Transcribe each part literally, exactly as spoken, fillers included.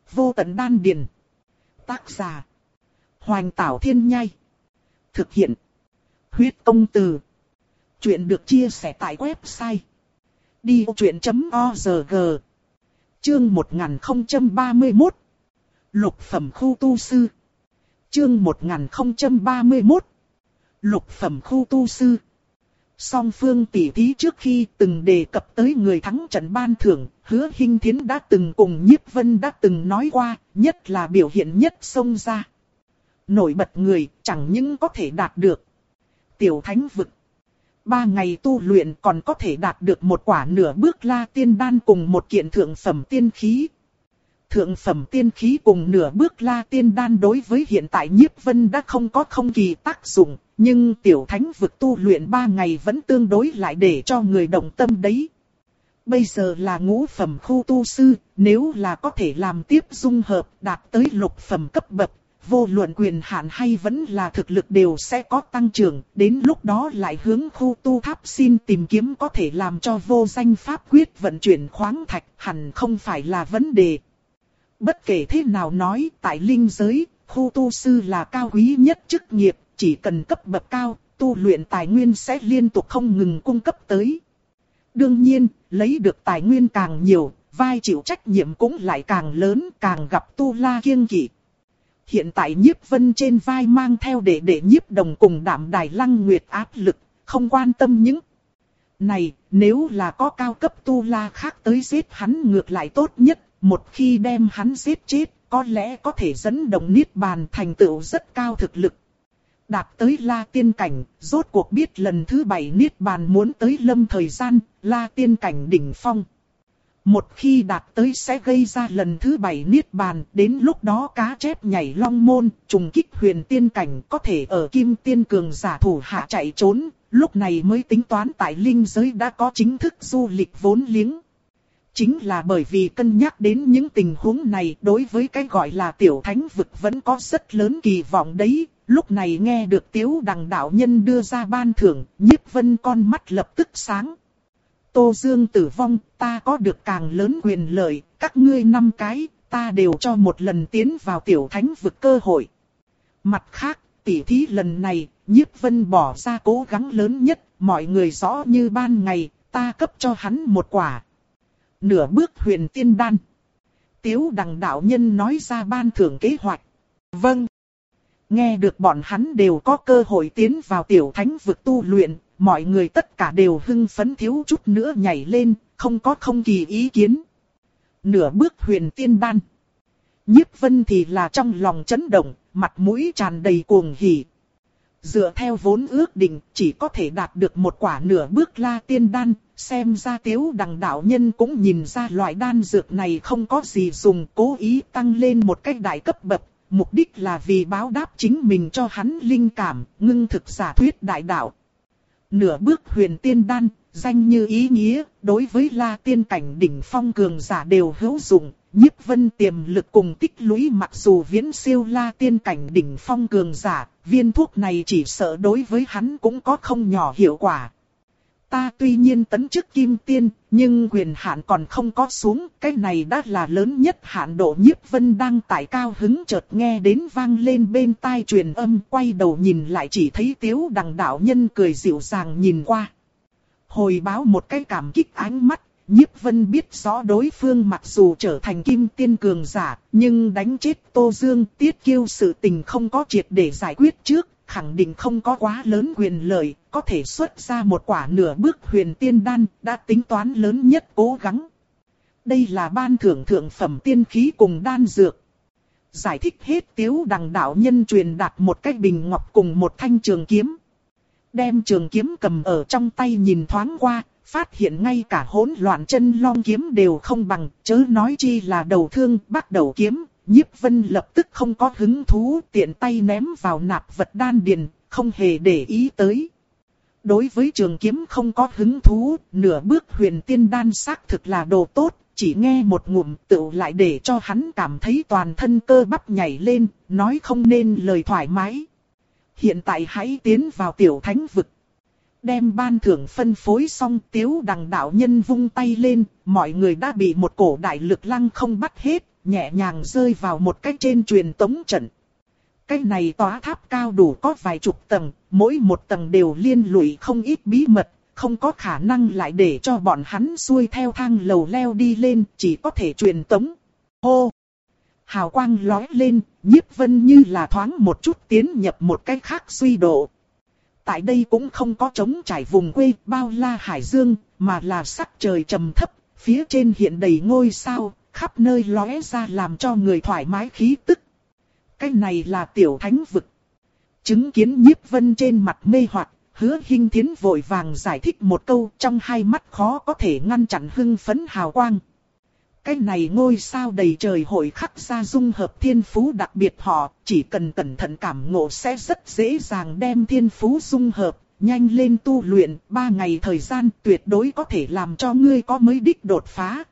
Vô tận đan điền. Tác giả. Hoành Tảo Thiên Nhai. Thực hiện. Huyết Công Từ. Chuyện được chia sẻ tại website đi vô chuyện chấm org. Chương một nghìn không trăm ba mươi mốt. Lục phẩm khu tu sư. Chương một nghìn không trăm ba mươi mốt. Lục phẩm khu tu sư. Song phương tỷ thí trước khi từng đề cập tới người thắng trận ban thưởng, Hứa Hinh Thiến đã từng cùng Nhiếp Vân đã từng nói qua, nhất là biểu hiện nhất xông ra. Nổi bật người, chẳng những có thể đạt được tiểu thánh vực. Ba ngày tu luyện còn có thể đạt được một quả nửa bước la tiên đan cùng một kiện thượng phẩm tiên khí. Thượng phẩm tiên khí cùng nửa bước la tiên đan đối với hiện tại Nhiếp Vân đã không có không kỳ tác dụng, nhưng tiểu thánh vực tu luyện ba ngày vẫn tương đối lại để cho người động tâm đấy. Bây giờ là ngũ phẩm khu tu sư, nếu là có thể làm tiếp dung hợp đạt tới lục phẩm cấp bậc, vô luận quyền hạn hay vẫn là thực lực đều sẽ có tăng trưởng, đến lúc đó lại hướng khu tu tháp xin tìm kiếm có thể làm cho vô danh pháp quyết vận chuyển khoáng thạch, hẳn không phải là vấn đề. Bất kể thế nào nói, tại linh giới, khu tu sư là cao quý nhất chức nghiệp, chỉ cần cấp bậc cao, tu luyện tài nguyên sẽ liên tục không ngừng cung cấp tới. Đương nhiên, lấy được tài nguyên càng nhiều, vai chịu trách nhiệm cũng lại càng lớn, càng gặp tu la kiêng kỵ. Hiện tại Nhiếp Vân trên vai mang theo đệ đệ Nhiếp Đồng cùng Đảm Đài Lăng Nguyệt áp lực, không quan tâm những này, nếu là có cao cấp tu la khác tới giết hắn ngược lại tốt nhất, một khi đem hắn giết chết, có lẽ có thể dẫn động niết bàn thành tựu rất cao thực lực. Đạt tới la tiên cảnh, rốt cuộc biết lần thứ bảy niết bàn muốn tới lâm thời gian, la tiên cảnh đỉnh phong. Một khi đạt tới sẽ gây ra lần thứ bảy niết bàn, đến lúc đó cá chép nhảy long môn, trùng kích huyền tiên cảnh có thể ở kim tiên cường giả thủ hạ chạy trốn, lúc này mới tính toán tại linh giới đã có chính thức du lịch vốn liếng. Chính là bởi vì cân nhắc đến những tình huống này đối với cái gọi là tiểu thánh vực vẫn có rất lớn kỳ vọng đấy. Lúc này nghe được Tiếu Đằng đạo nhân đưa ra ban thưởng, Nhiếp Vân con mắt lập tức sáng. Tô Dương tử vong, ta có được càng lớn quyền lợi, các ngươi năm cái, ta đều cho một lần tiến vào tiểu thánh vực cơ hội. Mặt khác, tỉ thí lần này, Nhiếp Vân bỏ ra cố gắng lớn nhất, mọi người rõ như ban ngày, ta cấp cho hắn một quả nửa bước huyền tiên đan. Tiếu Đằng đạo nhân nói ra ban thưởng kế hoạch. Vâng. Nghe được bọn hắn đều có cơ hội tiến vào tiểu thánh vực tu luyện, mọi người tất cả đều hưng phấn thiếu chút nữa nhảy lên, không có không kỳ ý kiến. Nửa bước huyền tiên đan. Nhiếp Vân thì là trong lòng chấn động, mặt mũi tràn đầy cuồng hỉ. Dựa theo vốn ước định, chỉ có thể đạt được một quả nửa bước la tiên đan, xem ra Tiếu Đằng đạo nhân cũng nhìn ra loại đan dược này không có gì dùng, cố ý tăng lên một cách đại cấp bậc. Mục đích là vì báo đáp chính mình cho hắn linh cảm, ngưng thực giả thuyết đại đạo. Nửa bước huyền tiên đan, danh như ý nghĩa, đối với la tiên cảnh đỉnh phong cường giả đều hữu dụng. Nhiếp Vân tiềm lực cùng tích lũy mặc dù viễn siêu la tiên cảnh đỉnh phong cường giả, viên thuốc này chỉ sợ đối với hắn cũng có không nhỏ hiệu quả. Ta tuy nhiên tấn chức kim tiên, nhưng quyền hạn còn không có xuống, cái này đã là lớn nhất hạn độ. Nhiếp Vân đang tại cao hứng chợt nghe đến vang lên bên tai truyền âm, quay đầu nhìn lại chỉ thấy Tiếu Đằng đạo nhân cười dịu dàng nhìn qua. Hồi báo một cái cảm kích ánh mắt, Nhiếp Vân biết rõ đối phương mặc dù trở thành kim tiên cường giả, nhưng đánh chết Tô Dương Tiết Kiêu sự tình không có triệt để giải quyết trước. Khẳng định không có quá lớn quyền lợi, có thể xuất ra một quả nửa bước huyền tiên đan, đã tính toán lớn nhất cố gắng. Đây là ban thưởng thượng phẩm tiên khí cùng đan dược. Giải thích hết Tiếu Đằng đạo nhân truyền đạt một cái bình ngọc cùng một thanh trường kiếm. Đem trường kiếm cầm ở trong tay nhìn thoáng qua, phát hiện ngay cả hỗn loạn chân long kiếm đều không bằng, chớ nói chi là đầu thương bắt đầu kiếm. Nhiếp Vân lập tức không có hứng thú, tiện tay ném vào nạp vật đan điền, không hề để ý tới. Đối với trường kiếm không có hứng thú, nửa bước huyền tiên đan xác thực là đồ tốt, chỉ nghe một ngụm tựu lại để cho hắn cảm thấy toàn thân cơ bắp nhảy lên, nói không nên lời thoải mái. Hiện tại hãy tiến vào tiểu thánh vực. Đem ban thưởng phân phối xong, Tiếu Đằng đạo nhân vung tay lên, mọi người đã bị một cổ đại lực lăng không bắt hết, nhẹ nhàng rơi vào một cái trên truyền tống trận. Cái này tòa tháp cao đủ có vài chục tầng, mỗi một tầng đều liên lụy không ít bí mật, không có khả năng lại để cho bọn hắn xuôi theo thang lầu leo đi lên, chỉ có thể truyền tống. Hô! Hào quang lóe lên, Nhiếp Vân như là thoáng một chút tiến nhập một cái khác suy độ. Tại đây cũng không có trống trải vùng quê bao la hải dương, mà là sắc trời trầm thấp, phía trên hiện đầy ngôi sao, khắp nơi lóe ra làm cho người thoải mái khí tức. Cái này là tiểu thánh vực. Chứng kiến Nhiếp Vân trên mặt mê hoặc, Hứa Hinh Thiến vội vàng giải thích một câu, trong hai mắt khó có thể ngăn chặn hưng phấn hào quang. Cái này ngôi sao đầy trời hội khắc ra dung hợp thiên phú đặc biệt họ, chỉ cần cẩn thận cảm ngộ sẽ rất dễ dàng đem thiên phú dung hợp, nhanh lên tu luyện, ba ngày thời gian tuyệt đối có thể làm cho ngươi có mới đích đột phá.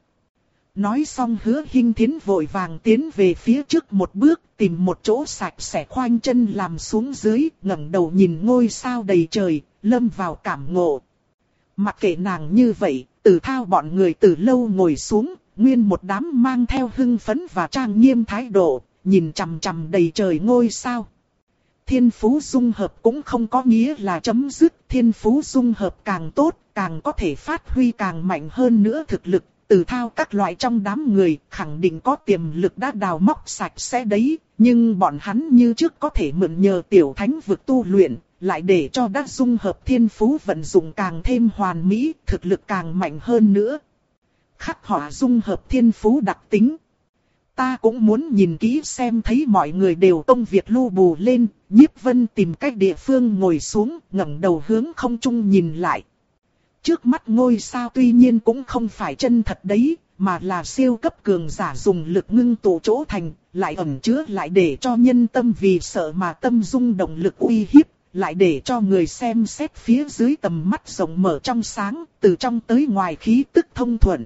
Nói xong Hứa Hinh Thiến vội vàng tiến về phía trước một bước, tìm một chỗ sạch sẽ khoanh chân làm xuống dưới, ngẩng đầu nhìn ngôi sao đầy trời, lâm vào cảm ngộ. Mặc kệ nàng như vậy, Từ Thao bọn người từ lâu ngồi xuống, nguyên một đám mang theo hưng phấn và trang nghiêm thái độ, nhìn chằm chằm đầy trời ngôi sao. Thiên phú dung hợp cũng không có nghĩa là chấm dứt, thiên phú dung hợp càng tốt, càng có thể phát huy càng mạnh hơn nữa thực lực. Từ Thao các loại trong đám người khẳng định có tiềm lực đã đào móc sạch sẽ đấy, nhưng bọn hắn như trước có thể mượn nhờ tiểu thánh vực tu luyện, lại để cho đã dung hợp thiên phú vận dụng càng thêm hoàn mỹ, thực lực càng mạnh hơn nữa. Khắc họa dung hợp thiên phú đặc tính. Ta cũng muốn nhìn kỹ xem thấy mọi người đều công việc lu bù lên, Nhiếp Vân tìm cách địa phương ngồi xuống, ngẩng đầu hướng không trung nhìn lại. Trước mắt ngôi sao tuy nhiên cũng không phải chân thật đấy, mà là siêu cấp cường giả dùng lực ngưng tụ chỗ thành, lại ẩn chứa lại để cho nhân tâm vì sợ mà tâm rung động lực uy hiếp, lại để cho người xem xét phía dưới tầm mắt rộng mở trong sáng, từ trong tới ngoài khí tức thông thuận.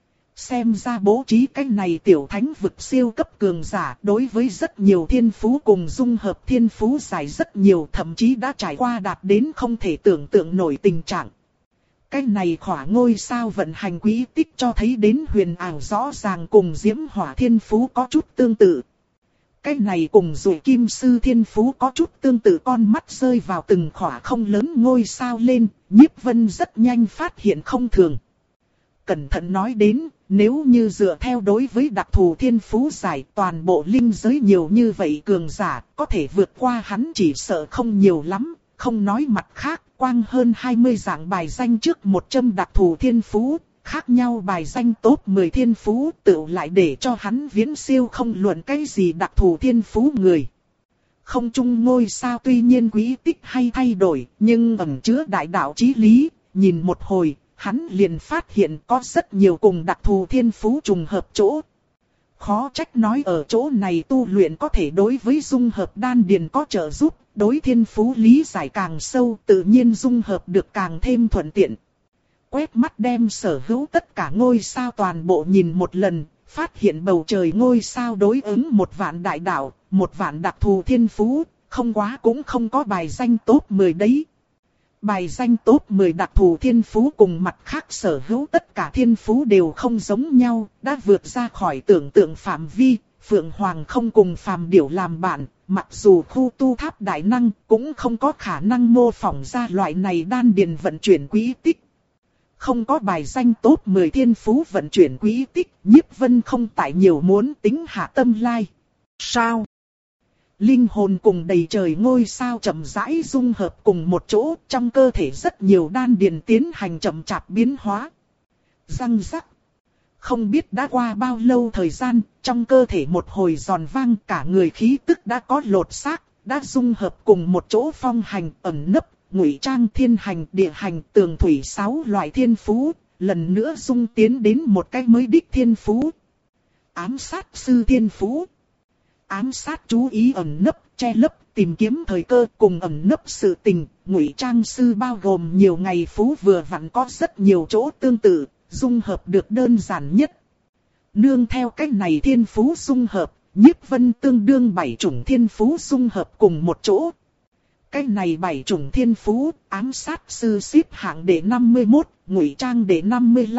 Xem ra bố trí cái này tiểu thánh vực siêu cấp cường giả đối với rất nhiều thiên phú cùng dung hợp thiên phú dài rất nhiều, thậm chí đã trải qua đạt đến không thể tưởng tượng nổi tình trạng. Cái này khỏa ngôi sao vận hành quý tích cho thấy đến huyền ảo rõ ràng cùng diễm hỏa thiên phú có chút tương tự. Cái này cùng Dụ Kim Sư thiên phú có chút tương tự, con mắt rơi vào từng khỏa không lớn ngôi sao lên, Nhiếp Vân rất nhanh phát hiện không thường. Cẩn thận nói đến, nếu như dựa theo đối với đặc thù thiên phú giải toàn bộ linh giới nhiều như vậy cường giả, có thể vượt qua hắn chỉ sợ không nhiều lắm, không nói mặt khác, quang hơn hai mươi dạng bài danh trước một trăm đặc thù thiên phú, khác nhau bài danh top mười thiên phú tự lại để cho hắn viễn siêu không luận cái gì đặc thù thiên phú người. Không chung ngôi sao tuy nhiên quý tích hay thay đổi, nhưng ẩn chứa đại đạo chí lý, nhìn một hồi, hắn liền phát hiện có rất nhiều cùng đặc thù thiên phú trùng hợp chỗ. Khó trách nói ở chỗ này tu luyện có thể đối với dung hợp đan điền có trợ giúp, đối thiên phú lý giải càng sâu, tự nhiên dung hợp được càng thêm thuận tiện. Quét mắt đem sở hữu tất cả ngôi sao toàn bộ nhìn một lần, phát hiện bầu trời ngôi sao đối ứng một vạn đại đạo, một vạn đặc thù thiên phú, không quá cũng không có bài danh top mười đấy. Bài danh top mười đặc thù thiên phú cùng mặt khác sở hữu tất cả thiên phú đều không giống nhau, đã vượt ra khỏi tưởng tượng phạm vi. Phượng Hoàng không cùng phàm điểu làm bạn, mặc dù khu tu tháp đại năng cũng không có khả năng mô phỏng ra loại này đan điền vận chuyển quý tích. Không có bài danh top mười thiên phú vận chuyển quý tích, Nhiếp Vân không tại nhiều muốn tính hạ tâm lai. Sao? Linh hồn cùng đầy trời ngôi sao chậm rãi dung hợp cùng một chỗ, trong cơ thể rất nhiều đan điền tiến hành chậm chạp biến hóa. Răng rắc. Không biết đã qua bao lâu thời gian, trong cơ thể một hồi giòn vang, cả người khí tức đã có lột xác, đã dung hợp cùng một chỗ phong hành, ẩn nấp, ngụy trang, thiên hành, địa hành, tường thủy sáu loại thiên phú, lần nữa dung tiến đến một cái mới đích thiên phú. Ám sát sư thiên phú. Ám sát chú ý ẩn nấp, che lấp, tìm kiếm thời cơ cùng ẩn nấp sự tình, ngụy trang sư bao gồm nhiều ngày phú vừa vặn có rất nhiều chỗ tương tự, dung hợp được đơn giản nhất. Nương theo cách này thiên phú dung hợp, Nhiếp Vân tương đương bảy chủng thiên phú dung hợp cùng một chỗ. Cách này bảy chủng thiên phú, ám sát sư xếp hạng đệ năm mươi mốt, ngụy trang đệ năm mươi lăm,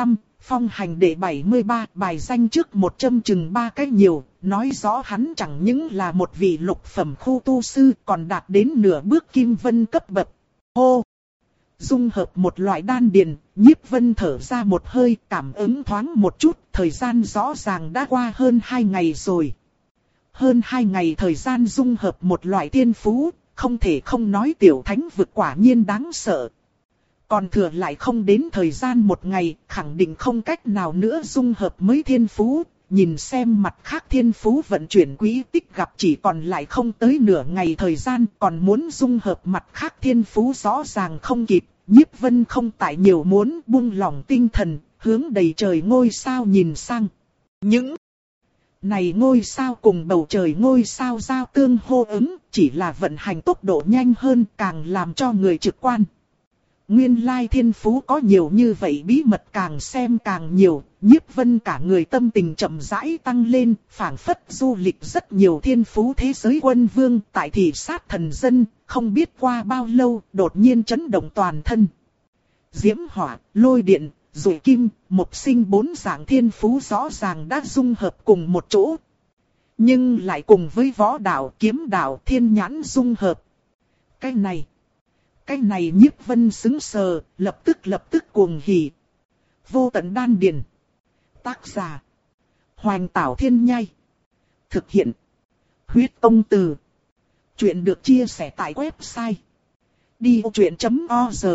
Phong hành đệ bảy mươi ba, bài danh trước một trăm chừng ba cái nhiều, nói rõ hắn chẳng những là một vị lục phẩm khu tu sư, còn đạt đến nửa bước kim vân cấp bậc. Hô! Dung hợp một loại đan điền, Nhiếp Vân thở ra một hơi, cảm ứng thoáng một chút, thời gian rõ ràng đã qua hơn hai ngày rồi. Hơn hai ngày thời gian dung hợp một loại tiên phú, không thể không nói tiểu thánh vực quả nhiên đáng sợ. Còn thừa lại không đến thời gian một ngày, khẳng định không cách nào nữa dung hợp mới thiên phú. Nhìn xem mặt khác thiên phú vận chuyển quỹ tích gặp chỉ còn lại không tới nửa ngày thời gian, còn muốn dung hợp mặt khác thiên phú rõ ràng không kịp. Nhiếp Vân không tại nhiều muốn, buông lỏng tinh thần, hướng đầy trời ngôi sao nhìn sang. Những này ngôi sao cùng bầu trời ngôi sao giao tương hô ứng, chỉ là vận hành tốc độ nhanh hơn, càng làm cho người trực quan. Nguyên lai thiên phú có nhiều như vậy, bí mật càng xem càng nhiều. Nhiếp Vân cả người tâm tình chậm rãi tăng lên, phảng phất du lịch rất nhiều thiên phú thế giới quân vương tại thị sát thần dân, không biết qua bao lâu, đột nhiên chấn động toàn thân. Diễm hỏa, lôi điện, rồi kim, mộc sinh bốn dạng thiên phú rõ ràng đã dung hợp cùng một chỗ. Nhưng lại cùng với võ đạo, kiếm đạo, thiên nhãn dung hợp. Cái này, cái này Nhiếp Vân sững sờ, lập tức lập tức cuồng hỉ. Vô tận đan điền. Tác giả: Hoành Tảo Thiên Nhai. Thực hiện: Huyết Tông Từ. Chuyện được chia sẻ tại website đi vô chuyện chấm org.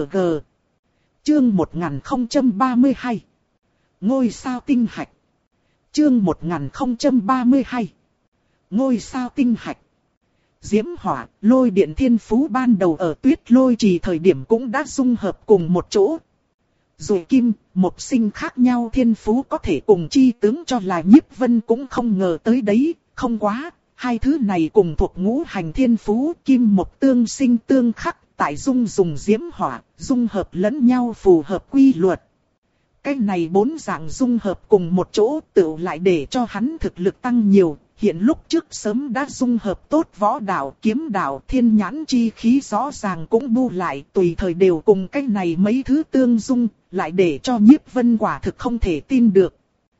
Chương một nghìn không trăm ba mươi hai. Ngôi sao tinh hạch. Chương một nghìn không trăm ba mươi hai. Ngôi sao tinh hạch. Diễm hỏa, lôi điện thiên phú ban đầu ở Tuyết Lôi Trì thời điểm cũng đã dung hợp cùng một chỗ. Rồi kim, một sinh khác nhau thiên phú có thể cùng chi tướng cho là Nhiếp Vân cũng không ngờ tới đấy, không quá. Hai thứ này cùng thuộc ngũ hành thiên phú, kim một tương sinh tương khắc, tại dung dùng diễm hỏa, dung hợp lẫn nhau phù hợp quy luật. Cái này bốn dạng dung hợp cùng một chỗ tự lại để cho hắn thực lực tăng nhiều. Hiện lúc trước sớm đã dung hợp tốt võ đạo, kiếm đạo, thiên nhãn chi khí rõ ràng cũng bu lại, tùy thời đều cùng cái này mấy thứ tương dung, lại để cho Nhiếp Vân quả thực không thể tin được.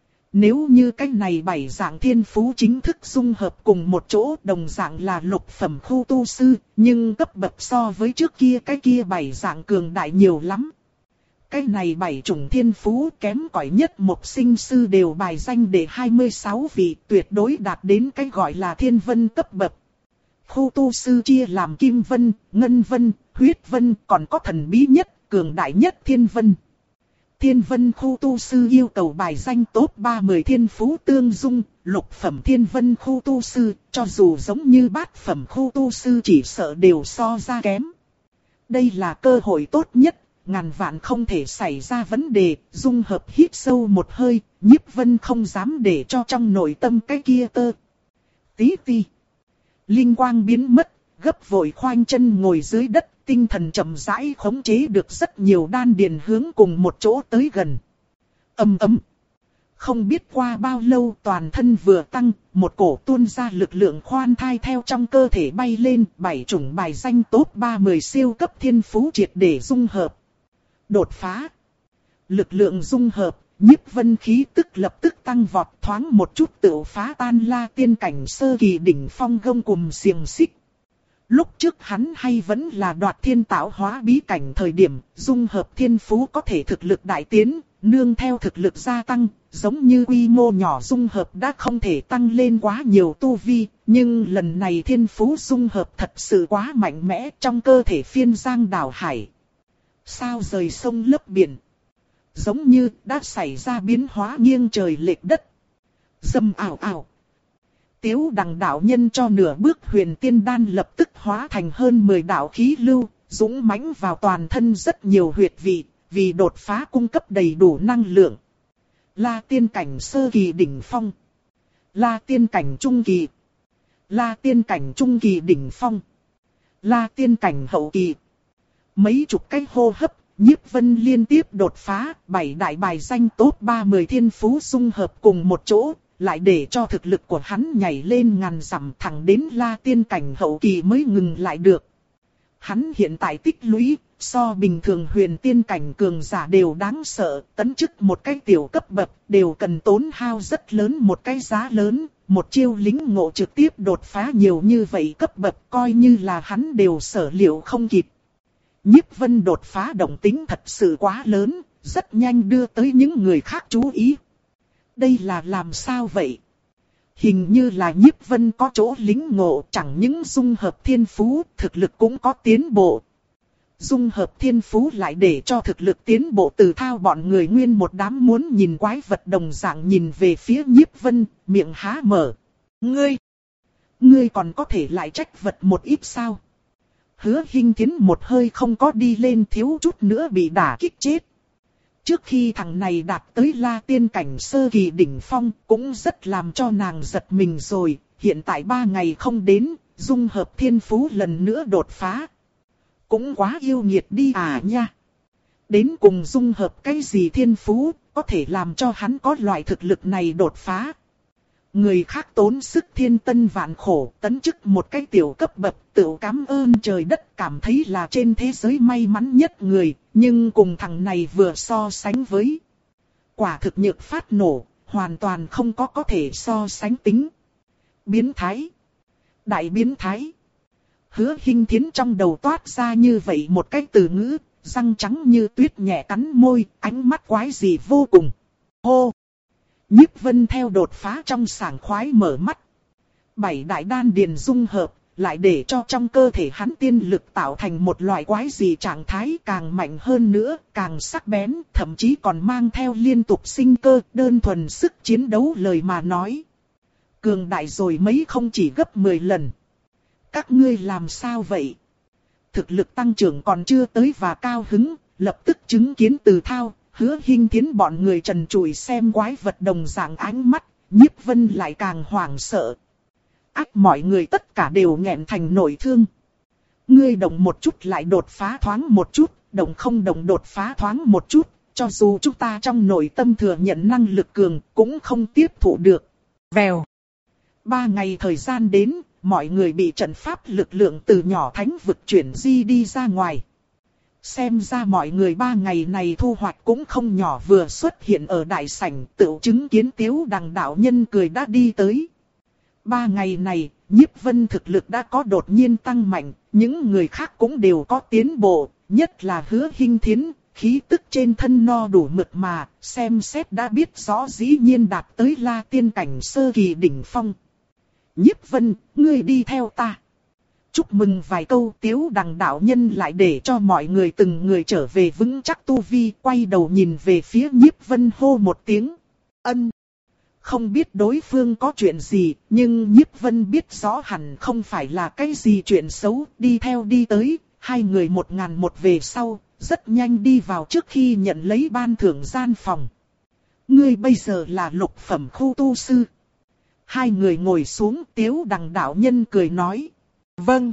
Nếu như cái này bảy dạng thiên phú chính thức dung hợp cùng một chỗ, đồng dạng là lục phẩm khu tu sư, nhưng cấp bậc so với trước kia cái kia bảy dạng cường đại nhiều lắm. Cái này bảy chủng thiên phú kém cỏi nhất một sinh sư đều bài danh để hai mươi sáu vị, tuyệt đối đạt đến cái gọi là thiên vân cấp bậc. Khu tu sư chia làm kim vân, ngân vân, huyết vân, còn có thần bí nhất, cường đại nhất thiên vân. Thiên vân khu tu sư yêu cầu bài danh top ba mươi thiên phú tương dung, lục phẩm thiên vân khu tu sư, cho dù giống như bát phẩm khu tu sư chỉ sợ đều so ra kém. Đây là cơ hội tốt nhất, ngàn vạn không thể xảy ra vấn đề, dung hợp hít sâu một hơi, Nhiếp Vân không dám để cho trong nội tâm cái kia tơ. Tí ti. Linh quang biến mất, gấp vội khoanh chân ngồi dưới đất. Tinh thần chậm rãi khống chế được rất nhiều đan điền hướng cùng một chỗ tới gần. Ầm ầm. Không biết qua bao lâu toàn thân vừa tăng, một cổ tuôn ra lực lượng khoan thai theo trong cơ thể bay lên, bảy chủng bài danh top ba mươi siêu cấp thiên phú triệt để dung hợp. Đột phá. Lực lượng dung hợp, Nhiếp Vân khí tức lập tức tăng vọt, thoáng một chút tự phá tan La Tiên cảnh sơ kỳ đỉnh phong gông cùm xiềng xích. Lúc trước hắn hay vẫn là đoạt thiên tạo hóa bí cảnh thời điểm, dung hợp thiên phú có thể thực lực đại tiến, nương theo thực lực gia tăng, giống như quy mô nhỏ dung hợp đã không thể tăng lên quá nhiều tu vi, nhưng lần này thiên phú dung hợp thật sự quá mạnh mẽ, trong cơ thể phiên giang đảo hải. Sao rời sông lấp biển, giống như đã xảy ra biến hóa nghiêng trời lệch đất. Dầm ảo ảo. Tiếu đằng đạo nhân cho nửa bước huyền tiên đan lập tức hóa thành hơn mười đạo khí lưu, dũng mãnh vào toàn thân rất nhiều huyệt vị, vì đột phá cung cấp đầy đủ năng lượng. La tiên cảnh sơ kỳ đỉnh phong. La tiên cảnh trung kỳ. La tiên cảnh trung kỳ đỉnh phong. La tiên cảnh hậu kỳ. Mấy chục cái hô hấp, Nhiếp Vân liên tiếp đột phá, bảy đại bài danh top ba mươi thiên phú dung hợp cùng một chỗ. Lại để cho thực lực của hắn nhảy lên ngàn dặm thẳng đến La Tiên cảnh hậu kỳ mới ngừng lại được. Hắn hiện tại tích lũy, so bình thường huyền tiên cảnh cường giả đều đáng sợ, tấn chức một cái tiểu cấp bậc đều cần tốn hao rất lớn một cái giá lớn, một chiêu lính ngộ trực tiếp đột phá nhiều như vậy cấp bậc coi như là hắn đều sở liệu không kịp. Nhiếp Vân đột phá động tính thật sự quá lớn, rất nhanh đưa tới những người khác chú ý. Đây là làm sao vậy? Hình như là Nhiếp Vân có chỗ lính ngộ, chẳng những dung hợp thiên phú, thực lực cũng có tiến bộ. Dung hợp thiên phú lại để cho thực lực tiến bộ từ thao bọn người nguyên một đám muốn nhìn quái vật đồng dạng nhìn về phía Nhiếp Vân, miệng há mở. Ngươi! Ngươi còn có thể lại trách vật một ít sao? Hứa Hinh Thiến một hơi không có đi lên thiếu chút nữa bị đả kích chết. Trước khi thằng này đạt tới La Tiên cảnh sơ kỳ đỉnh phong cũng rất làm cho nàng giật mình rồi, hiện tại ba ngày không đến, dung hợp thiên phú lần nữa đột phá. Cũng quá yêu nghiệt đi à nha. Đến cùng dung hợp cái gì thiên phú, có thể làm cho hắn có loại thực lực này đột phá. Người khác tốn sức thiên tân vạn khổ, tấn chức một cái tiểu cấp bậc, tự cảm ơn trời đất, cảm thấy là trên thế giới may mắn nhất người, nhưng cùng thằng này vừa so sánh với. Quả thực nhược phát nổ, hoàn toàn không có có thể so sánh tính. Biến thái. Đại biến thái. Hứa Hinh Thiến trong đầu toát ra như vậy một cái từ ngữ, răng trắng như tuyết nhẹ cắn môi, ánh mắt quái dị vô cùng. Hô! Nhiếp Vân theo đột phá trong sảng khoái mở mắt. Bảy đại đan điền dung hợp, lại để cho trong cơ thể hắn tiên lực tạo thành một loại quái dị trạng thái càng mạnh hơn nữa, càng sắc bén, thậm chí còn mang theo liên tục sinh cơ, đơn thuần sức chiến đấu lời mà nói. Cường đại rồi mấy không chỉ gấp mười lần. Các ngươi làm sao vậy? Thực lực tăng trưởng còn chưa tới và cao hứng, lập tức chứng kiến Từ Thao, Hứa Hinh Thiến bọn người trần trụi xem quái vật đồng dạng ánh mắt, Nhiếp Vân lại càng hoảng sợ. Ách mọi người tất cả đều nghẹn thành nổi thương. Ngươi động một chút lại đột phá thoáng một chút, động không động đột phá thoáng một chút, cho dù chúng ta trong nội tâm thừa nhận năng lực cường cũng không tiếp thụ được. Vèo. Ba ngày thời gian đến, mọi người bị trận pháp lực lượng từ nhỏ thánh vực chuyển di đi ra ngoài. Xem ra mọi người ba ngày này thu hoạch cũng không nhỏ, vừa xuất hiện ở đại sảnh tự chứng kiến Tiếu Đằng đạo nhân cười đã đi tới. Ba ngày này, Nhiếp Vân thực lực đã có đột nhiên tăng mạnh, những người khác cũng đều có tiến bộ, nhất là Hứa Hinh Thiến, khí tức trên thân no đủ mượt mà, xem xét đã biết rõ dĩ nhiên đạt tới La Tiên cảnh sơ kỳ đỉnh phong. Nhiếp Vân, ngươi đi theo ta. Chúc mừng vài câu, Tiếu Đằng đạo nhân lại để cho mọi người từng người trở về vững chắc tu vi, quay đầu nhìn về phía Nhiếp Vân hô một tiếng. Ân. Không biết đối phương có chuyện gì, nhưng Nhiếp Vân biết rõ hẳn không phải là cái gì chuyện xấu, đi theo đi tới, hai người một ngàn một về sau, rất nhanh đi vào trước khi nhận lấy ban thưởng gian phòng. Ngươi bây giờ là lục phẩm khu tu sư. Hai người ngồi xuống, Tiếu Đằng đạo nhân cười nói. Vâng.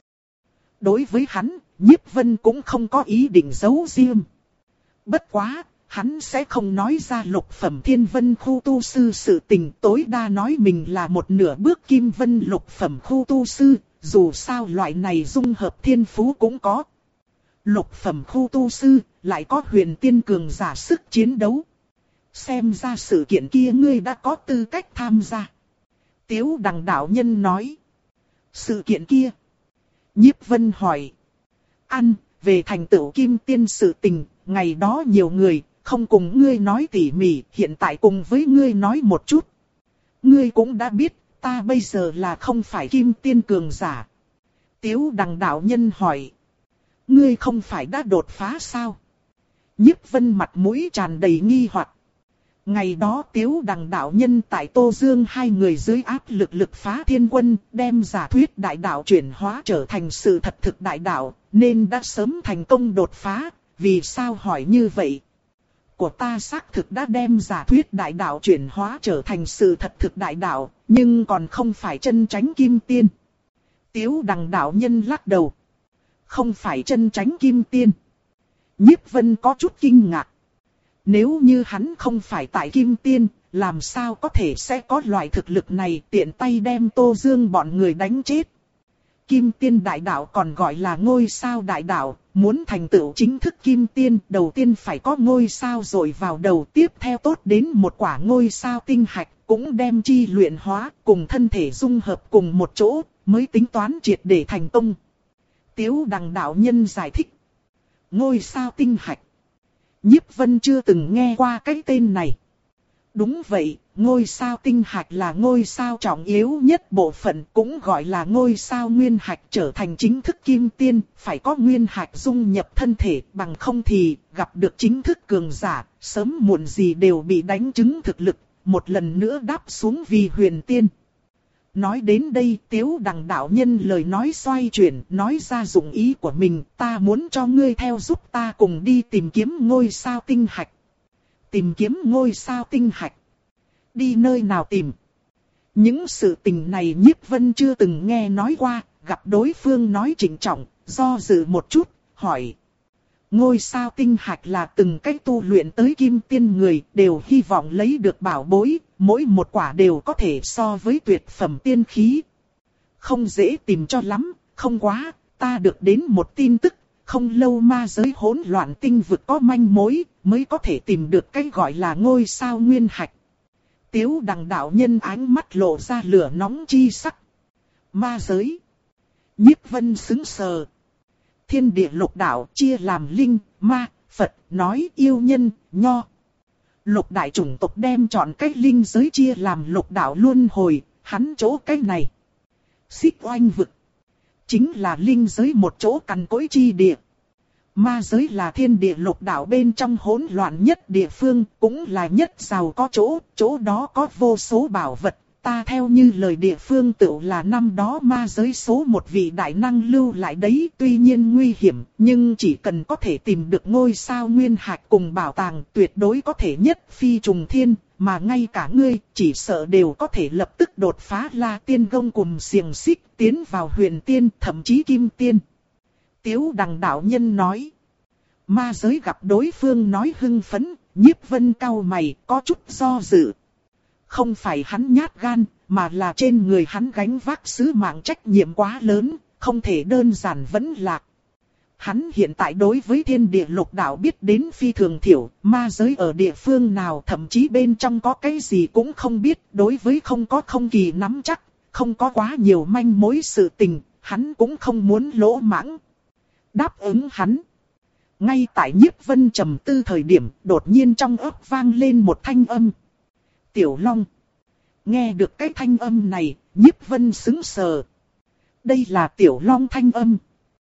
Đối với hắn, Nhiếp Vân cũng không có ý định giấu riêng. Bất quá, hắn sẽ không nói ra lục phẩm thiên vân khu tu sư sự tình, tối đa nói mình là một nửa bước kim vân lục phẩm khu tu sư, dù sao loại này dung hợp thiên phú cũng có. Lục phẩm khu tu sư, lại có huyền tiên cường giả sức chiến đấu. Xem ra sự kiện kia ngươi đã có tư cách tham gia. Tiếu Đằng đạo nhân nói. Sự kiện kia. Nhiếp Vân hỏi. Ăn, về thành tựu kim tiên sự tình, ngày đó nhiều người, không cùng ngươi nói tỉ mỉ, hiện tại cùng với ngươi nói một chút. Ngươi cũng đã biết, ta bây giờ là không phải kim tiên cường giả. Tiếu Đằng đạo nhân hỏi. Ngươi không phải đã đột phá sao? Nhiếp Vân mặt mũi tràn đầy nghi hoặc. Ngày đó Tiếu Đằng đạo nhân tại Tô Dương hai người dưới áp lực lực phá thiên quân, đem giả thuyết đại đạo chuyển hóa trở thành sự thật thực đại đạo, nên đã sớm thành công đột phá, vì sao hỏi như vậy? Của ta xác thực đã đem giả thuyết đại đạo chuyển hóa trở thành sự thật thực đại đạo, nhưng còn không phải chân chánh kim tiên. Tiếu Đằng đạo nhân lắc đầu. Không phải chân chánh kim tiên. Nhiếp Vân có chút kinh ngạc. Nếu như hắn không phải tại kim tiên, làm sao có thể sẽ có loại thực lực này tiện tay đem Tô Dương bọn người đánh chết. Kim tiên đại đạo còn gọi là ngôi sao đại đạo, Muốn thành tựu chính thức kim tiên, đầu tiên phải có ngôi sao rồi vào đầu, tiếp theo tốt đến một quả ngôi sao tinh hạch, cũng đem chi luyện hóa, cùng thân thể dung hợp cùng một chỗ, mới tính toán triệt để thành công. Tiếu Đằng đạo nhân giải thích. Ngôi sao tinh hạch. Nhiếp Vân chưa từng nghe qua cái tên này. Đúng vậy, ngôi sao tinh hạch là ngôi sao trọng yếu nhất bộ phận, cũng gọi là ngôi sao nguyên hạch. Trở thành chính thức kim tiên, phải có nguyên hạch dung nhập thân thể, bằng không thì gặp được chính thức cường giả, sớm muộn gì đều bị đánh trứng thực lực, một lần nữa đáp xuống vì huyền tiên. Nói đến đây, Tiếu Đằng đạo nhân lời nói xoay chuyển, nói ra dụng ý của mình, ta muốn cho ngươi theo giúp ta cùng đi tìm kiếm ngôi sao tinh hạch. Tìm kiếm ngôi sao tinh hạch. Đi nơi nào tìm? Những sự tình này Nhiếp Vân chưa từng nghe nói qua, gặp đối phương nói trịnh trọng, do dự một chút, hỏi. Ngôi sao tinh hạch là từng cách tu luyện tới kim tiên người, đều hy vọng lấy được bảo bối, mỗi một quả đều có thể so với tuyệt phẩm tiên khí. Không dễ tìm cho lắm, không quá, ta được đến một tin tức, không lâu ma giới hỗn loạn tinh vực có manh mối, mới có thể tìm được cái gọi là ngôi sao nguyên hạch. Tiếu Đằng đạo nhân ánh mắt lộ ra lửa nóng chi sắc. Ma giới. Nhiếp Vân sững sờ. Thiên địa lục đạo chia làm linh, ma, Phật, nói yêu nhân, nho. Lục đại chủng tộc đem chọn cách linh giới chia làm lục đạo luân hồi, hắn chỗ cách này. Xích oanh vực. Chính là linh giới một chỗ cằn cỗi chi địa. Ma giới là thiên địa lục đạo bên trong hỗn loạn nhất địa phương, cũng là nhất giàu có chỗ, chỗ đó có vô số bảo vật. Ta theo như lời địa phương tự là năm đó ma giới số một vị đại năng lưu lại đấy, tuy nhiên nguy hiểm, nhưng chỉ cần có thể tìm được ngôi sao nguyên hạch cùng bảo tàng tuyệt đối có thể nhất phi trùng thiên, mà ngay cả ngươi chỉ sợ đều có thể lập tức đột phá La Tiên Gông cùng xiềng xích tiến vào huyền tiên thậm chí kim tiên. Tiếu Đằng đạo nhân nói. Ma giới gặp đối phương nói hưng phấn, Nhiếp Vân cau mày có chút do dự. Không phải hắn nhát gan, mà là trên người hắn gánh vác sứ mạng trách nhiệm quá lớn, không thể đơn giản vẫn lạc. Hắn hiện tại đối với thiên địa lục đạo biết đến phi thường thiểu, ma giới ở địa phương nào thậm chí bên trong có cái gì cũng không biết, đối với không có không kỳ nắm chắc, không có quá nhiều manh mối sự tình, hắn cũng không muốn lỗ mãng. Đáp ứng hắn. Ngay tại Nhiếp Vân trầm tư thời điểm, đột nhiên trong óc vang lên một thanh âm. Tiểu Long. Nghe được cái thanh âm này, Nhiếp Vân sững sờ. Đây là Tiểu Long thanh âm.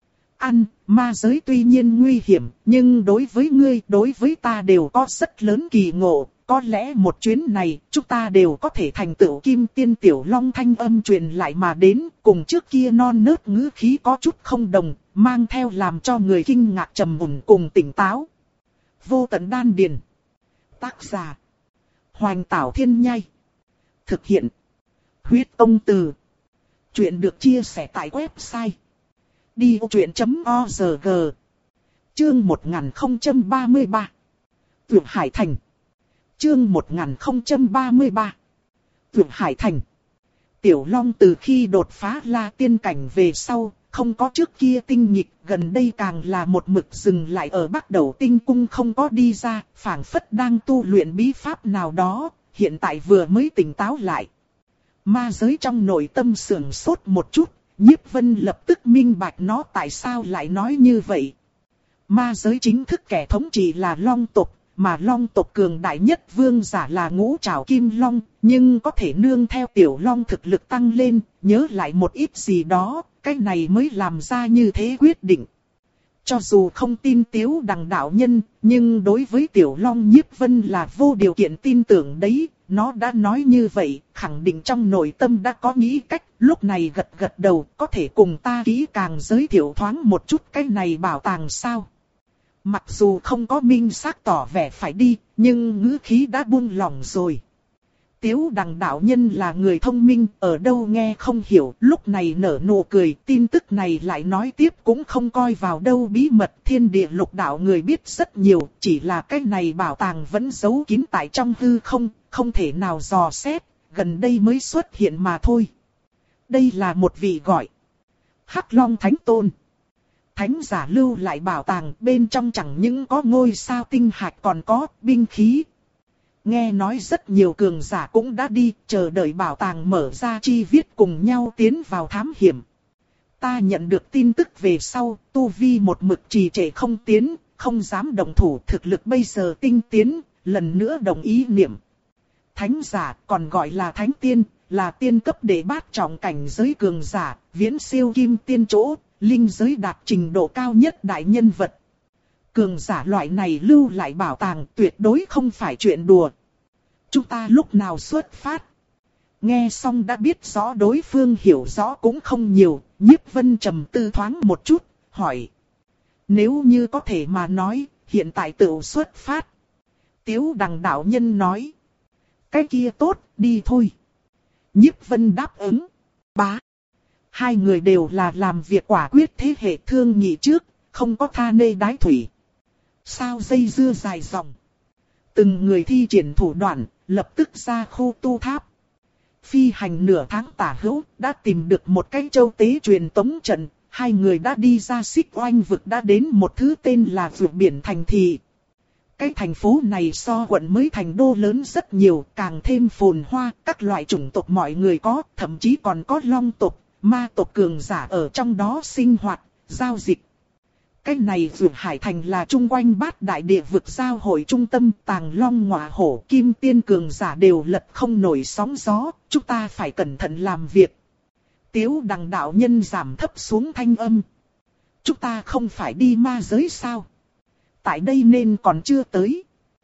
Ăn, ma giới tuy nhiên nguy hiểm, nhưng đối với ngươi, đối với ta đều có rất lớn kỳ ngộ. Có lẽ một chuyến này, chúng ta đều có thể thành tựu kim tiên. Tiểu Long thanh âm truyền lại mà đến, cùng trước kia non nớt ngữ khí có chút không đồng, mang theo làm cho người kinh ngạc trầm mùn cùng tỉnh táo. Vô tận đan điền. Tác giả. Hoành Tảo Thiên Nhai. Thực hiện. Huyết Tông Từ. Chuyện được chia sẻ tại website. đi ô chuyện chấm o rờ giê. Chương một nghìn không trăm ba mươi ba. Vượt Hải Thành. Chương một nghìn không trăm ba mươi ba. Vượt Hải Thành. Tiểu Long từ khi đột phá La Tiên cảnh về sau, không có trước kia tinh nghịch, gần đây càng là một mực dừng lại ở Bắc Đầu Tinh Cung không có đi ra, phảng phất đang tu luyện bí pháp nào đó, hiện tại vừa mới tỉnh táo lại. Ma giới trong nội tâm sưởng sốt một chút, Nhiếp Vân lập tức minh bạch nó tại sao lại nói như vậy. Ma giới chính thức kẻ thống trị là Long tộc, mà Long tộc cường đại nhất vương giả là Ngũ Trảo Kim Long, nhưng có thể nương theo Tiểu Long thực lực tăng lên, nhớ lại một ít gì đó, cái này mới làm ra như thế quyết định. Cho dù không tin Tiếu Đằng đạo nhân, nhưng đối với Tiểu Long Nhiếp Vân là vô điều kiện tin tưởng đấy, nó đã nói như vậy, khẳng định trong nội tâm đã có nghĩ cách, lúc này gật gật đầu, có thể cùng ta kỹ càng giới thiệu thoáng một chút cái này bảo tàng sao. Mặc dù không có minh xác tỏ vẻ phải đi, nhưng ngữ khí đã buông lỏng rồi. Tiếu Đằng đạo nhân là người thông minh, ở đâu nghe không hiểu, lúc này nở nụ cười, tin tức này lại nói tiếp cũng không coi vào đâu bí mật, thiên địa lục đạo người biết rất nhiều, chỉ là cái này bảo tàng vẫn giấu kín tại trong hư không, không thể nào dò xét, gần đây mới xuất hiện mà thôi. Đây là một vị gọi Hắc Long Thánh Tôn. Thánh giả lưu lại bảo tàng, bên trong chẳng những có ngôi sao tinh hạch còn có binh khí. Nghe nói rất nhiều cường giả cũng đã đi, chờ đợi bảo tàng mở ra chi viết cùng nhau tiến vào thám hiểm. Ta nhận được tin tức về sau, tu vi một mực trì trệ không tiến, không dám động thủ, thực lực bây giờ tinh tiến, lần nữa đồng ý niệm. Thánh giả còn gọi là thánh tiên, là tiên cấp đệ bát trọng cảnh giới cường giả, viễn siêu kim tiên chỗ, linh giới đạt trình độ cao nhất đại nhân vật. Cường giả loại này lưu lại bảo tàng tuyệt đối không phải chuyện đùa. Chúng ta lúc nào xuất phát? Nghe xong đã biết rõ đối phương hiểu rõ cũng không nhiều, Nhiếp Vân trầm tư thoáng một chút, hỏi. Nếu như có thể mà nói, hiện tại tự xuất phát. Tiếu Đằng đạo nhân nói. Cái kia tốt, đi thôi. Nhiếp Vân đáp ứng. Bá. Hai người đều là làm việc quả quyết thế hệ thương nghị trước, không có tha nê đái thủy. Sao dây dưa dài dòng. Từng người thi triển thủ đoạn, lập tức ra khu tu tháp. Phi hành nửa tháng tả hữu, đã tìm được một cái châu tế truyền tống trận. Hai người đã đi ra Xích Oanh vực, đã đến một thứ tên là vượt biển thành thị. Cái thành phố này so quận mới thành đô lớn rất nhiều, càng thêm phồn hoa, các loại chủng tộc mọi người có, thậm chí còn có long tộc, ma tộc cường giả ở trong đó sinh hoạt, giao dịch. Cái này vượt hải thành là chung quanh bát đại địa vực giao hội trung tâm, tàng long ngọa hổ, kim tiên cường giả đều lật không nổi sóng gió, chúng ta phải cẩn thận làm việc. Tiếu Đằng đạo nhân giảm thấp xuống thanh âm. Chúng ta không phải đi ma giới sao? Tại đây nên còn chưa tới.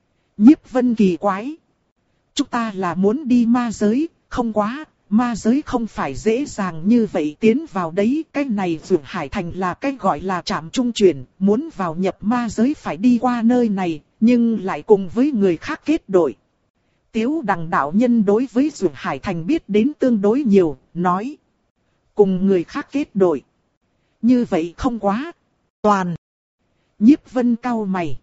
Nhiếp Vân kỳ quái. Chúng ta là muốn đi ma giới, không quá, ma giới không phải dễ dàng như vậy tiến vào đấy. Cái này vượt hải thành là cái gọi là trạm trung chuyển, muốn vào nhập ma giới phải đi qua nơi này, nhưng lại cùng với người khác kết đội. Tiếu Đằng đạo nhân đối với vượt hải thành biết đến tương đối nhiều, nói. Cùng người khác kết đội. Như vậy không quá. Toàn. Nhiếp Vân cau mày.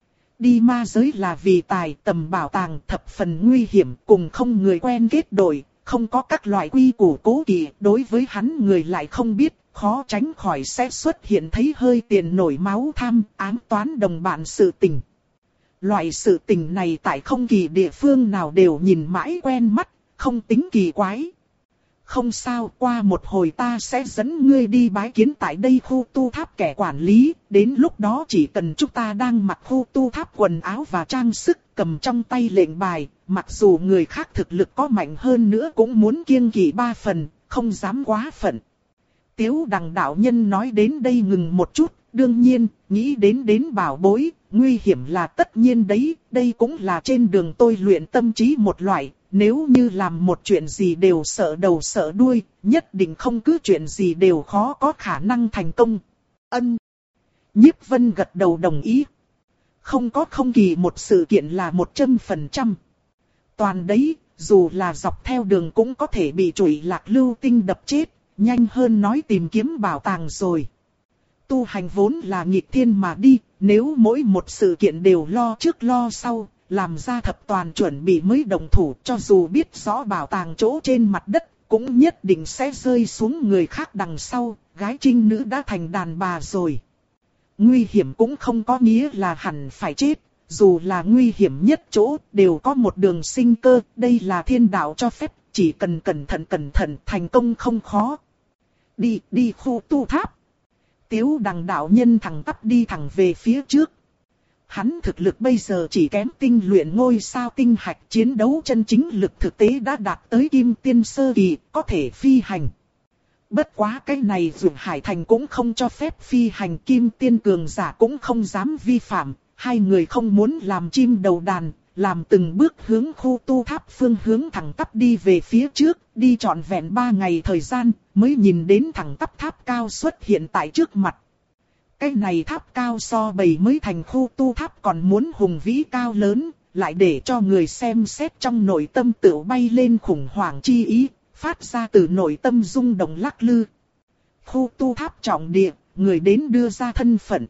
Đi ma giới là vì tài tầm bảo tàng thập phần nguy hiểm, cùng không người quen kết đội, không có các loại quy củ cố kỵ, đối với hắn người lại không biết, khó tránh khỏi sẽ xuất hiện thấy hơi tiền nổi máu tham, ám toán đồng bạn sự tình. Loại sự tình này tại không kỳ địa phương nào đều nhìn mãi quen mắt, không tính kỳ quái. Không sao, qua một hồi ta sẽ dẫn ngươi đi bái kiến tại đây khu tu tháp kẻ quản lý, đến lúc đó chỉ cần chúng ta đang mặc khu tu tháp quần áo và trang sức, cầm trong tay lệnh bài, mặc dù người khác thực lực có mạnh hơn nữa cũng muốn kiêng kỵ ba phần, không dám quá phận. Tiếu Đằng đạo nhân nói đến đây ngừng một chút, đương nhiên, nghĩ đến đến bảo bối, nguy hiểm là tất nhiên đấy, đây cũng là trên đường tôi luyện tâm trí một loại. Nếu như làm một chuyện gì đều sợ đầu sợ đuôi, nhất định không cứ chuyện gì đều khó có khả năng thành công. Ân. Nhiếp Vân gật đầu đồng ý. Không có không kỳ một sự kiện là một trăm phần trăm. Toàn đấy, dù là dọc theo đường cũng có thể bị chủy lạc lưu tinh đập chết, nhanh hơn nói tìm kiếm bảo tàng rồi. Tu hành vốn là nghịch thiên mà đi, nếu mỗi một sự kiện đều lo trước lo sau. Làm ra thập toàn chuẩn bị mới đồng thủ, cho dù biết rõ bảo tàng chỗ trên mặt đất, cũng nhất định sẽ rơi xuống người khác đằng sau, gái trinh nữ đã thành đàn bà rồi. Nguy hiểm cũng không có nghĩa là hẳn phải chết, dù là nguy hiểm nhất chỗ, đều có một đường sinh cơ, đây là thiên đạo cho phép, chỉ cần cẩn thận cẩn thận, thành công không khó. Đi, đi khu tu tháp. Tiếu Đằng đạo nhân thẳng tắp đi thẳng về phía trước. Hắn thực lực bây giờ chỉ kém tinh luyện ngôi sao tinh hạch, chiến đấu chân chính lực thực tế đã đạt tới kim tiên sơ kỳ, có thể phi hành. Bất quá cái này vượt hải thành cũng không cho phép phi hành, kim tiên cường giả cũng không dám vi phạm, hai người không muốn làm chim đầu đàn, làm từng bước hướng khu tu tháp phương hướng thẳng tắp đi về phía trước, đi trọn vẹn ba ngày thời gian, mới nhìn đến thẳng tắp tháp cao xuất hiện tại trước mặt. Cái này tháp cao so bầy mới thành khu tu tháp còn muốn hùng vĩ cao lớn, lại để cho người xem xét trong nội tâm tự bay lên khủng hoảng chi ý, phát ra từ nội tâm rung động lắc lư. Khu tu tháp trọng địa, người đến đưa ra thân phận.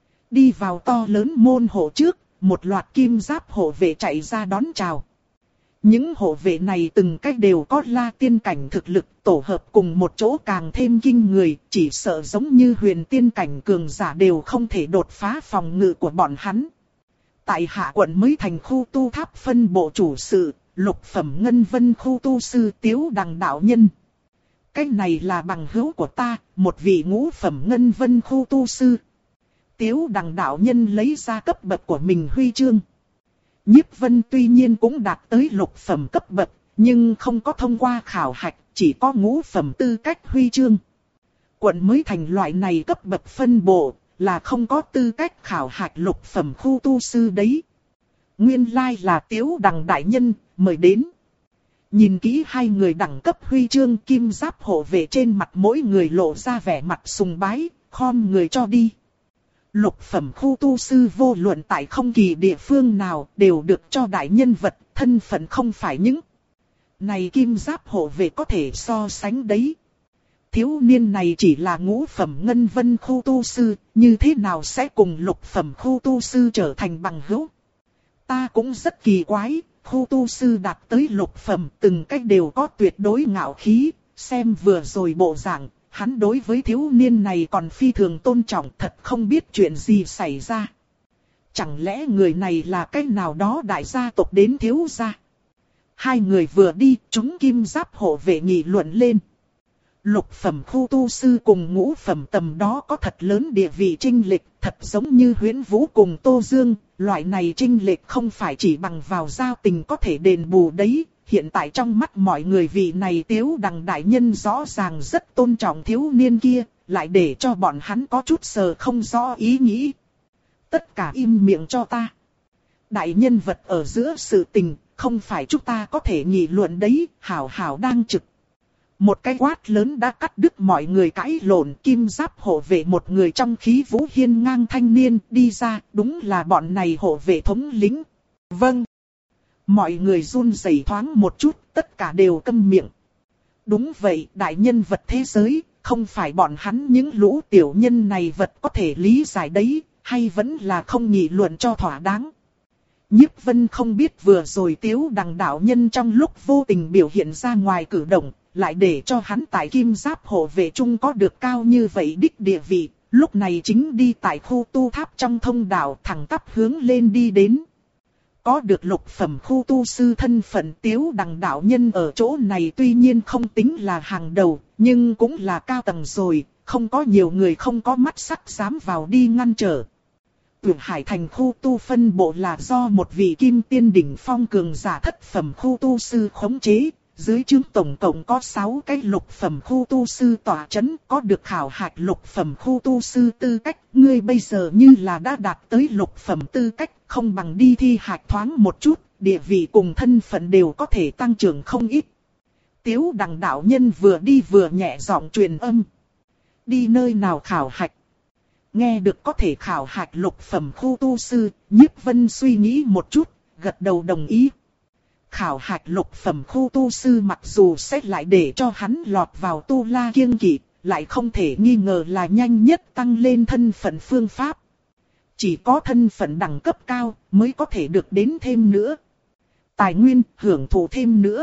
Đi vào to lớn môn hộ trước, một loạt kim giáp hộ vệ chạy ra đón chào. Những hộ vệ này từng cách đều có la tiên cảnh thực lực, tổ hợp cùng một chỗ càng thêm kinh người, chỉ sợ giống như huyền tiên cảnh cường giả đều không thể đột phá phòng ngự của bọn hắn. Tại hạ quận mới thành khu tu tháp phân bộ chủ sự, lục phẩm ngân vân khu tu sư Tiếu Đằng đạo nhân. Cái này là bằng hữu của ta, một vị ngũ phẩm ngân vân khu tu sư. Tiếu Đằng đạo nhân lấy ra cấp bậc của mình huy chương. Nhiếp Vân tuy nhiên cũng đạt tới lục phẩm cấp bậc, nhưng không có thông qua khảo hạch, chỉ có ngũ phẩm tư cách huy chương. Quận mới thành loại này cấp bậc phân bộ, là không có tư cách khảo hạch lục phẩm khu tu sư đấy. Nguyên lai là Tiếu Đằng đại nhân, mời đến. Nhìn kỹ hai người đẳng cấp huy chương kim giáp hộ vệ trên mặt mỗi người lộ ra vẻ mặt sùng bái, khom người cho đi. Lục phẩm khu tu sư vô luận tại không kỳ địa phương nào đều được cho đại nhân vật, thân phận không phải những này kim giáp hộ vệ có thể so sánh đấy. Thiếu niên này chỉ là ngũ phẩm ngân vân khu tu sư, như thế nào sẽ cùng lục phẩm khu tu sư trở thành bằng hữu? Ta cũng rất kỳ quái, khu tu sư đạt tới lục phẩm từng cách đều có tuyệt đối ngạo khí, xem vừa rồi bộ dạng. Hắn đối với thiếu niên này còn phi thường tôn trọng, thật không biết chuyện gì xảy ra. Chẳng lẽ người này là cái nào đó đại gia tộc đến thiếu gia? Hai người vừa đi, chúng kim giáp hộ vệ nghị luận lên. Lục phẩm khu tu sư cùng ngũ phẩm tầm đó có thật lớn địa vị chênh lệch, thật giống như Huyễn Vũ cùng Tô Dương, loại này chênh lệch không phải chỉ bằng vào giao tình có thể đền bù đấy. Hiện tại trong mắt mọi người vị này Tiếu Đằng đại nhân rõ ràng rất tôn trọng thiếu niên kia, lại để cho bọn hắn có chút sờ không rõ ý nghĩ. Tất cả im miệng cho ta. Đại nhân vật ở giữa sự tình, không phải chúng ta có thể nghị luận đấy, hảo hảo đang trực. Một cái quát lớn đã cắt đứt mọi người cãi lộn, kim giáp hộ vệ một người trong khí vũ hiên ngang thanh niên đi ra, đúng là bọn này hộ vệ thống lĩnh. Vâng. Mọi người run rẩy thoáng một chút, tất cả đều câm miệng. Đúng vậy, đại nhân vật thế giới, không phải bọn hắn những lũ tiểu nhân này vật có thể lý giải đấy, hay vẫn là không nghị luận cho thỏa đáng. Nhiếp Vân không biết vừa rồi Tiếu Đằng đạo nhân trong lúc vô tình biểu hiện ra ngoài cử động, lại để cho hắn tại kim giáp hộ vệ trung có được cao như vậy đích địa vị, lúc này chính đi tại khu tu tháp trong thông đạo thẳng tắp hướng lên đi đến. Có được lục phẩm khu tu sư thân phận Tiếu Đằng đạo nhân ở chỗ này tuy nhiên không tính là hàng đầu, nhưng cũng là cao tầng rồi, không có nhiều người không có mắt sắc dám vào đi ngăn trở. Tuyển Hải thành khu tu phân bộ là do một vị kim tiên đỉnh phong cường giả thất phẩm khu tu sư khống chế, dưới trướng tổng cộng có sáu cái lục phẩm khu tu sư tỏa chấn, có được khảo hạch lục phẩm khu tu sư tư cách, ngươi bây giờ như là đã đạt tới lục phẩm tư cách, không bằng đi thi hạch thoáng một chút, địa vị cùng thân phận đều có thể tăng trưởng không ít. Tiếu Đằng đạo nhân vừa đi vừa nhẹ giọng truyền âm. Đi nơi nào khảo hạch? Nghe được có thể khảo hạch lục phẩm khu tu sư, Nhiếp Vân suy nghĩ một chút, gật đầu đồng ý. Khảo hạch lục phẩm khu tu sư mặc dù sẽ lại để cho hắn lọt vào tu la kiêng kỵ, lại không thể nghi ngờ là nhanh nhất tăng lên thân phận phương pháp. Chỉ có thân phận đẳng cấp cao mới có thể được đến thêm nữa. Tài nguyên hưởng thụ thêm nữa.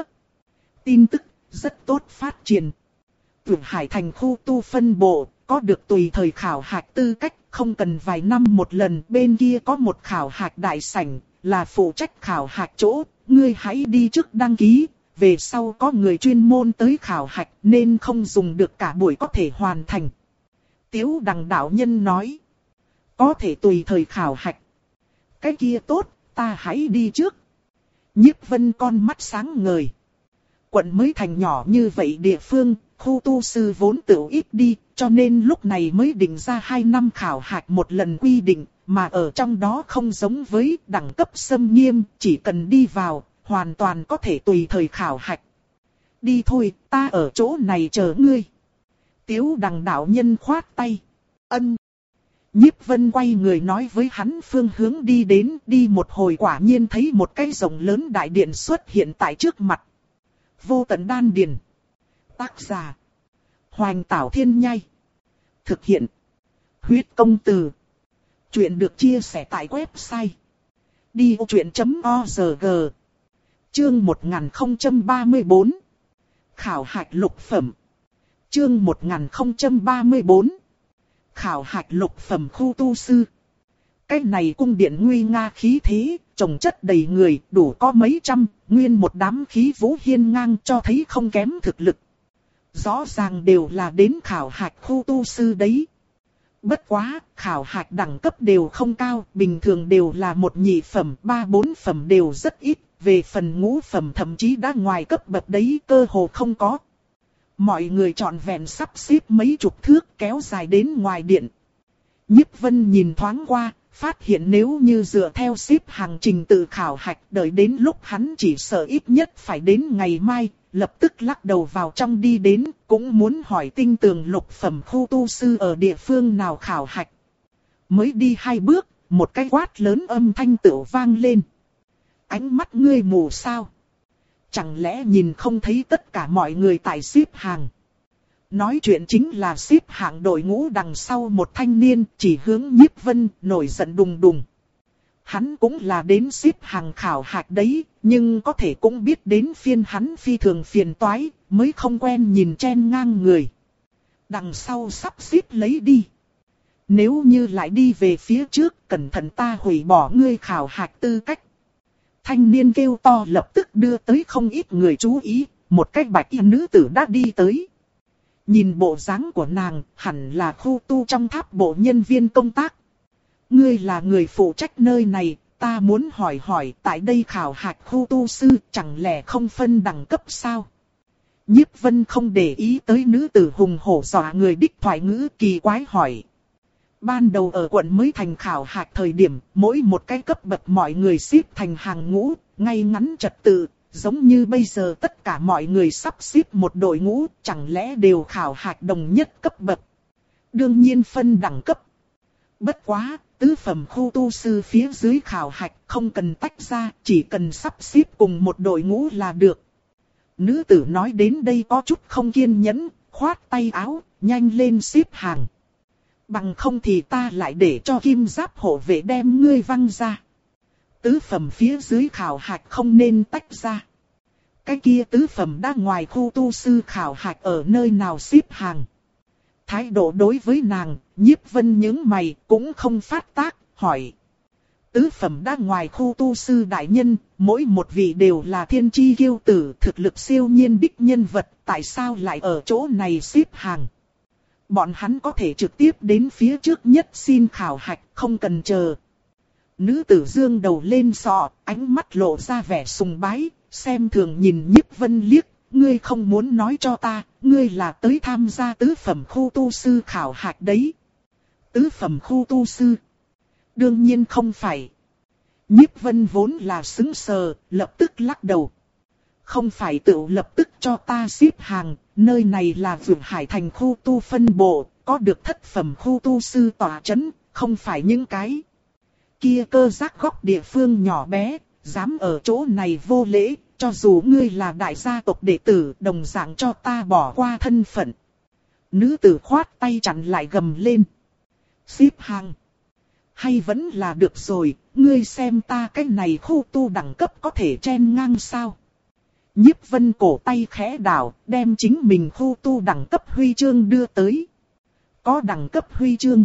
Tin tức rất tốt phát triển. Tuyển Hải thành khu tu phân bộ có được tùy thời khảo hạch tư cách, không cần vài năm một lần. Bên kia có một khảo hạch đại sảnh, là phụ trách khảo hạch chỗ. Ngươi hãy đi trước đăng ký, về sau có người chuyên môn tới khảo hạch nên không dùng được cả buổi có thể hoàn thành. Tiếu Đằng đạo nhân nói. Có thể tùy thời khảo hạch. Cái kia tốt, ta hãy đi trước. Nhiếp Vân con mắt sáng ngời. Quận mới thành nhỏ như vậy địa phương, khu tu sư vốn tự ít đi, cho nên lúc này mới định ra hai năm khảo hạch một lần quy định, mà ở trong đó không giống với đẳng cấp xâm nghiêm, chỉ cần đi vào, hoàn toàn có thể tùy thời khảo hạch. Đi thôi, ta ở chỗ này chờ ngươi. Tiếu Đằng đạo nhân khoát tay. Ân. Nhiếp Vân quay người nói với hắn phương hướng đi đến, đi một hồi quả nhiên thấy một cái rộng lớn đại điện xuất hiện tại trước mặt. Vô tận đan điền. Tác giả. Hoành Tảo Thiên Nhai. Thực hiện. Huyết Công Từ. Chuyện được chia sẻ tại website. đi ô chuyện chấm org. Chương một nghìn không trăm ba mươi bốn. Khảo hạch lục phẩm. Chương một nghìn không trăm ba mươi bốn. Khảo hạch lục phẩm khu tu sư. Cái này cung điện nguy nga khí thế, trồng chất đầy người, đủ có mấy trăm, nguyên một đám khí vũ hiên ngang cho thấy không kém thực lực. Rõ ràng đều là đến khảo hạch khu tu sư đấy. Bất quá, khảo hạch đẳng cấp đều không cao, bình thường đều là một nhị phẩm, ba bốn phẩm đều rất ít, về phần ngũ phẩm thậm chí đã ngoài cấp bậc đấy cơ hồ không có. Mọi người trọn vẹn sắp xếp mấy chục thước kéo dài đến ngoài điện. Nhiếp Vân nhìn thoáng qua, phát hiện nếu như dựa theo xếp hàng trình tự khảo hạch đợi đến lúc hắn chỉ sợ ít nhất phải đến ngày mai, lập tức lắc đầu vào trong đi đến, cũng muốn hỏi tinh tường lục phẩm khu tu sư ở địa phương nào khảo hạch. Mới đi hai bước, một cái quát lớn âm thanh tựu vang lên. Ánh mắt ngươi mù sao? Chẳng lẽ nhìn không thấy tất cả mọi người tại xếp hàng? Nói chuyện chính là xếp hạng đội ngũ đằng sau một thanh niên chỉ hướng Nhiếp Vân nổi giận đùng đùng. Hắn cũng là đến xếp hàng khảo hạch đấy, nhưng có thể cũng biết đến phiên hắn phi thường phiền toái, mới không quen nhìn chen ngang người. Đằng sau sắp xếp lấy đi. Nếu như lại đi về phía trước, cẩn thận ta hủy bỏ ngươi khảo hạch tư cách. Thanh niên kêu to lập tức đưa tới không ít người chú ý, một cái bạch y nữ tử đã đi tới. Nhìn bộ dáng của nàng, hẳn là khu tu trong tháp bộ nhân viên công tác. Ngươi là người phụ trách nơi này, ta muốn hỏi hỏi tại đây khảo hạch khu tu sư chẳng lẽ không phân đẳng cấp sao? Nhiếp Vân không để ý tới nữ tử hùng hổ dọa người đích thoại ngữ kỳ quái hỏi. Ban đầu ở quận mới thành khảo hạch thời điểm, mỗi một cái cấp bậc mọi người xếp thành hàng ngũ, ngay ngắn trật tự, giống như bây giờ tất cả mọi người sắp xếp một đội ngũ, chẳng lẽ đều khảo hạch đồng nhất cấp bậc? Đương nhiên phân đẳng cấp. Bất quá, tứ phẩm khu tu sư phía dưới khảo hạch không cần tách ra, chỉ cần sắp xếp cùng một đội ngũ là được. Nữ tử nói đến đây có chút không kiên nhẫn, khoát tay áo, nhanh lên xếp hàng. Bằng không thì ta lại để cho kim giáp hộ vệ đem ngươi văng ra. Tứ phẩm phía dưới khảo hạch không nên tách ra. Cái kia tứ phẩm đã ngoài khu tu sư khảo hạch ở nơi nào xếp hàng. Thái độ đối với nàng, Nhiếp Vân nhướng mày cũng không phát tác, hỏi. Tứ phẩm đã ngoài khu tu sư đại nhân, mỗi một vị đều là thiên chi kiêu tử, thực lực siêu nhiên đích nhân vật, tại sao lại ở chỗ này xếp hàng? Bọn hắn có thể trực tiếp đến phía trước nhất xin khảo hạch, không cần chờ. Nữ tử dương đầu lên sọ, ánh mắt lộ ra vẻ sùng bái, xem thường nhìn Nhiếp Vân liếc. Ngươi không muốn nói cho ta, ngươi là tới tham gia tứ phẩm khu tu sư khảo hạch đấy. Tứ phẩm khu tu sư? Đương nhiên không phải. Nhiếp Vân vốn là sững sờ, lập tức lắc đầu. Không phải tự lập tức cho ta xếp hàng, nơi này là Vượng Hải thành khu tu phân bộ, có được thất phẩm khu tu sư tỏa chấn, không phải những cái kia cơ giác góc địa phương nhỏ bé, dám ở chỗ này vô lễ, cho dù ngươi là đại gia tộc đệ tử, đồng dạng cho ta bỏ qua thân phận. Nữ tử khoát tay chặn lại gầm lên. Xếp hàng. Hay vẫn là được rồi, ngươi xem ta cái này khu tu đẳng cấp có thể chen ngang sao? Nhiếp Vân cổ tay khẽ đảo, đem chính mình khu tu đẳng cấp huy chương đưa tới. Có đẳng cấp huy chương.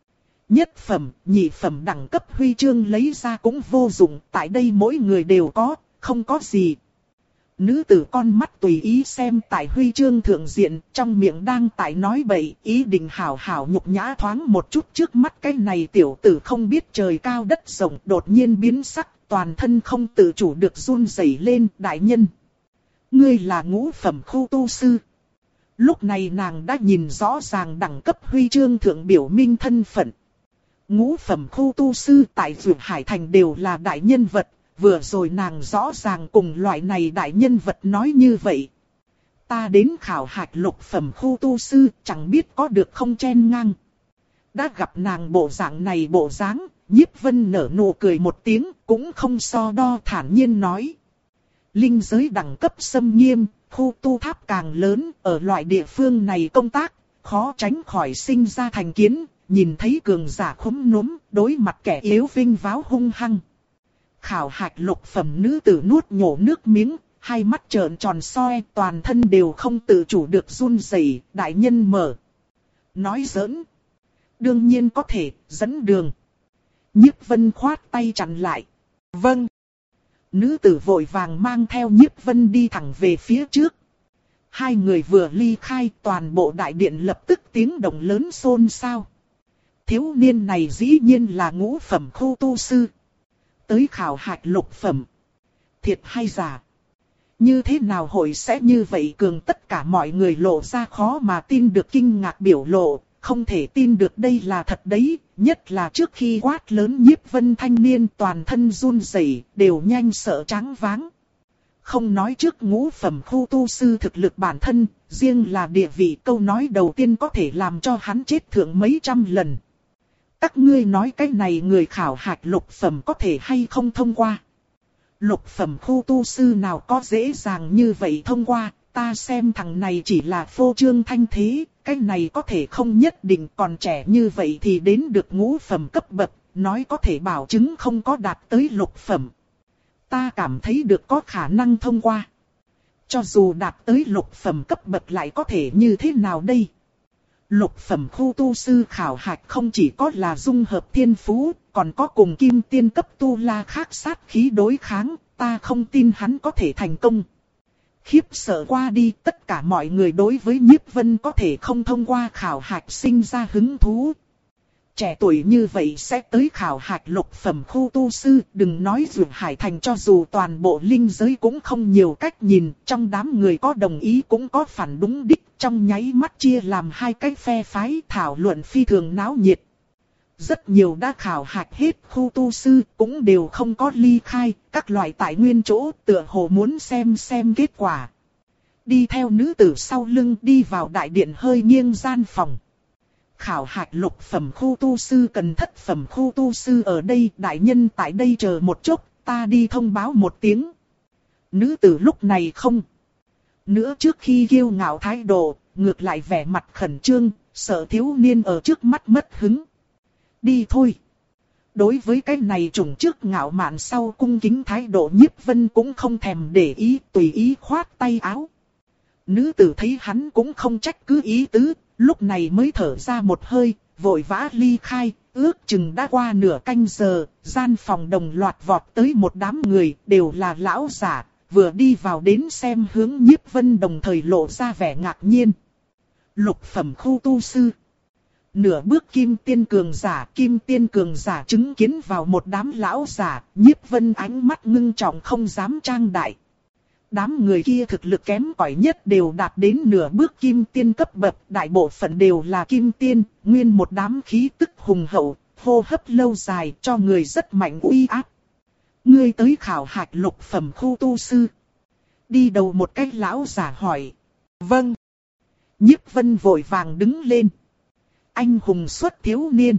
Nhất phẩm, nhị phẩm đẳng cấp huy chương lấy ra cũng vô dụng, tại đây mỗi người đều có, không có gì. Nữ tử con mắt tùy ý xem tại huy chương thượng diện, trong miệng đang tại nói bậy, ý định hảo hảo nhục nhã thoáng một chút trước mắt cái này tiểu tử không biết trời cao đất rộng, đột nhiên biến sắc, toàn thân không tự chủ được run rẩy lên. Đại nhân, ngươi là ngũ phẩm khu tu sư. Lúc này nàng đã nhìn rõ ràng đẳng cấp huy chương thượng biểu minh thân phận. Ngũ phẩm khu tu sư tại Vượng Hải thành đều là đại nhân vật. Vừa rồi nàng rõ ràng cùng loại này đại nhân vật nói như vậy. Ta đến khảo hạch lục phẩm khu tu sư, chẳng biết có được không chen ngang. Đã gặp nàng bộ dạng này bộ dáng, Nhiếp Vân nở nụ cười một tiếng, cũng không so đo thản nhiên nói. Linh giới đẳng cấp xâm nghiêm, khu tu tháp càng lớn, ở loại địa phương này công tác, khó tránh khỏi sinh ra thành kiến, nhìn thấy cường giả khúm núm, đối mặt kẻ yếu vinh váo hung hăng. khảo hạch lục phẩm nữ tử nuốt nhổ nước miếng, hai mắt trợn tròn soi, toàn thân đều không tự chủ được run rẩy. Đại nhân mở. Nói giỡn. Đương nhiên có thể, dẫn đường. Nhiếp Vân khoát tay chặn lại. Vâng. Nữ tử vội vàng mang theo Nhiếp Vân đi thẳng về phía trước. Hai người vừa ly khai, toàn bộ đại điện lập tức tiếng động lớn xôn xao. Thiếu niên này dĩ nhiên là ngũ phẩm khu tu sư. Tới khảo hạch lục phẩm. Thiệt hay giả? Như thế nào hội sẽ như vậy? Cường tất cả mọi người lộ ra khó mà tin được kinh ngạc biểu lộ. Không thể tin được đây là thật đấy. Nhất là trước khi quát lớn Nhiếp Vân thanh niên toàn thân run rẩy, đều nhanh sợ tráng váng. Không nói trước ngũ phẩm khu tu sư thực lực bản thân, riêng là địa vị câu nói đầu tiên có thể làm cho hắn chết thượng mấy trăm lần. Các ngươi nói cái này người khảo hạch lục phẩm có thể hay không thông qua? Lục phẩm khu tu sư nào có dễ dàng như vậy thông qua, ta xem thằng này chỉ là phô trương thanh thế, cái này có thể không nhất định, còn trẻ như vậy thì đến được ngũ phẩm cấp bậc, nói có thể bảo chứng không có đạt tới lục phẩm. Ta cảm thấy được có khả năng thông qua. Cho dù đạt tới lục phẩm cấp bậc lại có thể như thế nào đây? Lục phẩm khu tu sư khảo hạch không chỉ có là dung hợp thiên phú, còn có cùng kim tiên cấp tu la khác sát khí đối kháng, ta không tin hắn có thể thành công. Khiếp sợ qua đi, tất cả mọi người đối với Nhiếp Vân có thể không thông qua khảo hạch sinh ra hứng thú. Trẻ tuổi như vậy sẽ tới khảo hạch lục phẩm khu tu sư, đừng nói Dược Hải Thành, cho dù toàn bộ linh giới cũng không nhiều cách nhìn, trong đám người có đồng ý cũng có phản đúng đích, trong nháy mắt chia làm hai cái phe phái thảo luận phi thường náo nhiệt. Rất nhiều đã khảo hạch hết khu tu sư cũng đều không có ly khai, các loại tại nguyên chỗ tựa hồ muốn xem xem kết quả. Đi theo nữ tử sau lưng đi vào đại điện hơi nghiêng gian phòng. Khảo hạch lục phẩm khu tu sư cần thất phẩm khu tu sư ở đây, đại nhân tại đây chờ một chút, ta đi thông báo một tiếng. Nữ tử lúc này không nữa trước khi kiêu ngạo thái độ, ngược lại vẻ mặt khẩn trương, sợ thiếu niên ở trước mắt mất hứng. Đi thôi. Đối với cái này trùng trước ngạo mạn sau cung kính thái độ, Nhiếp Vân cũng không thèm để ý, tùy ý khoát tay áo. Nữ tử thấy hắn cũng không trách cứ ý tứ, lúc này mới thở ra một hơi, vội vã ly khai. Ước chừng đã qua nửa canh giờ, gian phòng đồng loạt vọt tới một đám người, đều là lão giả, vừa đi vào đến xem hướng Nhiếp Vân đồng thời lộ ra vẻ ngạc nhiên. Lục phẩm khu tu sư. Nửa bước kim tiên cường giả, kim tiên cường giả chứng kiến vào một đám lão giả, Nhiếp Vân ánh mắt ngưng trọng không dám trang đại. Đám người kia thực lực kém cỏi nhất đều đạt đến nửa bước kim tiên cấp bậc, đại bộ phận đều là kim tiên, nguyên một đám khí tức hùng hậu, hô hấp lâu dài, cho người rất mạnh uy áp. Ngươi tới khảo hạch lục phẩm khu tu sư. Đi đầu một cái lão giả hỏi. Vâng. Nhiếp Vân vội vàng đứng lên. Anh hùng xuất thiếu niên.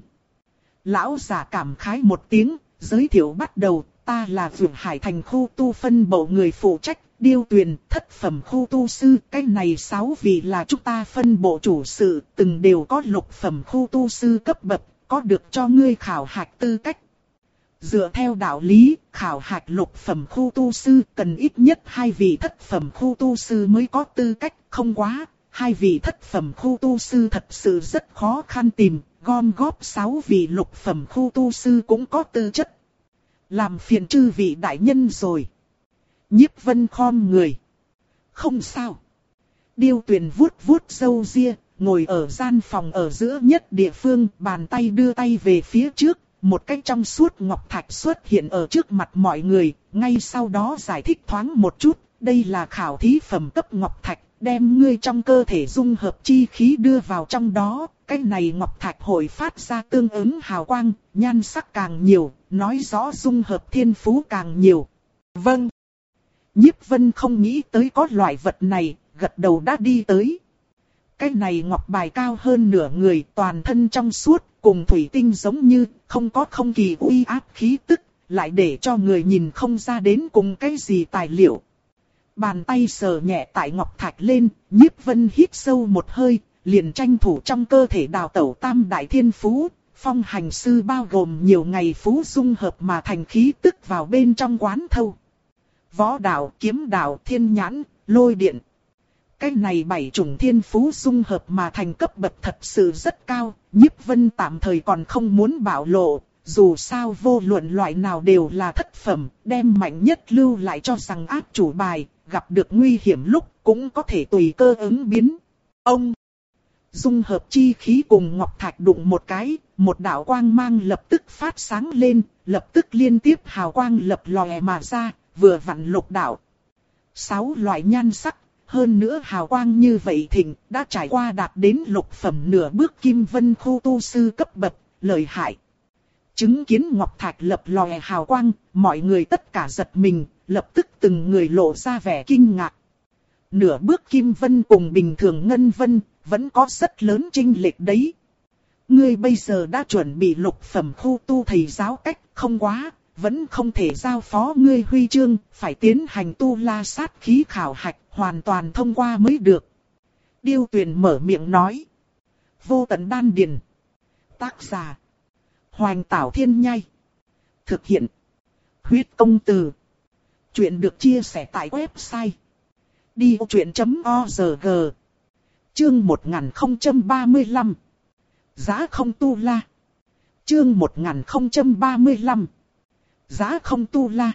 Lão giả cảm khái một tiếng, giới thiệu bắt đầu, ta là Dược Hải Thành khu tu phân bộ người phụ trách, Điêu Tuyền, thất phẩm khu tu sư, cái này sáu vị là chúng ta phân bộ chủ sự, từng đều có lục phẩm khu tu sư cấp bậc, có được cho ngươi khảo hạch tư cách. Dựa theo đạo lý, khảo hạch lục phẩm khu tu sư cần ít nhất hai vị thất phẩm khu tu sư mới có tư cách, không quá. Hai vị thất phẩm khu tu sư thật sự rất khó khăn tìm, gom góp sáu vị lục phẩm khu tu sư cũng có tư chất. Làm phiền chư vị đại nhân rồi. Nhiếp Vân khom người. Không sao. Điêu Tuyền vuốt vuốt râu ria, ngồi ở gian phòng ở giữa nhất địa phương, bàn tay đưa tay về phía trước, một cái trong suốt ngọc thạch xuất hiện ở trước mặt mọi người, ngay sau đó giải thích thoáng một chút, đây là khảo thí phẩm cấp ngọc thạch. Đem ngươi trong cơ thể dung hợp chi khí đưa vào trong đó, cái này ngọc thạch hội phát ra tương ứng hào quang, nhan sắc càng nhiều, nói rõ dung hợp thiên phú càng nhiều. Vâng. Nhiếp Vân không nghĩ tới có loại vật này, gật đầu đã đi tới. Cái này ngọc bài cao hơn nửa người, toàn thân trong suốt, cùng thủy tinh giống như, không có không kỳ uy áp khí tức, lại để cho người nhìn không ra đến cùng cái gì tài liệu. Bàn tay sờ nhẹ tại ngọc thạch lên, Nhiếp Vân hít sâu một hơi, liền tranh thủ trong cơ thể đào tẩu tam đại thiên phú, phong hành sư bao gồm nhiều ngày phú dung hợp mà thành khí tức vào bên trong quán thâu. Võ đạo, kiếm đạo, thiên nhãn, lôi điện. Cái này bảy chủng thiên phú dung hợp mà thành cấp bậc thật sự rất cao, Nhiếp Vân tạm thời còn không muốn bạo lộ, dù sao vô luận loại nào đều là thất phẩm, đem mạnh nhất lưu lại cho rằng áp chủ bài, gặp được nguy hiểm lúc cũng có thể tùy cơ ứng biến. Ông dung hợp chi khí cùng ngọc thạch đụng một cái, một đạo quang mang lập tức phát sáng lên, lập tức liên tiếp hào quang lập lòe mà ra, vừa vặn lục đạo. Sáu loại nhan sắc, hơn nữa hào quang như vậy thịnh, đã trải qua đạt đến lục phẩm nửa bước kim vân khu tu sư cấp bậc, lợi hại. Chứng kiến ngọc thạch lập lòe hào quang, mọi người tất cả giật mình, lập tức từng người lộ ra vẻ kinh ngạc. Nửa bước kim vân cùng bình thường ngân vân, vẫn có rất lớn chênh lệch đấy. Ngươi bây giờ đã chuẩn bị lục phẩm khu tu thầy giáo cách, không quá, vẫn không thể giao phó ngươi huy chương, phải tiến hành tu la sát khí khảo hạch, hoàn toàn thông qua mới được. Điêu Tuyền mở miệng nói. Vô tận đan điền. Tác giả. Hoành Tảo Thiên Nhai. Thực hiện. Huyết Công Từ. Chuyện được chia sẻ tại website. đi ô chuyện chấm o rờ giê. Chương một nghìn không trăm ba mươi lăm. Giá không tu la. Chương một nghìn không trăm ba mươi lăm. Giá không tu la.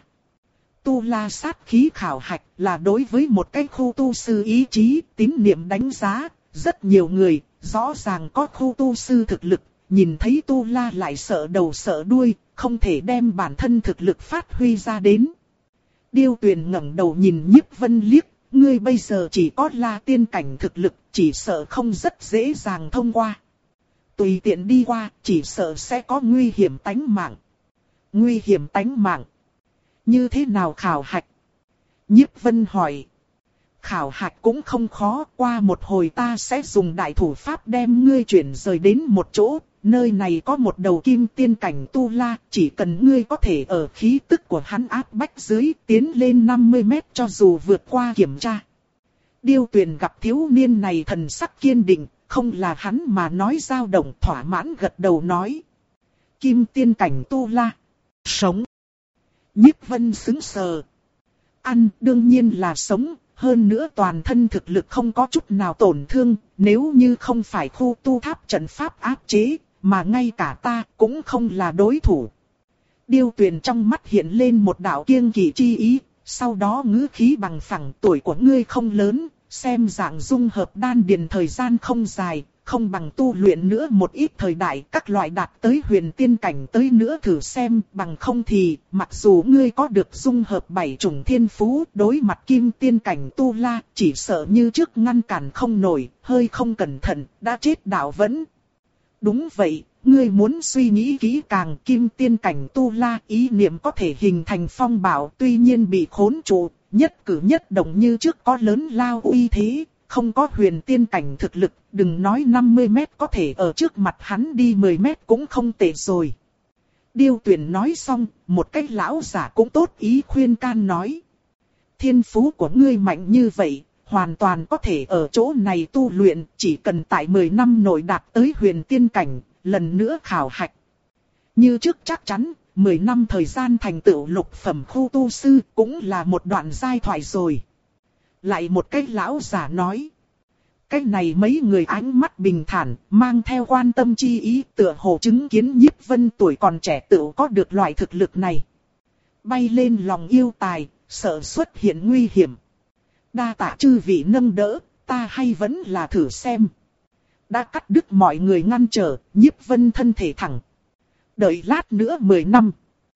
Tu la sát khí khảo hạch là đối với một cái khu tu sư ý chí, tín niệm đánh giá. Rất nhiều người, rõ ràng có khu tu sư thực lực, nhìn thấy tu la lại sợ đầu sợ đuôi, không thể đem bản thân thực lực phát huy ra đến. Điêu Tuyền ngẩng đầu nhìn Nhiếp Vân liếc, ngươi bây giờ chỉ có la tiên cảnh thực lực, chỉ sợ không rất dễ dàng thông qua. Tùy tiện đi qua, chỉ sợ sẽ có nguy hiểm tánh mạng. Nguy hiểm tánh mạng. Như thế nào khảo hạch? Nhiếp Vân hỏi. Khảo hạch cũng không khó, qua một hồi ta sẽ dùng đại thủ pháp đem ngươi chuyển rời đến một chỗ. Nơi này có một đầu kim tiên cảnh tu la, chỉ cần ngươi có thể ở khí tức của hắn áp bách dưới tiến lên năm mươi mét cho dù vượt qua kiểm tra. Điêu Tuyền gặp thiếu niên này thần sắc kiên định, không là hắn mà nói dao động, thỏa mãn gật đầu nói. Kim tiên cảnh tu la. Sống. Nhiếp Vân sững sờ. Ăn đương nhiên là sống, hơn nữa toàn thân thực lực không có chút nào tổn thương, nếu như không phải khu tu tháp trận pháp áp chế, mà ngay cả ta cũng không là đối thủ. Điêu Tuyền trong mắt hiện lên một đạo kiêng kỵ chi ý, sau đó ngữ khí bằng phẳng, tuổi của ngươi không lớn, xem dạng dung hợp đan điền thời gian không dài, không bằng tu luyện nữa một ít thời đại các loại đạt tới huyền tiên cảnh tới nữa thử xem, bằng không thì, mặc dù ngươi có được dung hợp bảy chủng thiên phú, đối mặt kim tiên cảnh tu la, chỉ sợ như trước ngăn cản không nổi, hơi không cẩn thận, đã chết đạo vẫn. Đúng vậy, ngươi muốn suy nghĩ kỹ càng, kim tiên cảnh tu la ý niệm có thể hình thành phong bạo, tuy nhiên bị khốn trụ, nhất cử nhất động như trước có lớn lao uy thế, không có huyền tiên cảnh thực lực, đừng nói năm mươi mét có thể ở trước mặt hắn đi mười mét cũng không tệ rồi. Điêu Tuyền nói xong, một cái lão giả cũng tốt ý khuyên can nói. Thiên phú của ngươi mạnh như vậy, hoàn toàn có thể ở chỗ này tu luyện, chỉ cần tại mười năm nội đạt tới huyền tiên cảnh, lần nữa khảo hạch. Như trước chắc chắn, mười năm thời gian thành tựu lục phẩm khu tu sư cũng là một đoạn giai thoại rồi. Lại một cái lão giả nói. Cái này mấy người ánh mắt bình thản, mang theo quan tâm chi ý, tựa hồ chứng kiến Nhiếp Vân tuổi còn trẻ tựu có được loại thực lực này. Bay lên lòng yêu tài, sợ xuất hiện nguy hiểm. Đa tạ chư vị nâng đỡ, ta hay vẫn là thử xem. Đã cắt đứt mọi người ngăn trở, Nhiếp Vân thân thể thẳng. Đợi lát nữa mười năm.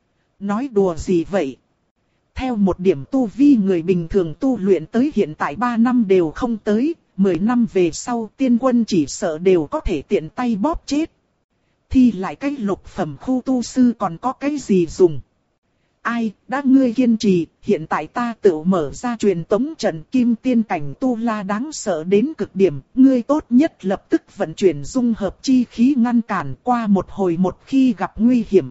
Nói đùa gì vậy? Theo một điểm tu vi người bình thường tu luyện tới hiện tại ba năm đều không tới, mười năm về sau tiên quân chỉ sợ đều có thể tiện tay bóp chết. Thì lại cái lục phẩm khu tu sư còn có cái gì dùng? Ai, đã ngươi kiên trì, hiện tại ta tự mở ra truyền tống trận kim tiên cảnh tu la đáng sợ đến cực điểm, ngươi tốt nhất lập tức vận chuyển dung hợp chi khí ngăn cản qua một hồi một khi gặp nguy hiểm.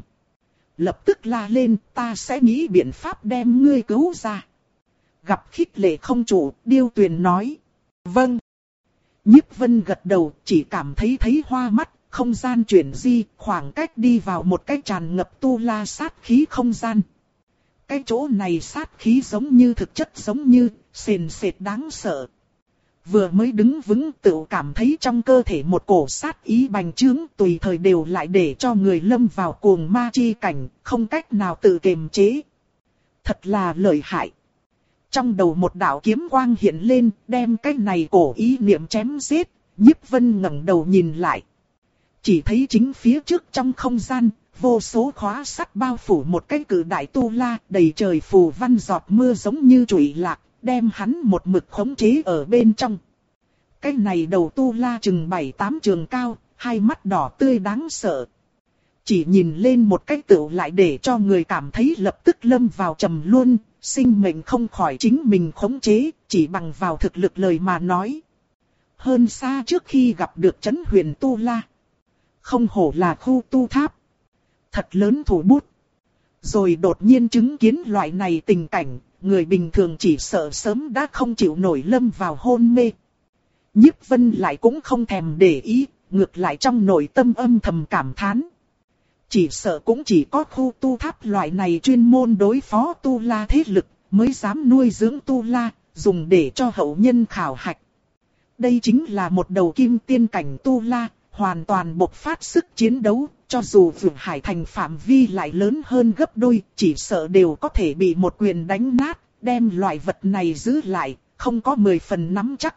Lập tức la lên, ta sẽ nghĩ biện pháp đem ngươi cứu ra. Gặp khích lệ không chủ, Điêu Tuyền nói. Vâng. Nhiếp Vân gật đầu, chỉ cảm thấy thấy hoa mắt, không gian chuyển di, khoảng cách đi vào một cái tràn ngập tu la sát khí không gian. Cái chỗ này sát khí giống như thực chất giống như, sền sệt đáng sợ. Vừa mới đứng vững tự cảm thấy trong cơ thể một cổ sát ý bành trướng tùy thời đều lại để cho người lâm vào cuồng ma chi cảnh, không cách nào tự kiềm chế. Thật là lợi hại. Trong đầu một đạo kiếm quang hiện lên, đem cái này cổ ý niệm chém giết, Nhiếp Vân ngẩng đầu nhìn lại. Chỉ thấy chính phía trước trong không gian, vô số khóa sắt bao phủ một cái cự đại tu la, đầy trời phù văn giọt mưa giống như chủy lạc, đem hắn một mực khống chế ở bên trong. Cái này đầu tu la chừng bảy tám trường cao, hai mắt đỏ tươi đáng sợ. Chỉ nhìn lên một cái tựu lại để cho người cảm thấy lập tức lâm vào trầm luân, sinh mệnh không khỏi chính mình khống chế, chỉ bằng vào thực lực lời mà nói. Hơn xa trước khi gặp được Chấn Huyền tu la. Không hổ là khu tu tháp. Thật lớn thủ bút. Rồi đột nhiên chứng kiến loại này tình cảnh, người bình thường chỉ sợ sớm đã không chịu nổi lâm vào hôn mê. Nhiếp Vân lại cũng không thèm để ý, ngược lại trong nội tâm âm thầm cảm thán. Chỉ sợ cũng chỉ có khu tu tháp loại này chuyên môn đối phó tu la thế lực, mới dám nuôi dưỡng tu la, dùng để cho hậu nhân khảo hạch. Đây chính là một đầu kim tiên cảnh tu la, hoàn toàn bộc phát sức chiến đấu, cho dù Vượt Hải Thành phạm vi lại lớn hơn gấp đôi, chỉ sợ đều có thể bị một quyền đánh nát, đem loại vật này giữ lại, không có mười phần nắm chắc.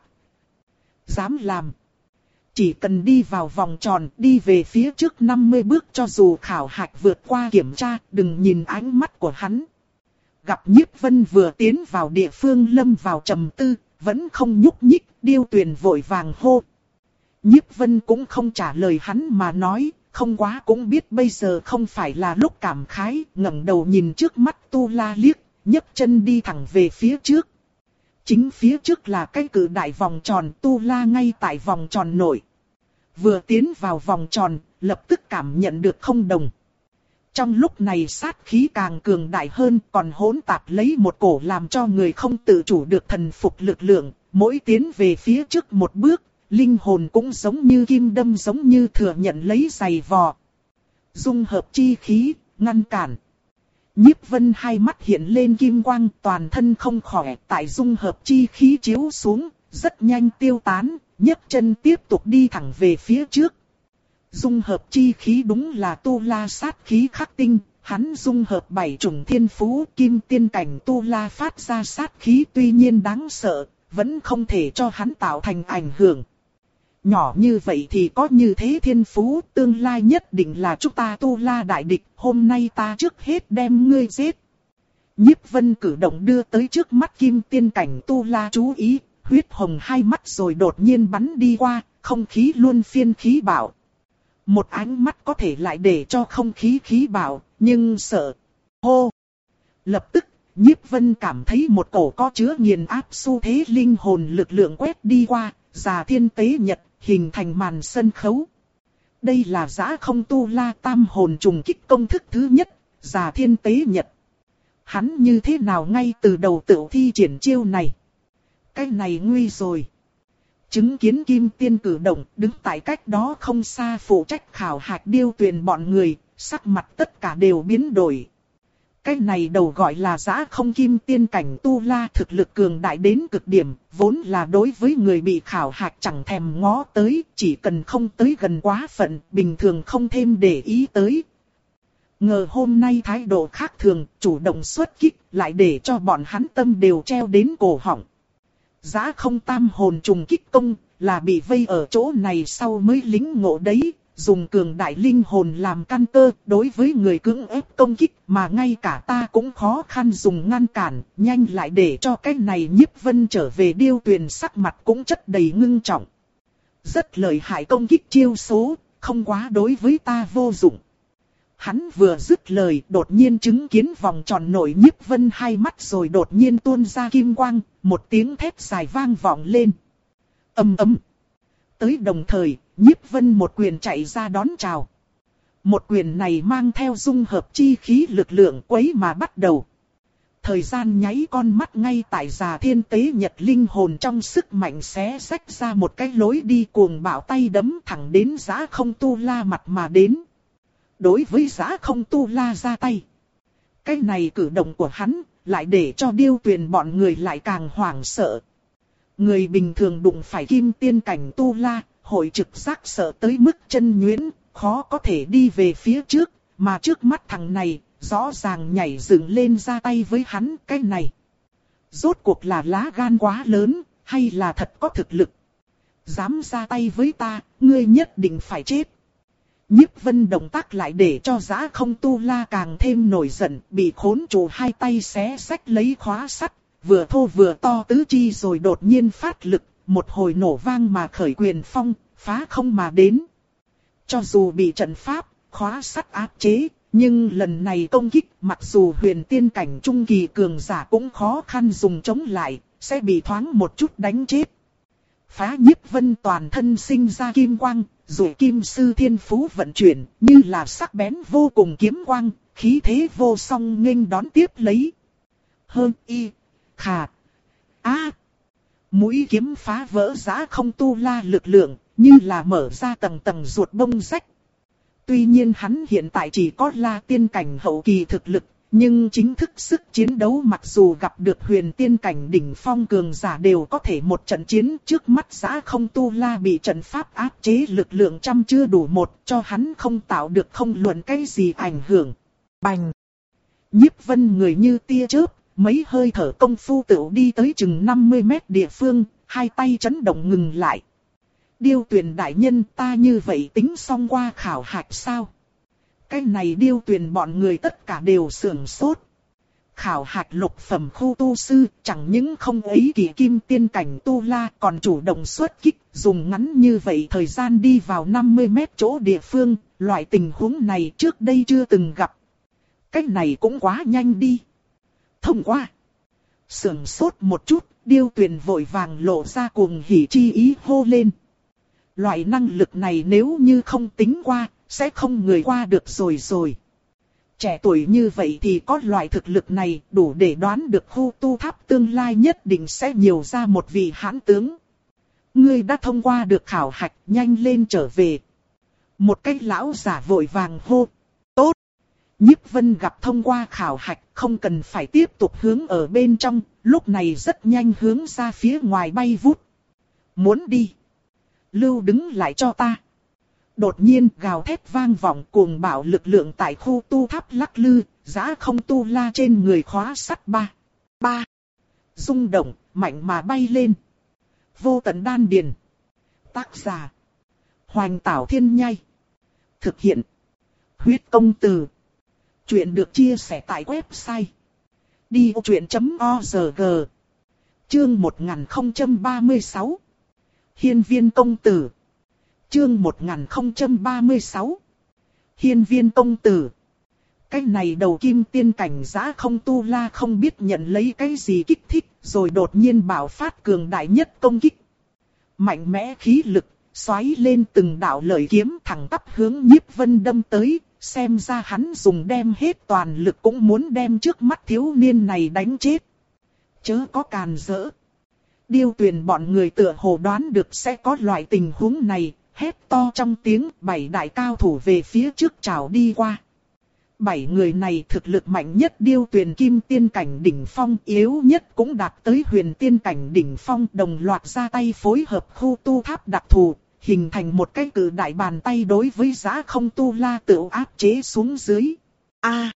Dám làm. Chỉ cần đi vào vòng tròn, đi về phía trước năm mươi bước cho dù khảo hạch vượt qua kiểm tra, đừng nhìn ánh mắt của hắn. Gặp Nhiếp Vân vừa tiến vào địa phương lâm vào trầm tư, vẫn không nhúc nhích, Điêu Tuyền vội vàng hô. Nhiếp Vân cũng không trả lời hắn mà nói, không quá cũng biết bây giờ không phải là lúc cảm khái, ngẩng đầu nhìn trước mắt tu la liếc, nhấc chân đi thẳng về phía trước. Chính phía trước là cái cự đại vòng tròn, tu la ngay tại vòng tròn nội. Vừa tiến vào vòng tròn, lập tức cảm nhận được không đồng. Trong lúc này sát khí càng cường đại hơn, còn hỗn tạp lấy một cổ làm cho người không tự chủ được thần phục lực lượng, mỗi tiến về phía trước một bước, linh hồn cũng giống như kim đâm giống như thừa nhận lấy giày vò. Dung hợp chi khí, ngăn cản. Nhiếp Vân hai mắt hiện lên kim quang, toàn thân không khỏe, tại dung hợp chi khí chiếu xuống, rất nhanh tiêu tán, nhấc chân tiếp tục đi thẳng về phía trước. Dung hợp chi khí đúng là tu la sát khí khắc tinh, hắn dung hợp bảy chủng thiên phú, kim tiên cảnh tu la phát ra sát khí tuy nhiên đáng sợ, vẫn không thể cho hắn tạo thành ảnh hưởng. Nhỏ như vậy thì có như thế thiên phú, tương lai nhất định là chúng ta tu la đại địch, hôm nay ta trước hết đem ngươi giết. Nhiếp Vân cử động đưa tới trước mắt kim tiên cảnh tu la chú ý, huyết hồng hai mắt rồi đột nhiên bắn đi qua, không khí luôn phiên khí bạo. Một ánh mắt có thể lại để cho không khí khí bạo, nhưng sợ. Hô! Lập tức, Nhiếp Vân cảm thấy một cổ có chứa nghiền áp xu thế linh hồn lực lượng quét đi qua, già thiên tế nhật, hình thành màn sân khấu. Đây là Dã Không Tu La Tam Hồn trùng kích công thức thứ nhất, già thiên tế nhật. Hắn như thế nào ngay từ đầu tự thi triển chiêu này? Cái này nguy rồi. Chứng kiến Kim Tiên cử động, đứng tại cách đó không xa phụ trách khảo hạch Điêu Tuyền bọn người, sắc mặt tất cả đều biến đổi. Cái này đầu gọi là Dã Không Kim Tiên cảnh tu la thực lực cường đại đến cực điểm, vốn là đối với người bị khảo hạch chẳng thèm ngó tới, chỉ cần không tới gần quá phận, bình thường không thêm để ý tới. Ngờ hôm nay thái độ khác thường, chủ động xuất kích, lại để cho bọn hắn tâm đều treo đến cổ họng. Dã Không Tam Hồn trùng kích công, là bị vây ở chỗ này sau mới lính ngộ đấy, dùng cường đại linh hồn làm căn cơ, đối với người cưỡng ép công kích mà ngay cả ta cũng khó khăn dùng ngăn cản, nhanh lại để cho cái này Nhiếp Vân trở về. Điêu Tuyền sắc mặt cũng chất đầy ngưng trọng. Rất lợi hại công kích chiêu số, không quá đối với ta vô dụng. Hắn vừa dứt lời, đột nhiên chứng kiến vòng tròn nội Nhiếp Vân hai mắt rồi đột nhiên tuôn ra kim quang, một tiếng thét dài vang vọng lên. Ầm ầm. Tới đồng thời, Nhiếp Vân một quyền chạy ra đón chào. Một quyền này mang theo dung hợp chi khí lực lượng quấy mà bắt đầu. Thời gian nháy con mắt ngay tại Già Thiên Tế Nhật linh hồn trong sức mạnh xé xách ra một cái lối đi cuồng bạo tay đấm thẳng đến Giá Không Tu La mặt mà đến. Đối với Giá Không Tu La ra tay, cái này cử động của hắn lại để cho Điêu Tuyền bọn người lại càng hoảng sợ. Người bình thường đụng phải kim tiên cảnh Tu La, hội trực giác sợ tới mức chân nhuyễn, khó có thể đi về phía trước, mà trước mắt thằng này, rõ ràng nhảy dựng lên ra tay với hắn. Cái này, rốt cuộc là lá gan quá lớn, hay là thật có thực lực? Dám ra tay với ta, ngươi nhất định phải chết. Nhiếp Vân động tác lại để cho Giá Không Tu La càng thêm nổi giận, bị khốn trụ hai tay xé xách lấy khóa sắt, vừa thô vừa to tứ chi rồi đột nhiên phát lực, một hồi nổ vang mà khởi quyền phong, phá không mà đến. Cho dù bị trận pháp, khóa sắt áp chế, nhưng lần này công kích mặc dù huyền tiên cảnh trung kỳ cường giả cũng khó khăn dùng chống lại, sẽ bị thoáng một chút đánh chết. Phá Nhiếp Vân toàn thân sinh ra kim quang, rồi kim sư thiên phú vận chuyển, như là sắc bén vô cùng kiếm quang, khí thế vô song nghênh đón tiếp lấy. Hơn y, khà, a, mũi kiếm phá vỡ Giá Không Tu La lực lượng, như là mở ra tầng tầng ruột bông rách. Tuy nhiên hắn hiện tại chỉ có La tiên cảnh hậu kỳ thực lực, nhưng chính thức sức chiến đấu mặc dù gặp được huyền tiên cảnh đỉnh phong cường giả đều có thể một trận chiến. Trước mắt Giá Không Tu La bị trận pháp áp chế lực lượng trăm chưa đủ một, cho hắn không tạo được không luận cái gì ảnh hưởng. Bành! Nhiếp Vân người như tia chớp, mấy hơi thở công phu tựu đi tới chừng năm mươi mét địa phương, hai tay chấn động ngừng lại. Điêu Tuyền đại nhân, ta như vậy tính xong qua khảo hạch sao? Cái này Điêu Tuyền bọn người tất cả đều sưởng sốt. Khảo hạch lục phẩm khu tu sư, chẳng những không ấy kỳ kim tiên cảnh Tu La, còn chủ động xuất kích, dùng ngắn như vậy thời gian đi vào năm mươi mét chỗ địa phương, loại tình huống này trước đây chưa từng gặp. Cái này cũng quá nhanh đi. Thông qua. Sưởng sốt một chút, Điêu Tuyền vội vàng lộ ra cuồng hỉ chi ý hô lên. Loại năng lực này nếu như không tính qua, sẽ không người qua được rồi rồi. Trẻ tuổi như vậy thì có loại thực lực này, đủ để đoán được khu tu tháp tương lai nhất định sẽ nhiều ra một vị hãn tướng. Ngươi đã thông qua được khảo hạch, nhanh lên trở về. Một cái lão giả vội vàng hô. Tốt. Nhiếp Vân gặp thông qua khảo hạch, không cần phải tiếp tục hướng ở bên trong, lúc này rất nhanh hướng ra phía ngoài bay vút. Muốn đi? Lưu đứng lại cho ta. Đột nhiên gào thét vang vọng, cuồng bạo lực lượng tại khu tu tháp lắc lư, Giá Không Tu La trên người khóa sắt ba. Ba. Rung động, mạnh mà bay lên. Vô tận đan điền. Tác giả. Hoành Tảo Thiên Nhai. Thực hiện. Huyết Công Từ. Chuyện được chia sẻ tại website đi ô chuyện chấm org. Chương một nghìn không trăm ba mươi sáu. Hiên Viên Công Tử. Chương một nghìn không trăm ba mươi sáu. Hiên Viên Công Tử. Cái này đầu kim tiên cảnh Giá Không Tu La không biết nhận lấy cái gì kích thích, rồi đột nhiên bạo phát cường đại nhất công kích. Mạnh mẽ khí lực, xoáy lên từng đạo lợi kiếm thẳng tắp hướng Nhiếp Vân đâm tới, xem ra hắn dùng đem hết toàn lực cũng muốn đem trước mắt thiếu niên này đánh chết. Chớ có càn rỡ. Điêu Tuyền bọn người tựa hồ đoán được sẽ có loại tình huống này, hét to trong tiếng, bảy đại cao thủ về phía trước trào đi qua. Bảy người này thực lực mạnh nhất Điêu Tuyền kim tiên cảnh đỉnh phong, yếu nhất cũng đạt tới huyền tiên cảnh đỉnh phong, đồng loạt ra tay phối hợp khu tu tháp đặc thù, hình thành một cái cự đại bàn tay đối với Giá Không Tu La tự áp chế xuống dưới. A, à,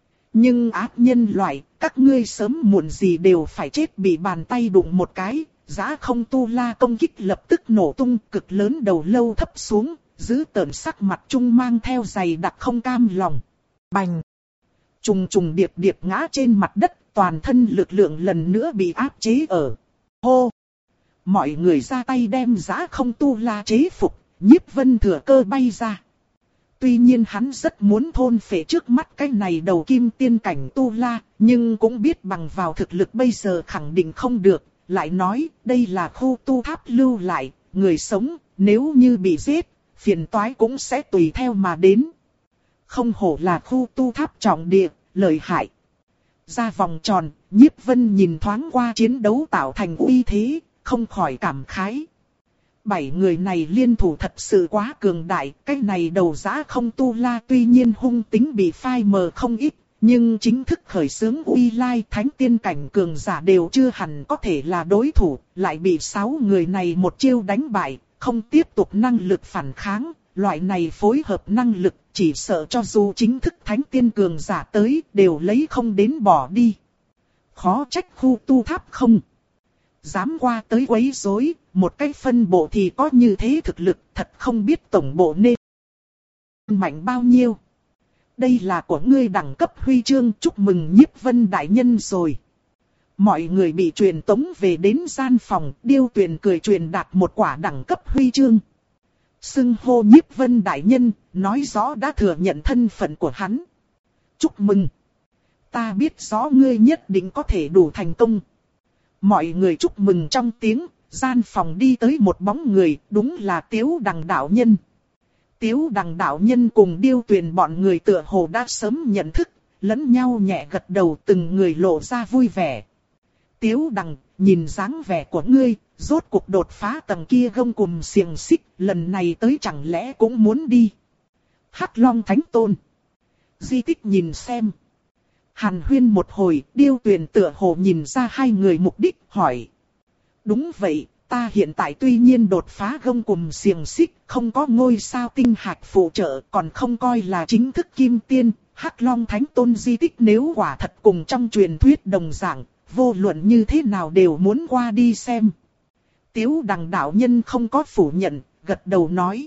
nhưng ác nhân loại, các ngươi sớm muộn gì đều phải chết bị bàn tay đụng một cái. Giá Không Tu La công kích lập tức nổ tung, cực lớn đầu lâu thấp xuống, giữ tợn sắc mặt trung mang theo dày đặc không cam lòng. Bành! Trùng trùng điệp điệp ngã trên mặt đất, toàn thân lực lượng lần nữa bị áp chế ở. Hô! Mọi người ra tay đem Giá Không Tu La chế phục, Nhiếp Vân thừa cơ bay ra. Tuy nhiên hắn rất muốn thôn phệ trước mắt cái này đầu kim tiên cảnh Tu La, nhưng cũng biết bằng vào thực lực bây giờ khẳng định không được. Lại nói, đây là khu tu tháp lưu lại, người sống, nếu như bị giết, phiền toái cũng sẽ tùy theo mà đến. Không hổ là khu tu tháp trọng địa, lợi hại. ra vòng tròn, Nhiếp Vân nhìn thoáng qua chiến đấu tạo thành uy thế, không khỏi cảm khái. Bảy người này liên thủ thật sự quá cường đại, cái này đầu giã không tu la tuy nhiên hung tính bị phai mờ không ít, nhưng chính thức khởi xướng uy lai thánh tiên cảnh cường giả đều chưa hẳn có thể là đối thủ, lại bị sáu người này một chiêu đánh bại, không tiếp tục năng lực phản kháng, loại này phối hợp năng lực chỉ sợ cho dù chính thức thánh tiên cường giả tới đều lấy không đến bỏ đi. Khó trách khu tu tháp không dám qua tới quấy rối, một cái phân bộ thì có như thế thực lực, thật không biết tổng bộ nên mạnh bao nhiêu. Đây là của ngươi đẳng cấp huy chương, chúc mừng Nhiếp Vân đại nhân rồi. Mọi người bị truyền tống về đến gian phòng, Điêu Tuyền cười truyền đạt một quả đẳng cấp huy chương. Xưng hô Nhiếp Vân đại nhân, nói rõ đã thừa nhận thân phận của hắn. Chúc mừng. Ta biết rõ ngươi nhất định có thể đủ thành công. Mọi người chúc mừng trong tiếng, gian phòng đi tới một bóng người, đúng là Tiếu Đằng đạo nhân. Tiếu Đằng đạo nhân cùng Điêu Tuyền bọn người tựa hồ đã sớm nhận thức, lẫn nhau nhẹ gật đầu, từng người lộ ra vui vẻ. Tiếu Đằng, nhìn dáng vẻ của ngươi, rốt cuộc đột phá tầng kia gông cùm xiềng xích, lần này tới chẳng lẽ cũng muốn đi. Hắc Long Thánh Tôn. Di tích nhìn xem. Hàn huyên một hồi, Điêu Tuyền tựa hồ nhìn ra hai người mục đích, hỏi. Đúng vậy, ta hiện tại tuy nhiên đột phá gông cùm xiềng xích, không có ngôi sao tinh hạch phụ trợ, còn không coi là chính thức kim tiên. Hắc Long Thánh Tôn di tích nếu quả thật cùng trong truyền thuyết đồng dạng, vô luận như thế nào đều muốn qua đi xem. Tiếu Đằng đạo nhân không có phủ nhận, gật đầu nói.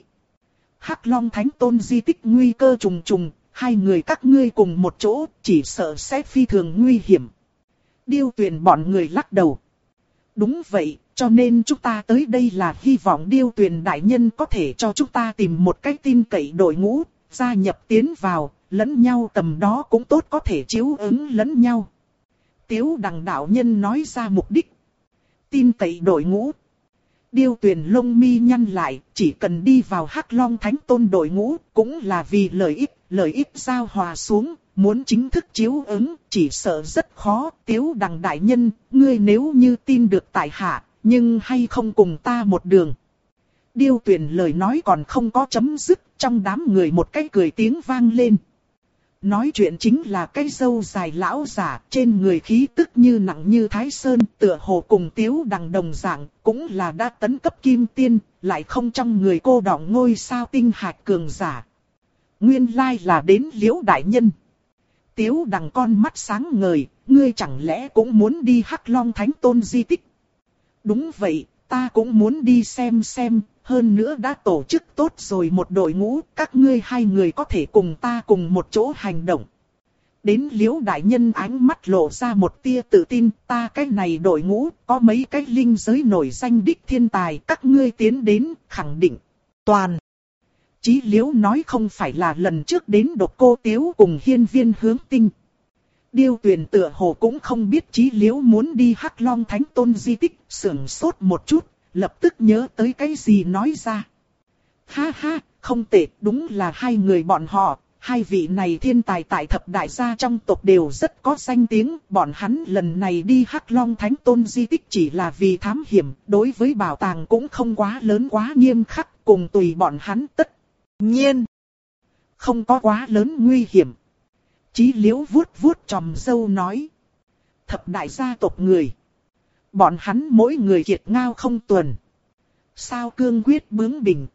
Hắc Long Thánh Tôn di tích nguy cơ trùng trùng, hai người các ngươi cùng một chỗ, chỉ sợ sẽ phi thường nguy hiểm. Điêu Tuyền bọn người lắc đầu. Đúng vậy, cho nên chúng ta tới đây là hy vọng Điêu Tuyền đại nhân có thể cho chúng ta tìm một cách tin cậy đội ngũ, gia nhập tiến vào, lẫn nhau tầm đó cũng tốt có thể chiếu ứng lẫn nhau. Tiếu Đằng đạo nhân nói ra mục đích. Tin cậy đội ngũ. Điêu Tuyền lông mi nhăn lại, chỉ cần đi vào Hắc Long Thánh Tôn đội ngũ, cũng là vì lợi ích, lợi ích giao hòa xuống, muốn chính thức chiếu ứng, chỉ sợ rất khó. Tiếu Đằng đại nhân, ngươi nếu như tin được tại hạ, nhưng hay không cùng ta một đường. Điêu Tuyền lời nói còn không có chấm dứt, trong đám người một cái cười tiếng vang lên. Nói chuyện chính là cái râu dài lão giả, trên người khí tức như nặng như thái sơn, tựa hồ cùng Tiếu Đằng đồng dạng, cũng là đã tấn cấp kim tiên, lại không trong người cô đọng ngôi sao tinh hạch cường giả. Nguyên lai là đến Liễu đại nhân. Tiếu Đằng con mắt sáng ngời, ngươi chẳng lẽ cũng muốn đi Hắc Long Thánh Tôn di tích? Đúng vậy, ta cũng muốn đi xem xem. Hơn nữa đã tổ chức tốt rồi một đội ngũ, các ngươi hai người có thể cùng ta cùng một chỗ hành động. Đến Liễu đại nhân ánh mắt lộ ra một tia tự tin, ta cái này đội ngũ, có mấy cái linh giới nổi danh đích thiên tài, các ngươi tiến đến, khẳng định. Toàn. Chí Liễu nói không phải là lần trước đến Độc Cô Tiếu cùng Hiên Viên Hướng Tinh. Điêu Tuyền tựa hồ cũng không biết Chí Liễu muốn đi Hắc Long Thánh Tôn di tích, sưởng sốt một chút. Lập tức nhớ tới cái gì nói ra. Ha ha, không tệ, đúng là hai người bọn họ, hai vị này thiên tài tại thập đại gia trong tộc đều rất có danh tiếng. Bọn hắn lần này đi Hắc Long Thánh Tôn di tích chỉ là vì thám hiểm, đối với bảo tàng cũng không quá lớn quá nghiêm khắc, cùng tùy bọn hắn tất nhiên. Không có quá lớn nguy hiểm. Chí Liễu vuốt vuốt chòm râu nói. Thập đại gia tộc người. Bọn hắn mỗi người kiệt ngao không tuần. Sao cương quyết bướng bỉnh.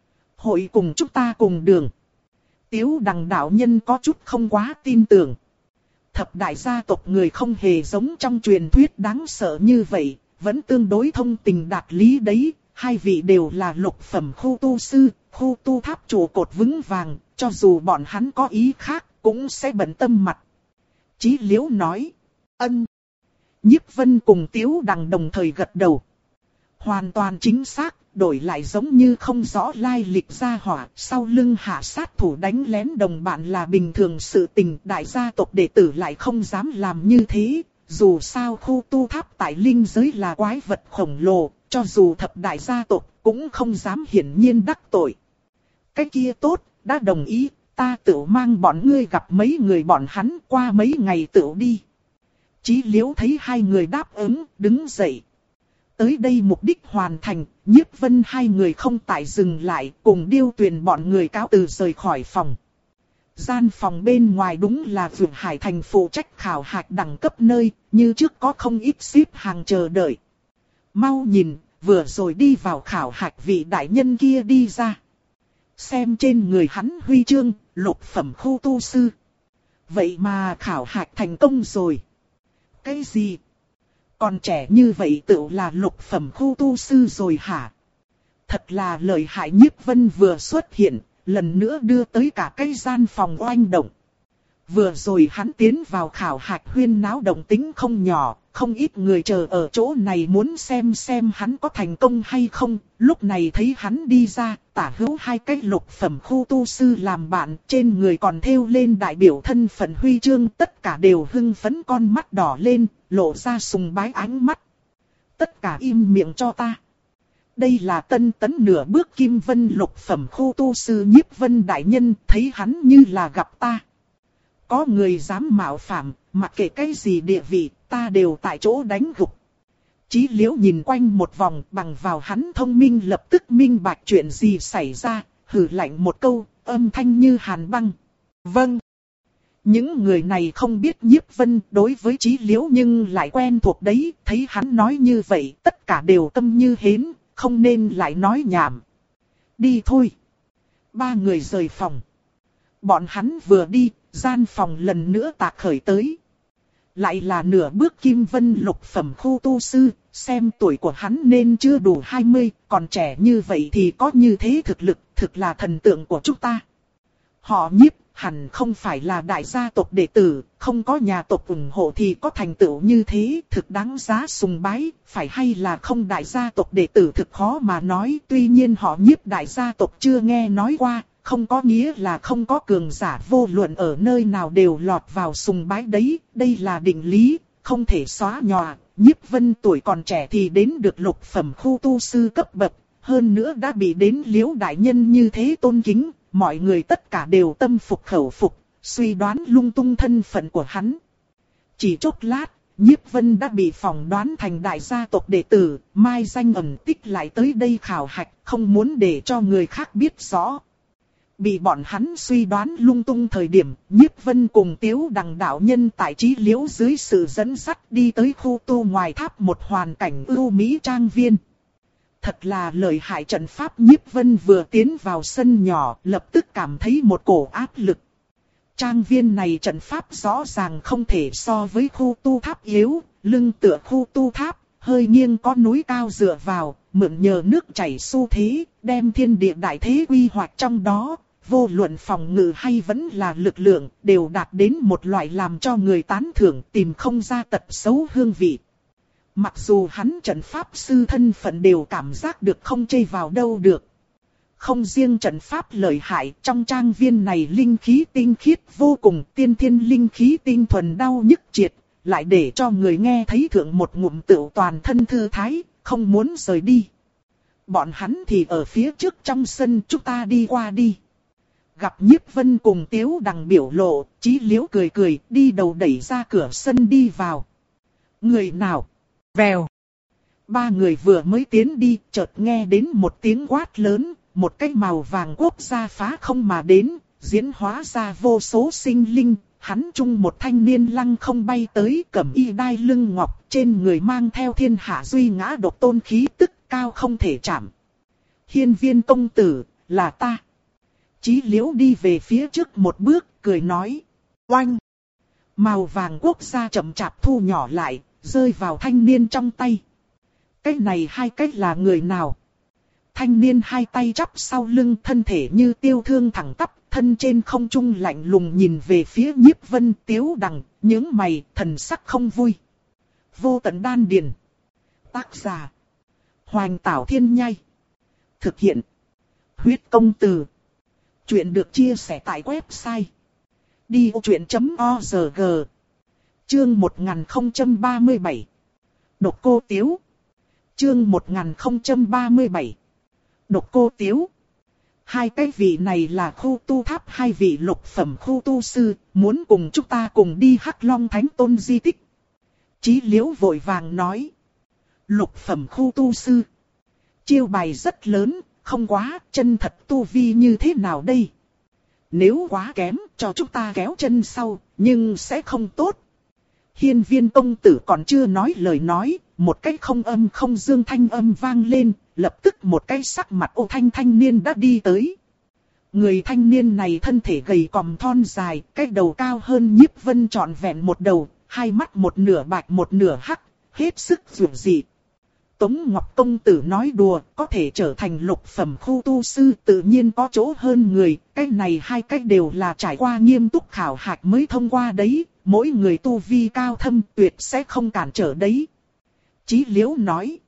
Hội cùng chúng ta cùng đường. Tiếu Đằng đạo nhân có chút không quá tin tưởng. Thập đại gia tộc người không hề giống trong truyền thuyết đáng sợ như vậy. Vẫn tương đối thông tình đạt lý đấy. Hai vị đều là lục phẩm khu tu sư. Khu tu tháp trụ cột vững vàng. Cho dù bọn hắn có ý khác cũng sẽ bận tâm mặt. Chí Liễu nói. Ân. Nhiếp Vân cùng Tiếu Đằng đồng thời gật đầu. Hoàn toàn chính xác, đổi lại giống như không rõ lai lịch gia hỏa, sau lưng hạ sát thủ đánh lén đồng bạn là bình thường sự tình, đại gia tộc đệ tử lại không dám làm như thế. Dù sao khu tu tháp tại linh giới là quái vật khổng lồ, cho dù thập đại gia tộc cũng không dám hiển nhiên đắc tội. Cái kia tốt, đã đồng ý, ta tự mang bọn ngươi gặp mấy người bọn hắn qua mấy ngày tự đi. Chí Liễu thấy hai người đáp ứng, đứng dậy. Tới đây mục đích hoàn thành, Nhiếp Vân hai người không tại dừng lại, cùng Điêu Tuyền bọn người cáo từ rời khỏi phòng. Gian phòng bên ngoài đúng là Vượng Hải Thành phụ trách khảo hạch đẳng cấp nơi, như trước có không ít xếp hàng chờ đợi. Mau nhìn, vừa rồi đi vào khảo hạch vị đại nhân kia đi ra. Xem trên người hắn huy chương, lục phẩm khu tu sư. Vậy mà khảo hạch thành công rồi. Cái gì? Còn trẻ như vậy tự là lục phẩm khu tu sư rồi hả? Thật là lợi hại. Nhiếp Vân vừa xuất hiện, lần nữa đưa tới cả cái gian phòng oanh động. Vừa rồi hắn tiến vào khảo hạch huyên náo động tính không nhỏ, không ít người chờ ở chỗ này muốn xem xem hắn có thành công hay không. Lúc này thấy hắn đi ra, tả hữu hai cái lục phẩm khu tu sư làm bạn, trên người còn thêu lên đại biểu thân phận huy chương, tất cả đều hưng phấn, con mắt đỏ lên, lộ ra sùng bái ánh mắt. Tất cả im miệng cho ta. Đây là tân tấn nửa bước Kim Vân lục phẩm khu tu sư Nhiếp Vân đại nhân, thấy hắn như là gặp ta. Có người dám mạo phạm, mặc kệ cái gì địa vị, ta đều tại chỗ đánh gục. Chí Liễu nhìn quanh một vòng, bằng vào hắn thông minh lập tức minh bạch chuyện gì xảy ra, hừ lạnh một câu, âm thanh như hàn băng. Vâng. Những người này không biết Nhiếp Vân đối với Chí Liễu nhưng lại quen thuộc đấy, thấy hắn nói như vậy, tất cả đều tâm như hến, không nên lại nói nhảm. Đi thôi. Ba người rời phòng. Bọn hắn vừa đi, gian phòng lần nữa tạc khởi tới. Lại là nửa bước Kim Vân lục phẩm khu tu sư, xem tuổi của hắn nên chưa đủ hai mươi, còn trẻ như vậy thì có như thế thực lực, thực là thần tượng của chúng ta. Họ Nhiếp hẳn không phải là đại gia tộc đệ tử, không có nhà tộc ủng hộ thì có thành tựu như thế, thực đáng giá sùng bái, phải hay là không đại gia tộc đệ tử thực khó mà nói, tuy nhiên họ Nhiếp đại gia tộc chưa nghe nói qua. Không có nghĩa là không có cường giả, vô luận ở nơi nào đều lọt vào sùng bái đấy, đây là định lý, không thể xóa nhòa. Nhiếp Vân tuổi còn trẻ thì đến được lục phẩm khu tu sư cấp bậc, hơn nữa đã bị đến Liễu đại nhân như thế tôn kính, mọi người tất cả đều tâm phục khẩu phục, suy đoán lung tung thân phận của hắn. Chỉ chốc lát, Nhiếp Vân đã bị phỏng đoán thành đại gia tộc đệ tử, mai danh ẩn tích lại tới đây khảo hạch, không muốn để cho người khác biết rõ. Bị bọn hắn suy đoán lung tung thời điểm, Nhiếp Vân cùng Tiếu Đằng đạo nhân tại Chí Liễu dưới sự dẫn dắt đi tới khu tu ngoài tháp một hoàn cảnh ưu mỹ trang viên. Thật là lợi hại trận pháp. Nhiếp Vân vừa tiến vào sân nhỏ, lập tức cảm thấy một cổ áp lực. Trang viên này trận pháp rõ ràng không thể so với khu tu tháp yếu, lưng tựa khu tu tháp, hơi nghiêng có núi cao dựa vào, mượn nhờ nước chảy xu thế, đem thiên địa đại thế quy hoạch trong đó. Vô luận phòng ngự hay vẫn là lực lượng, đều đạt đến một loại làm cho người tán thưởng, tìm không ra tật xấu hương vị. Mặc dù hắn trận pháp sư thân phận đều cảm giác được không chê vào đâu được. Không riêng trận pháp lợi hại, trong trang viên này linh khí tinh khiết vô cùng, tiên thiên linh khí tinh thuần đau nhức triệt, lại để cho người nghe thấy thượng một ngụm tựu toàn thân thư thái, không muốn rời đi. Bọn hắn thì ở phía trước trong sân, chúng ta đi qua đi. Gặp Nhiếp Vân cùng Tiếu Đằng biểu lộ, Chí Liễu cười cười, đi đầu đẩy ra cửa sân đi vào. Người nào? Vèo. Ba người vừa mới tiến đi, chợt nghe đến một tiếng quát lớn, một cái màu vàng quốc gia phá không mà đến, diễn hóa ra vô số sinh linh. Hắn chung một thanh niên lăng không bay tới, cẩm y đai lưng ngọc, trên người mang theo thiên hạ duy ngã độc tôn khí tức cao không thể chạm. Hiên Viên công tử, là ta. Chí Liễu đi về phía trước một bước, cười nói. Oanh! Màu vàng quốc gia chậm chạp thu nhỏ lại, rơi vào thanh niên trong tay. Cái này hai cách là người nào? Thanh niên hai tay chắp sau lưng, thân thể như tiêu thương thẳng tắp, thân trên không trung lạnh lùng nhìn về phía Nhiếp Vân. Tiếu Đằng, nhướng mày, thần sắc không vui. Vô tận đan điền. Tác giả. Hoành Tảo Thiên Nhai. Thực hiện. Huyết công từ. Chuyện được chia sẻ tại website đi ô chuyện chấm org. Chương một nghìn không trăm ba mươi bảy. Độc Cô Tiếu. Chương một nghìn không trăm ba mươi bảy. Độc Cô Tiếu. Hai cái vị này là khu tu tháp, hai vị lục phẩm khu tu sư, muốn cùng chúng ta cùng đi Hắc Long Thánh Tôn di tích. Chí Liễu vội vàng nói. Lục phẩm khu tu sư. Chiêu bài rất lớn, không quá, chân thật tu vi như thế nào đây? Nếu quá kém, cho chúng ta kéo chân sau, nhưng sẽ không tốt. Hiên Viên công tử còn chưa nói lời nói, một cái không âm không dương thanh âm vang lên, lập tức một cái sắc mặt ô thanh thanh niên đã đi tới. Người thanh niên này thân thể gầy còm thon dài, cái đầu cao hơn Nhiếp Vân trọn vẹn một đầu, hai mắt một nửa bạch một nửa hắc, hết sức dữ dị. Tống Ngọc công tử nói đùa, có thể trở thành lục phẩm khu tu sư tự nhiên có chỗ hơn người, cái này hai cách đều là trải qua nghiêm túc khảo hạch mới thông qua đấy, mỗi người tu vi cao thâm tuyệt sẽ không cản trở đấy. Chí Liễu nói,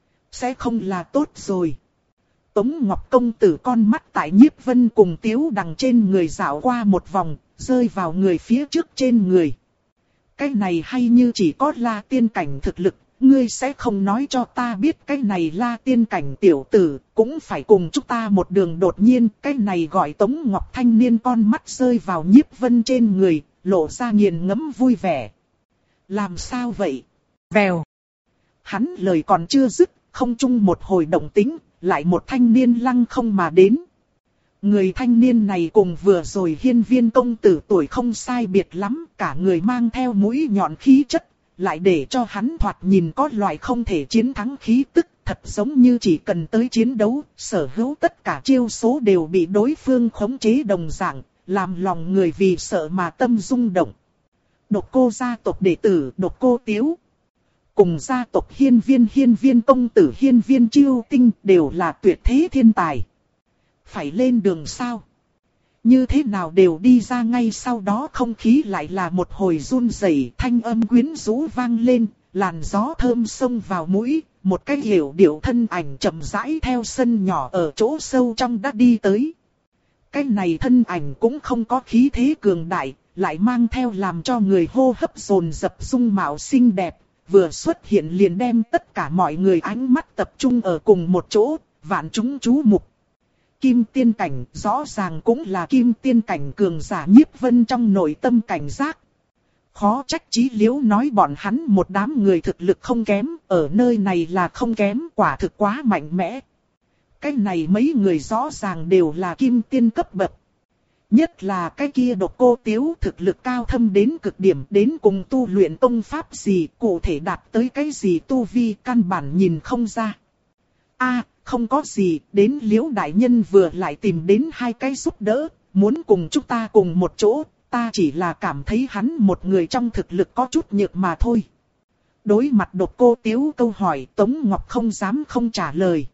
sẽ không là tốt rồi. Tống Ngọc công tử con mắt tại Nhiếp Vân cùng Tiếu Đằng trên người dạo qua một vòng, rơi vào người phía trước trên người. Cái này hay như chỉ có La Tiên cảnh thực lực, ngươi sẽ không nói cho ta biết cái này La Tiên cảnh tiểu tử, cũng phải cùng chúng ta một đường. Đột nhiên, cái này gọi Tống Ngọc thanh niên con mắt rơi vào Nhiếp Vân trên người, lộ ra nghiền ngẫm vui vẻ. Làm sao vậy? Vèo. Hắn lời còn chưa dứt, không chung một hồi động tĩnh, lại một thanh niên lăng không mà đến. Người thanh niên này cùng vừa rồi Hiên Viên công tử tuổi không sai biệt lắm, cả người mang theo mũi nhọn khí chất, lại để cho hắn thoạt nhìn có loại không thể chiến thắng khí tức, thật giống như chỉ cần tới chiến đấu, sở hữu tất cả chiêu số đều bị đối phương khống chế đồng dạng, làm lòng người vì sợ mà tâm rung động. Độc Cô gia tộc đệ tử Độc Cô Tiếu, cùng gia tộc Hiên Viên Hiên Viên công tử Hiên Viên Chiêu Tinh đều là tuyệt thế thiên tài. Phải lên đường sao? Như thế nào đều đi ra ngay sau đó không khí lại là một hồi run rẩy, thanh âm quyến rũ vang lên, làn gió thơm xông vào mũi, một cái hiểu điệu thân ảnh chậm rãi theo sân nhỏ ở chỗ sâu trong đã đi tới. Cái này thân ảnh cũng không có khí thế cường đại, lại mang theo làm cho người hô hấp dồn dập dung mạo xinh đẹp, vừa xuất hiện liền đem tất cả mọi người ánh mắt tập trung ở cùng một chỗ, vạn chúng chú mục. Kim tiên cảnh rõ ràng cũng là kim tiên cảnh cường giả. Nhiếp Vân trong nội tâm cảnh giác. Khó trách Chí Liễu nói bọn hắn một đám người thực lực không kém, ở nơi này là không kém, quả thực quá mạnh mẽ. Cái này mấy người rõ ràng đều là kim tiên cấp bậc. Nhất là cái kia Độc Cô Tiếu thực lực cao thâm đến cực điểm, đến cùng tu luyện tông pháp gì, cụ thể đạt tới cái gì tu vi căn bản nhìn không ra. A, không có gì, đến Liễu đại nhân vừa lại tìm đến hai cái giúp đỡ, muốn cùng chúng ta cùng một chỗ, ta chỉ là cảm thấy hắn một người trong thực lực có chút nhược mà thôi. Đối mặt Độc Cô Tiếu câu hỏi, Tống Ngọc không dám không trả lời.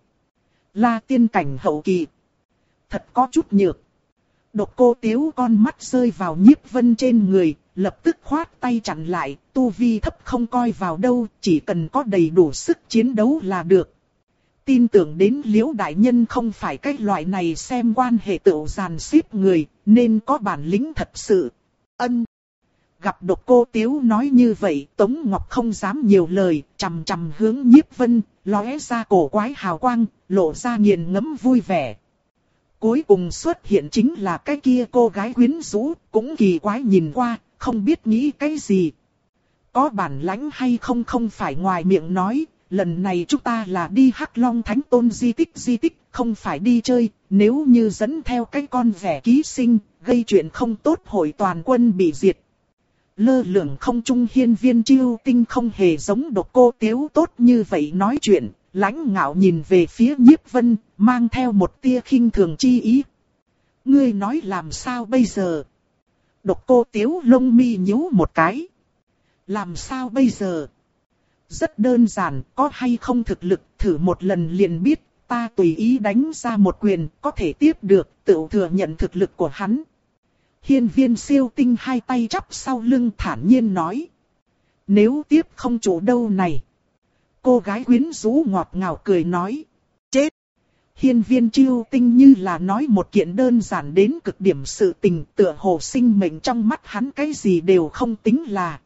La tiên cảnh hậu kỳ, thật có chút nhược. Độc Cô Tiếu con mắt rơi vào Nhiếp Vân trên người, lập tức khoát tay chặn lại, tu vi thấp không coi vào đâu, chỉ cần có đầy đủ sức chiến đấu là được. Tin tưởng đến Liễu đại nhân không phải cái loại này xem quan hệ tựu giàn xếp người, nên có bản lĩnh thật sự. Ân. Gặp Độc Cô Tiếu nói như vậy, Tống Ngọc không dám nhiều lời, chằm chằm hướng Nhiếp Vân, lóe ra cổ quái hào quang, lộ ra nghiền ngẫm vui vẻ. Cuối cùng xuất hiện chính là cái kia cô gái quyến rũ, cũng kỳ quái nhìn qua, không biết nghĩ cái gì. Có bản lãnh hay không không phải ngoài miệng nói, lần này chúng ta là đi Hắc Long Thánh Tôn di tích di tích, không phải đi chơi, nếu như dẫn theo cái con vẻ ký sinh, gây chuyện không tốt hội toàn quân bị diệt. Lơ lửng không trung Hiên Viên Chiêu Tinh không hề giống Độc Cô Tiếu tốt như vậy nói chuyện, lãnh ngạo nhìn về phía Nhiếp Vân, mang theo một tia khinh thường chi ý. Ngươi nói làm sao bây giờ? Độc Cô Tiếu lông mi nhíu một cái. Làm sao bây giờ? Rất đơn giản, có hay không thực lực, thử một lần liền biết, ta tùy ý đánh ra một quyền, có thể tiếp được, tự thừa nhận thực lực của hắn. Hiên Viên Siêu Tinh hai tay chắp sau lưng thản nhiên nói. Nếu tiếp không chủ đâu này. Cô gái quyến rũ ngọt ngào cười nói. Chết! Hiên Viên Chiêu Tinh như là nói một kiện đơn giản đến cực điểm sự tình, tựa hồ sinh mệnh trong mắt hắn cái gì đều không tính là.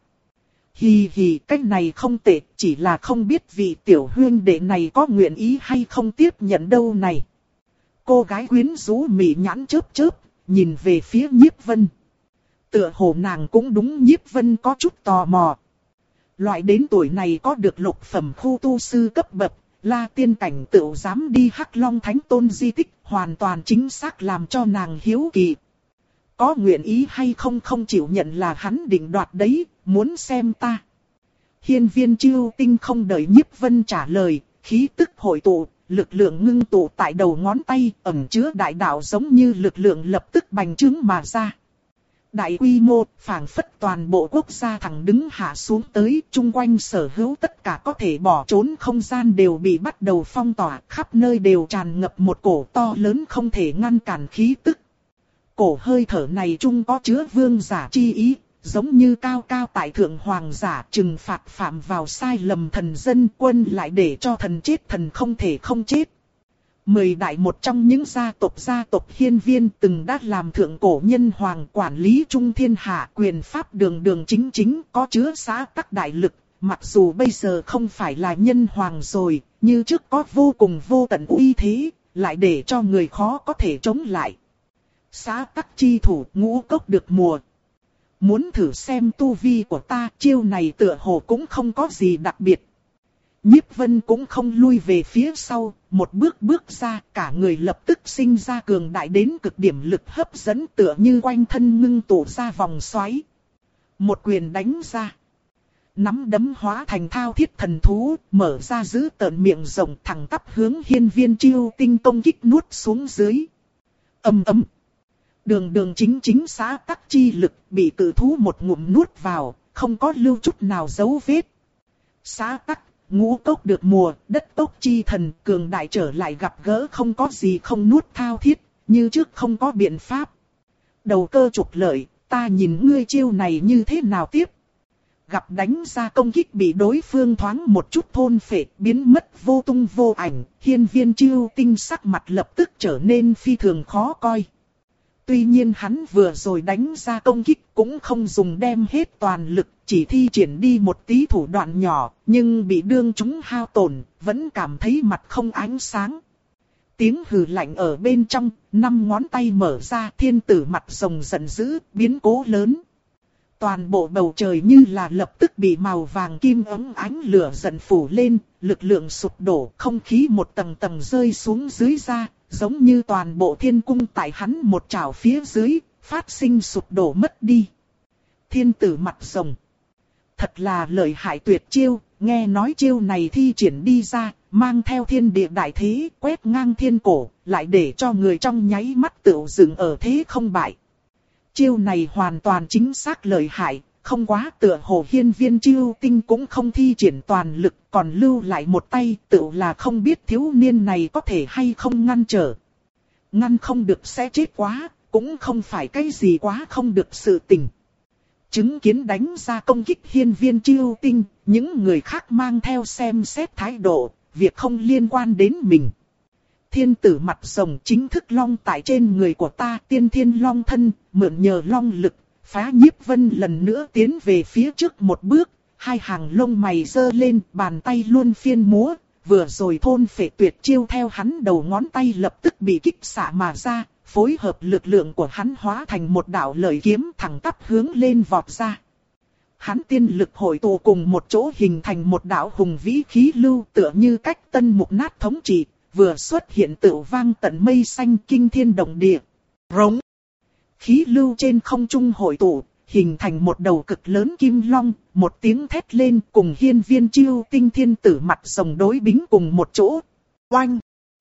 Hì hì, cái này không tệ, chỉ là không biết vị tiểu huyên đệ này có nguyện ý hay không tiếp nhận đâu này. Cô gái quyến rũ mị nhãn chớp chớp, nhìn về phía Nhiếp Vân. Tựa hồ nàng cũng đúng Nhiếp Vân có chút tò mò. Loại đến tuổi này có được lục phẩm khu tu sư cấp bậc, La Tiên Cảnh tự dám đi Hắc Long Thánh Tôn di tích, hoàn toàn chính xác làm cho nàng hiếu kỳ. Có nguyện ý hay không không chịu nhận là hắn định đoạt đấy, muốn xem ta. Hiên Viên Chiêu Tinh không đợi Nhiếp Vân trả lời, khí tức hội tụ, lực lượng ngưng tụ tại đầu ngón tay, ẩn chứa đại đạo giống như lực lượng lập tức bành trướng mà ra. Đại quy mô, phảng phất toàn bộ quốc gia thẳng đứng hạ xuống tới, chung quanh sở hữu tất cả có thể bỏ trốn không gian đều bị bắt đầu phong tỏa, khắp nơi đều tràn ngập một cổ to lớn không thể ngăn cản khí tức. Cổ hơi thở này chung có chứa vương giả chi ý, giống như cao cao tại thượng hoàng giả trừng phạt phạm vào sai lầm thần dân, quân lại để cho thần chết thần không thể không chết. Mười đại một trong những gia tộc gia tộc Hiên Viên từng đã làm thượng cổ nhân hoàng quản lý trung thiên hạ, quyền pháp đường đường chính chính, có chứa xã tắc đại lực, mặc dù bây giờ không phải là nhân hoàng rồi, như trước có vô cùng vô tận uy thế, lại để cho người khó có thể chống lại. Xã tắc chi thủ, ngũ cốc được mùa. Muốn thử xem tu vi của ta, chiêu này tựa hồ cũng không có gì đặc biệt. Nhiếp Vân cũng không lui về phía sau, một bước bước ra, cả người lập tức sinh ra cường đại đến cực điểm lực hấp dẫn, tựa như quanh thân ngưng tụ ra vòng xoáy. Một quyền đánh ra. Nắm đấm hóa thành thao thiết thần thú, mở ra giữ tợn miệng rộng thẳng tắp hướng Hiên Viên Chiêu Tinh công kích nuốt xuống dưới. Ầm ầm. Đường đường chính chính xã tắc chi lực bị cự thú một ngụm nuốt vào, không có lưu chút nào dấu vết. Xã tắc, ngũ cốc được mùa, đất cốc chi thần cường đại trở lại gặp gỡ không có gì không nuốt thao thiết, như trước không có biện pháp. Đầu cơ trục lợi, ta nhìn ngươi chiêu này như thế nào tiếp. Gặp đánh ra công kích bị đối phương thoáng một chút thôn phệ, biến mất vô tung vô ảnh, Hiên Viên Chiêu Tinh sắc mặt lập tức trở nên phi thường khó coi. Tuy nhiên hắn vừa rồi đánh ra công kích cũng không dùng đem hết toàn lực, chỉ thi triển đi một tí thủ đoạn nhỏ, nhưng bị đương chúng hao tổn, vẫn cảm thấy mặt không ánh sáng. Tiếng hừ lạnh ở bên trong, năm ngón tay mở ra, thiên tử mặt rồng giận dữ, biến cố lớn. Toàn bộ bầu trời như là lập tức bị màu vàng kim ấm ánh lửa giận phủ lên, lực lượng sụp đổ, không khí một tầng tầng rơi xuống dưới ra. Giống như toàn bộ thiên cung tại hắn một trảo phía dưới, phát sinh sụp đổ mất đi. Thiên tử mặt rồng. Thật là lợi hại tuyệt chiêu, nghe nói chiêu này thi triển đi ra, mang theo thiên địa đại thế, quét ngang thiên cổ, lại để cho người trong nháy mắt tựu dừng ở thế không bại. Chiêu này hoàn toàn chính xác lợi hại, không quá tựa hồ Hiên Viên Chiêu Tinh cũng không thi triển toàn lực, còn lưu lại một tay, tựu là không biết thiếu niên này có thể hay không ngăn trở. Ngăn không được sẽ chết quá, cũng không phải cái gì quá không được sự tình. Chứng kiến đánh ra công kích Hiên Viên Chiêu Tinh, những người khác mang theo xem xét thái độ, việc không liên quan đến mình. Thiên tử mặt rồng chính thức long tại trên người của ta, tiên thiên long thân, mượn nhờ long lực. Phá Nhiếp Vân lần nữa tiến về phía trước một bước, hai hàng lông mày giơ lên, bàn tay luôn phiên múa, vừa rồi thôn phệ tuyệt chiêu theo hắn đầu ngón tay lập tức bị kích xạ mà ra, phối hợp lực lượng của hắn hóa thành một đạo lợi kiếm thẳng tắp hướng lên vọt ra. Hắn tiên lực hội tụ cùng một chỗ hình thành một đạo hùng vĩ khí lưu tựa như cách tân mục nát thống trị, vừa xuất hiện tựu vang tận mây xanh kinh thiên động địa. Rống. Khí lưu trên không trung hội tụ, hình thành một đầu cực lớn kim long, một tiếng thét lên cùng Hiên Viên Chiêu Tinh thiên tử mặt rồng đối bính cùng một chỗ. Oanh!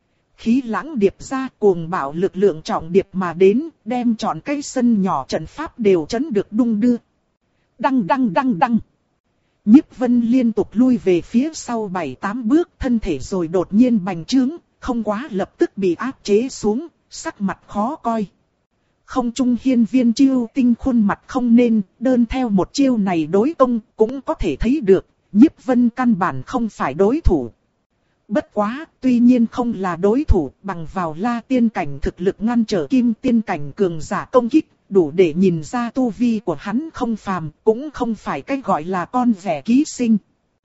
Khí lãng điệp ra cuồng bạo lực lượng trọng điệp mà đến, đem trọn cái sân nhỏ trận pháp đều chấn được đung đưa. Đăng đăng đăng đăng! Nhiếp Vân liên tục lui về phía sau bảy tám bước, thân thể rồi đột nhiên bành trướng, không quá lập tức bị áp chế xuống, sắc mặt khó coi. Không trung Hiên Viên Chiêu Tinh khuôn mặt không nên, đơn theo một chiêu này đối công, cũng có thể thấy được, Nhiếp Vân căn bản không phải đối thủ. Bất quá, tuy nhiên không là đối thủ, bằng vào La Tiên Cảnh thực lực ngăn trở Kim Tiên Cảnh cường giả công kích, đủ để nhìn ra tu vi của hắn không phàm, cũng không phải cái gọi là con rẻ ký sinh.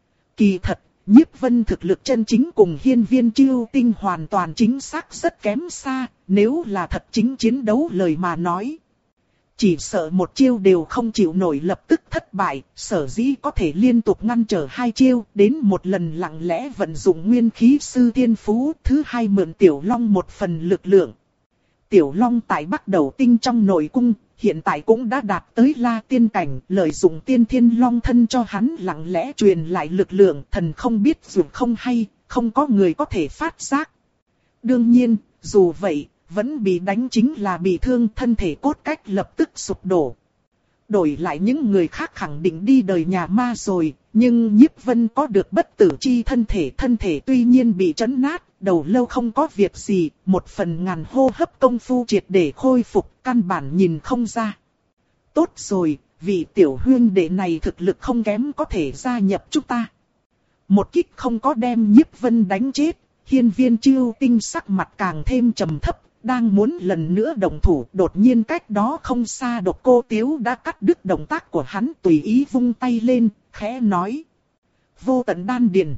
Kỳ thật, Nhiếp Vân thực lực chân chính cùng Hiên Viên Chiêu Tinh hoàn toàn chính xác rất kém xa, nếu là thật chính chiến đấu lời mà nói. chỉ sợ một chiêu đều không chịu nổi lập tức thất bại, sở dĩ có thể liên tục ngăn trở hai chiêu, đến một lần lặng lẽ vận dụng nguyên khí sư tiên phú, thứ hai mượn Tiểu Long một phần lực lượng. Tiểu Long tại bắt đầu tinh trong nội cung, hiện tại cũng đã đạt tới la tiên cảnh, lợi dụng tiên thiên long thân cho hắn lặng lẽ truyền lại lực lượng, thần không biết dù không hay, không có người có thể phát giác. Đương nhiên, dù vậy, vẫn bị đánh chính là bị thương, thân thể cốt cách lập tức sụp đổ. Đổi lại những người khác khẳng định đi đời nhà ma rồi, nhưng Nhiếp Vân có được bất tử chi thân thể, thân thể tuy nhiên bị trấn nát, đầu lâu không có việc gì, một phần ngàn hô hấp công phu triệt để khôi phục, căn bản nhìn không ra. Tốt rồi, vị tiểu huyên đệ này thực lực không kém, có thể gia nhập chúng ta. Một kích không có đem Nhiếp Vân đánh chết, Hiên Viên Chiêu Tinh sắc mặt càng thêm trầm thấp, đang muốn lần nữa động thủ, đột nhiên cách đó không xa Độc Cô Tiếu đã cắt đứt động tác của hắn, tùy ý vung tay lên, khẽ nói: Vô Tận Đan Điền.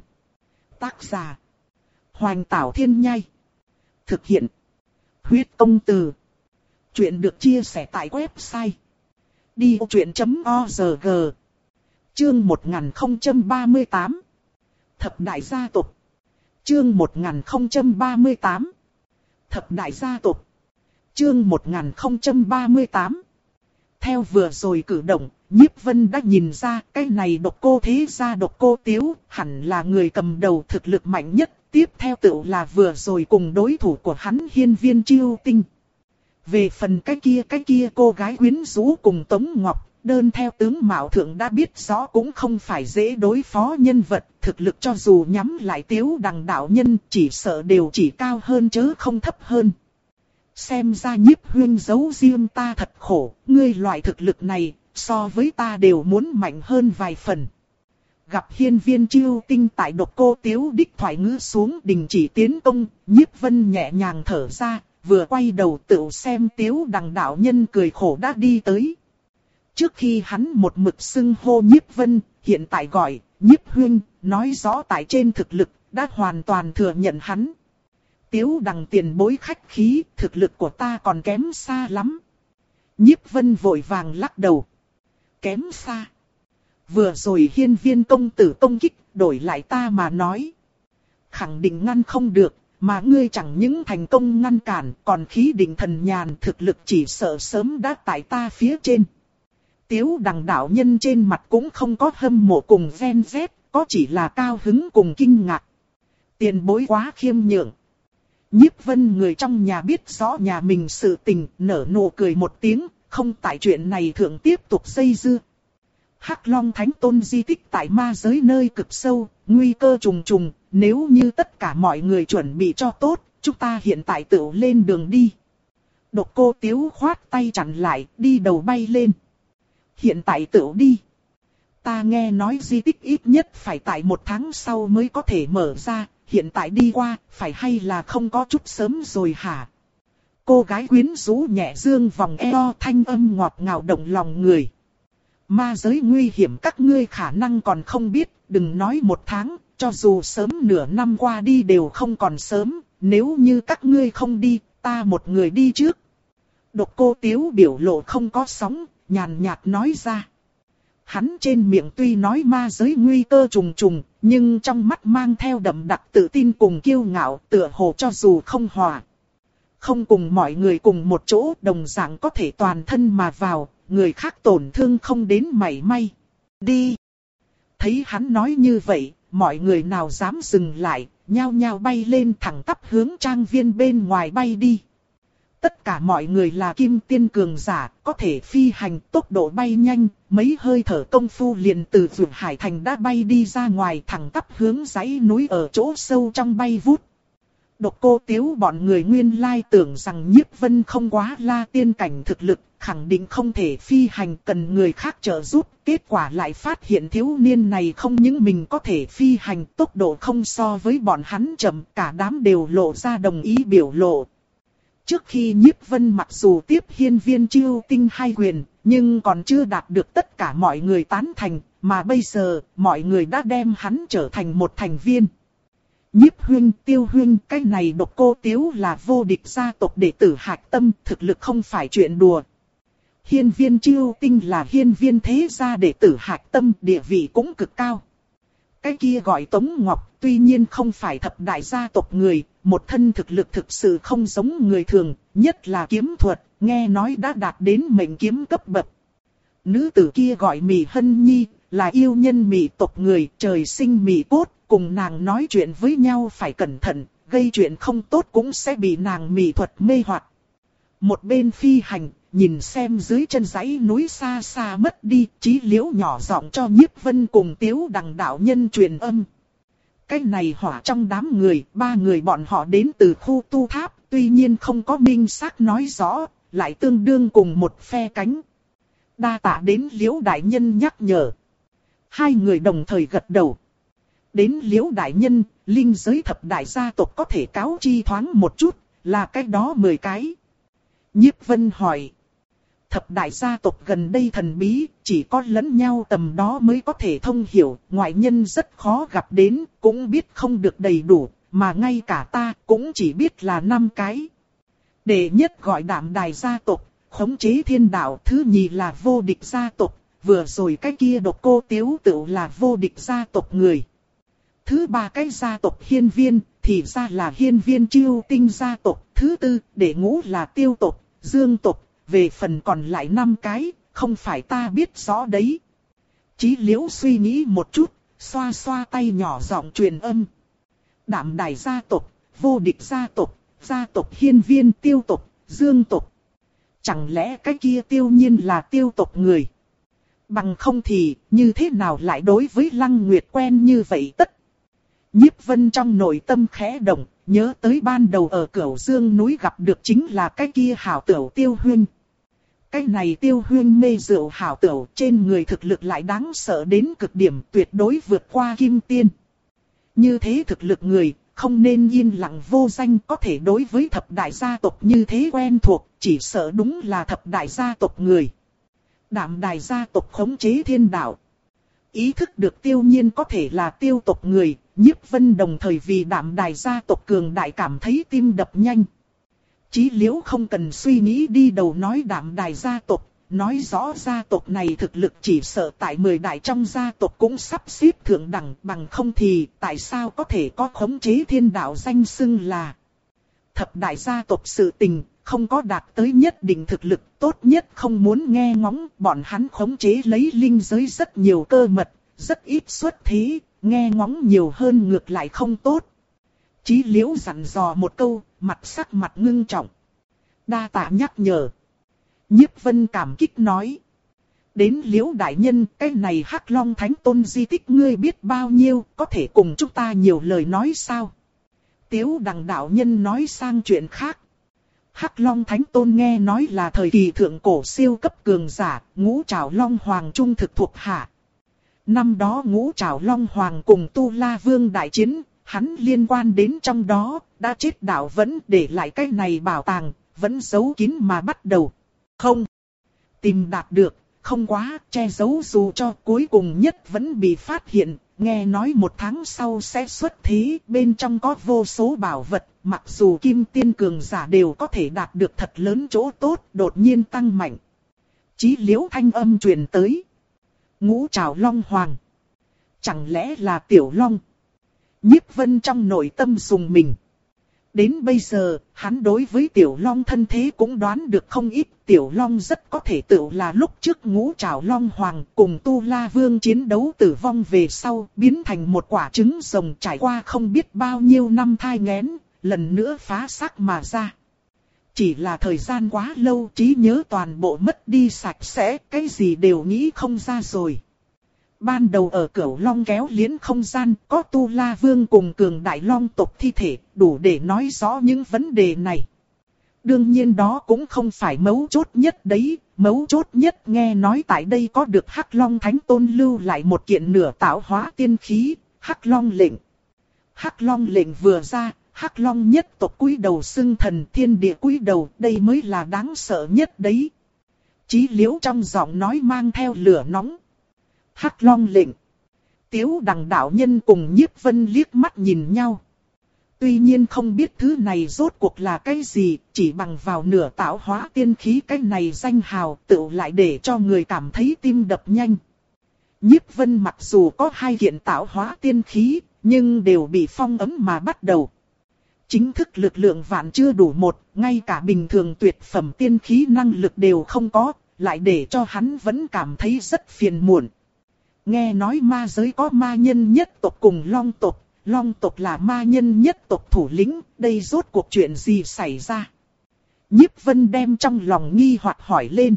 Tác giả: Hoành Tảo Thiên Nhai. Thực hiện: Huyết Công Từ. Chuyện được chia sẻ tại website đi vô chuyện chấm org. Chương một nghìn không trăm ba mươi tám. Thập Đại Gia Tộc. Chương một nghìn không trăm ba mươi tám. Thập Đại Gia Tộc. Chương một nghìn không trăm ba mươi tám. Theo vừa rồi cử động, Nhiếp Vân đã nhìn ra cái này Độc Cô thế gia Độc Cô Tiếu hẳn là người cầm đầu, thực lực mạnh nhất, tiếp theo tự là vừa rồi cùng đối thủ của hắn Hiên Viên Chiêu Tinh. Về phần cái kia cái kia cô gái quyến rũ cùng Tống Ngọc, đơn theo tướng mạo thượng đã biết rõ cũng không phải dễ đối phó nhân vật, thực lực cho dù nhắm lại Tiếu Đằng đạo nhân chỉ sợ đều chỉ cao hơn chứ không thấp hơn. Xem ra Nhiếp huynh giấu riêng ta thật khổ, ngươi loại thực lực này, so với ta đều muốn mạnh hơn vài phần. Gặp Hiên Viên Chiêu Tinh tại Độc Cô Tiếu đích thoại ngữ xuống đình chỉ tiến công, Nhiếp Vân nhẹ nhàng thở ra, vừa quay đầu tự xem Tiếu Đằng đạo nhân cười khổ đã đi tới. Trước khi hắn một mực xưng hô Nhiếp Vân, hiện tại gọi Nhiếp huynh, nói rõ tại trên thực lực, đã hoàn toàn thừa nhận hắn. Tiếu Đằng tiền bối khách khí, thực lực của ta còn kém xa lắm. Nhiếp Vân vội vàng lắc đầu. Kém xa. Vừa rồi Hiên Viên công tử công kích, đổi lại ta mà nói. Khẳng định ngăn không được, mà ngươi chẳng những thành công ngăn cản, còn khí định thần nhàn, thực lực chỉ sợ sớm đã tại ta phía trên. Tiếu Đằng đạo nhân trên mặt cũng không có hâm mộ cùng ven vét, có chỉ là cao hứng cùng kinh ngạc. Tiền bối quá khiêm nhượng. Nhiếp Vân người trong nhà biết rõ nhà mình sự tình, nở nụ cười một tiếng, không tại chuyện này thượng tiếp tục dây dưa. Hắc Long Thánh Tôn di tích tại ma giới nơi cực sâu, nguy cơ trùng trùng, nếu như tất cả mọi người chuẩn bị cho tốt, chúng ta hiện tại tự lên đường đi. Độc Cô Tiếu khoát tay chặn lại, đi đầu bay lên. Hiện tại tự đi. Ta nghe nói di tích ít nhất phải tại một tháng sau mới có thể mở ra, hiện tại đi qua, phải hay là không có chút sớm rồi hả? Cô gái quyến rũ nhẹ dương vòng eo, thanh âm ngọt ngào động lòng người. Ma giới nguy hiểm các ngươi khả năng còn không biết, đừng nói một tháng, cho dù sớm nửa năm qua đi đều không còn sớm, nếu như các ngươi không đi, ta một người đi trước. Độc Cô Tiếu biểu lộ không có sóng, nhàn nhạt nói ra. Hắn trên miệng tuy nói ma giới nguy cơ trùng trùng, nhưng trong mắt mang theo đậm đặc tự tin cùng kiêu ngạo, tựa hồ cho dù không hòa. Không cùng mọi người cùng một chỗ, đồng dạng có thể toàn thân mà vào, người khác tổn thương không đến mảy may. Đi! Thấy hắn nói như vậy, mọi người nào dám dừng lại, nhao nhao bay lên thẳng tắp hướng trang viên bên ngoài bay đi. Tất cả mọi người là kim tiên cường giả, có thể phi hành tốc độ bay nhanh, mấy hơi thở công phu liền từ Vượt Hải Thành đã bay đi ra ngoài thẳng tắp hướng dãy núi ở chỗ sâu trong bay vút. Độc Cô Tiếu bọn người nguyên lai tưởng rằng Nhiếp Vân không quá la tiên cảnh thực lực, khẳng định không thể phi hành cần người khác trợ giúp, kết quả lại phát hiện thiếu niên này không những mình có thể phi hành, tốc độ không so với bọn hắn chậm, cả đám đều lộ ra đồng ý biểu lộ. Trước khi Nhiếp Vân mặc dù tiếp Hiên Viên Chiêu Tinh hai quyền, nhưng còn chưa đạt được tất cả mọi người tán thành, mà bây giờ, mọi người đã đem hắn trở thành một thành viên. Nhiếp huynh, Tiêu huynh, cái này Độc Cô Tiếu là vô địch gia tộc đệ tử hạch tâm, thực lực không phải chuyện đùa. Hiên Viên Chiêu Tinh là hiên viên thế gia đệ tử hạch tâm, địa vị cũng cực cao. Cái kia gọi Tống Ngọc, tuy nhiên không phải thập đại gia tộc người, một thân thực lực thực sự không giống người thường, nhất là kiếm thuật, nghe nói đã đạt đến mệnh kiếm cấp bậc. Nữ tử kia gọi Mị Hân Nhi, là yêu nhân Mị tộc người, trời sinh Mị cốt, cùng nàng nói chuyện với nhau phải cẩn thận, gây chuyện không tốt cũng sẽ bị nàng Mị thuật mê hoặc. Một bên phi hành, nhìn xem dưới chân dãy núi xa xa mất đi, Chí Liễu nhỏ giọng cho Nhiếp Vân cùng Tiếu Đằng đạo nhân truyền âm. Cái này hỏa trong đám người, ba người bọn họ đến từ khu tu tháp, tuy nhiên không có minh xác nói rõ, lại tương đương cùng một phe cánh. Đa tạ đến Liễu đại nhân nhắc nhở. Hai người đồng thời gật đầu. Đến Liễu đại nhân, linh giới thập đại gia tộc có thể cáo chi thoáng một chút, là cái đó mười cái. Nhiếp Vân hỏi. Thập đại gia tộc gần đây thần bí, chỉ có lẫn nhau tầm đó mới có thể thông hiểu, ngoại nhân rất khó gặp đến, cũng biết không được đầy đủ, mà ngay cả ta cũng chỉ biết là năm cái. Đệ nhất gọi Đạm Đài gia tộc, khống chế thiên đạo, thứ nhì là Vô Địch gia tộc, vừa rồi cái kia Độc Cô Tiếu Tựu là Vô Địch gia tộc người. Thứ ba cái gia tộc Hiên Viên, thì ra là Hiên Viên Chiêu Tinh gia tộc, thứ tư, đệ ngũ là Tiêu tộc, Dương tộc. Về phần còn lại năm cái, không phải ta biết rõ đấy. Chí Liễu suy nghĩ một chút, xoa xoa tay nhỏ giọng truyền âm. Đạm Đài gia tộc, Vô Địch gia tộc, gia tộc Hiên Viên, Tiêu tộc, Dương tộc. Chẳng lẽ cái kia Tiêu Nhiên là Tiêu tộc người? Bằng không thì, như thế nào lại đối với Lăng Nguyệt quen như vậy tất? Nhiếp Vân trong nội tâm khẽ động, nhớ tới ban đầu ở Cửu Dương núi gặp được chính là cái kia hảo tửu Tiêu Huyên. Cái này Tiêu Huyên mê rượu hảo tửu, trên người thực lực lại đáng sợ đến cực điểm, tuyệt đối vượt qua Kim Tiên. Như thế thực lực người, không nên yên lặng vô danh, có thể đối với thập đại gia tộc như thế quen thuộc, chỉ sợ đúng là thập đại gia tộc người. Đạm Đài gia tộc khống chế thiên đạo. Ý thức được Tiêu Nhiên có thể là Tiêu tộc người, Nhiếp Vân đồng thời vì Đạm Đài gia tộc cường đại cảm thấy tim đập nhanh. Chí Liễu không cần suy nghĩ đi đầu nói Đạm Đài gia tộc, nói rõ gia tộc này thực lực chỉ sợ tại mười đại trong gia tộc cũng sắp xếp thượng đẳng, bằng không thì tại sao có thể có khống chế thiên đạo danh xưng là. Thập đại gia tộc sự tình, không có đạt tới nhất định thực lực, tốt nhất không muốn nghe ngóng, bọn hắn khống chế lấy linh giới rất nhiều cơ mật, rất ít xuất thế, nghe ngóng nhiều hơn ngược lại không tốt. Chí Liễu dặn dò một câu, mặt sắc mặt ngưng trọng. Đa tạ nhắc nhở. Nhiếp Vân cảm kích nói. Đến Liễu đại nhân, cái này Hắc Long Thánh Tôn di tích ngươi biết bao nhiêu, có thể cùng chúng ta nhiều lời nói sao? Tiếu Đằng đạo nhân nói sang chuyện khác. Hắc Long Thánh Tôn nghe nói là thời kỳ thượng cổ siêu cấp cường giả, Ngũ Trảo Long Hoàng trung thực thuộc hạ. Năm đó Ngũ Trảo Long Hoàng cùng Tu La Vương đại chiến, hắn liên quan đến trong đó, đã chết đạo vẫn để lại cái này bảo tàng, vẫn giấu kín mà bắt đầu. Không tìm đạt được, không quá che giấu dù cho cuối cùng nhất vẫn bị phát hiện, nghe nói một tháng sau sẽ xuất thế, bên trong có vô số bảo vật, mặc dù Kim Tiên cường giả đều có thể đạt được thật lớn chỗ tốt, đột nhiên tăng mạnh. Chí Liễu thanh âm truyền tới. Ngũ Trảo Long Hoàng. Chẳng lẽ là Tiểu Long? Nhiếp Vân trong nội tâm dùng mình. Đến bây giờ, hắn đối với Tiểu Long thân thế cũng đoán được không ít. Tiểu Long rất có thể tự là lúc trước Ngũ Trảo Long Hoàng cùng Tu La Vương chiến đấu tử vong về sau, biến thành một quả trứng rồng trải qua không biết bao nhiêu năm thai nghén, lần nữa phá xác mà ra. Chỉ là thời gian quá lâu, trí nhớ toàn bộ mất đi sạch sẽ, cái gì đều nghĩ không ra rồi. Ban đầu ở Cửu Long kéo liễn không gian, có Tu La Vương cùng cường đại long tộc thi thể, đủ để nói rõ những vấn đề này. Đương nhiên đó cũng không phải mấu chốt nhất đấy, mấu chốt nhất nghe nói tại đây có được Hắc Long Thánh Tôn lưu lại một kiện nửa tạo hóa tiên khí, Hắc Long lệnh. Hắc Long lệnh vừa ra, Hắc Long nhất tộc cúi đầu xưng thần, thiên địa cúi đầu, đây mới là đáng sợ nhất đấy. Chí Liễu trong giọng nói mang theo lửa nóng. Hắc Long lệnh. Tiếu Đằng đạo nhân cùng Nhiếp Vân liếc mắt nhìn nhau. Tuy nhiên không biết thứ này rốt cuộc là cái gì, chỉ bằng vào nửa tạo hóa tiên khí cái này danh hào tự lại để cho người cảm thấy tim đập nhanh. Nhiếp Vân mặc dù có hai kiện tạo hóa tiên khí, nhưng đều bị phong ấn mà bắt đầu. Chính thức lực lượng vạn chưa đủ một, ngay cả bình thường tuyệt phẩm tiên khí năng lực đều không có, lại để cho hắn vẫn cảm thấy rất phiền muộn. Nghe nói ma giới có ma nhân nhất tộc cùng long tộc, long tộc là ma nhân nhất tộc thủ lĩnh, đây rốt cuộc chuyện gì xảy ra? Nhiếp Vân đem trong lòng nghi hoặc hỏi lên.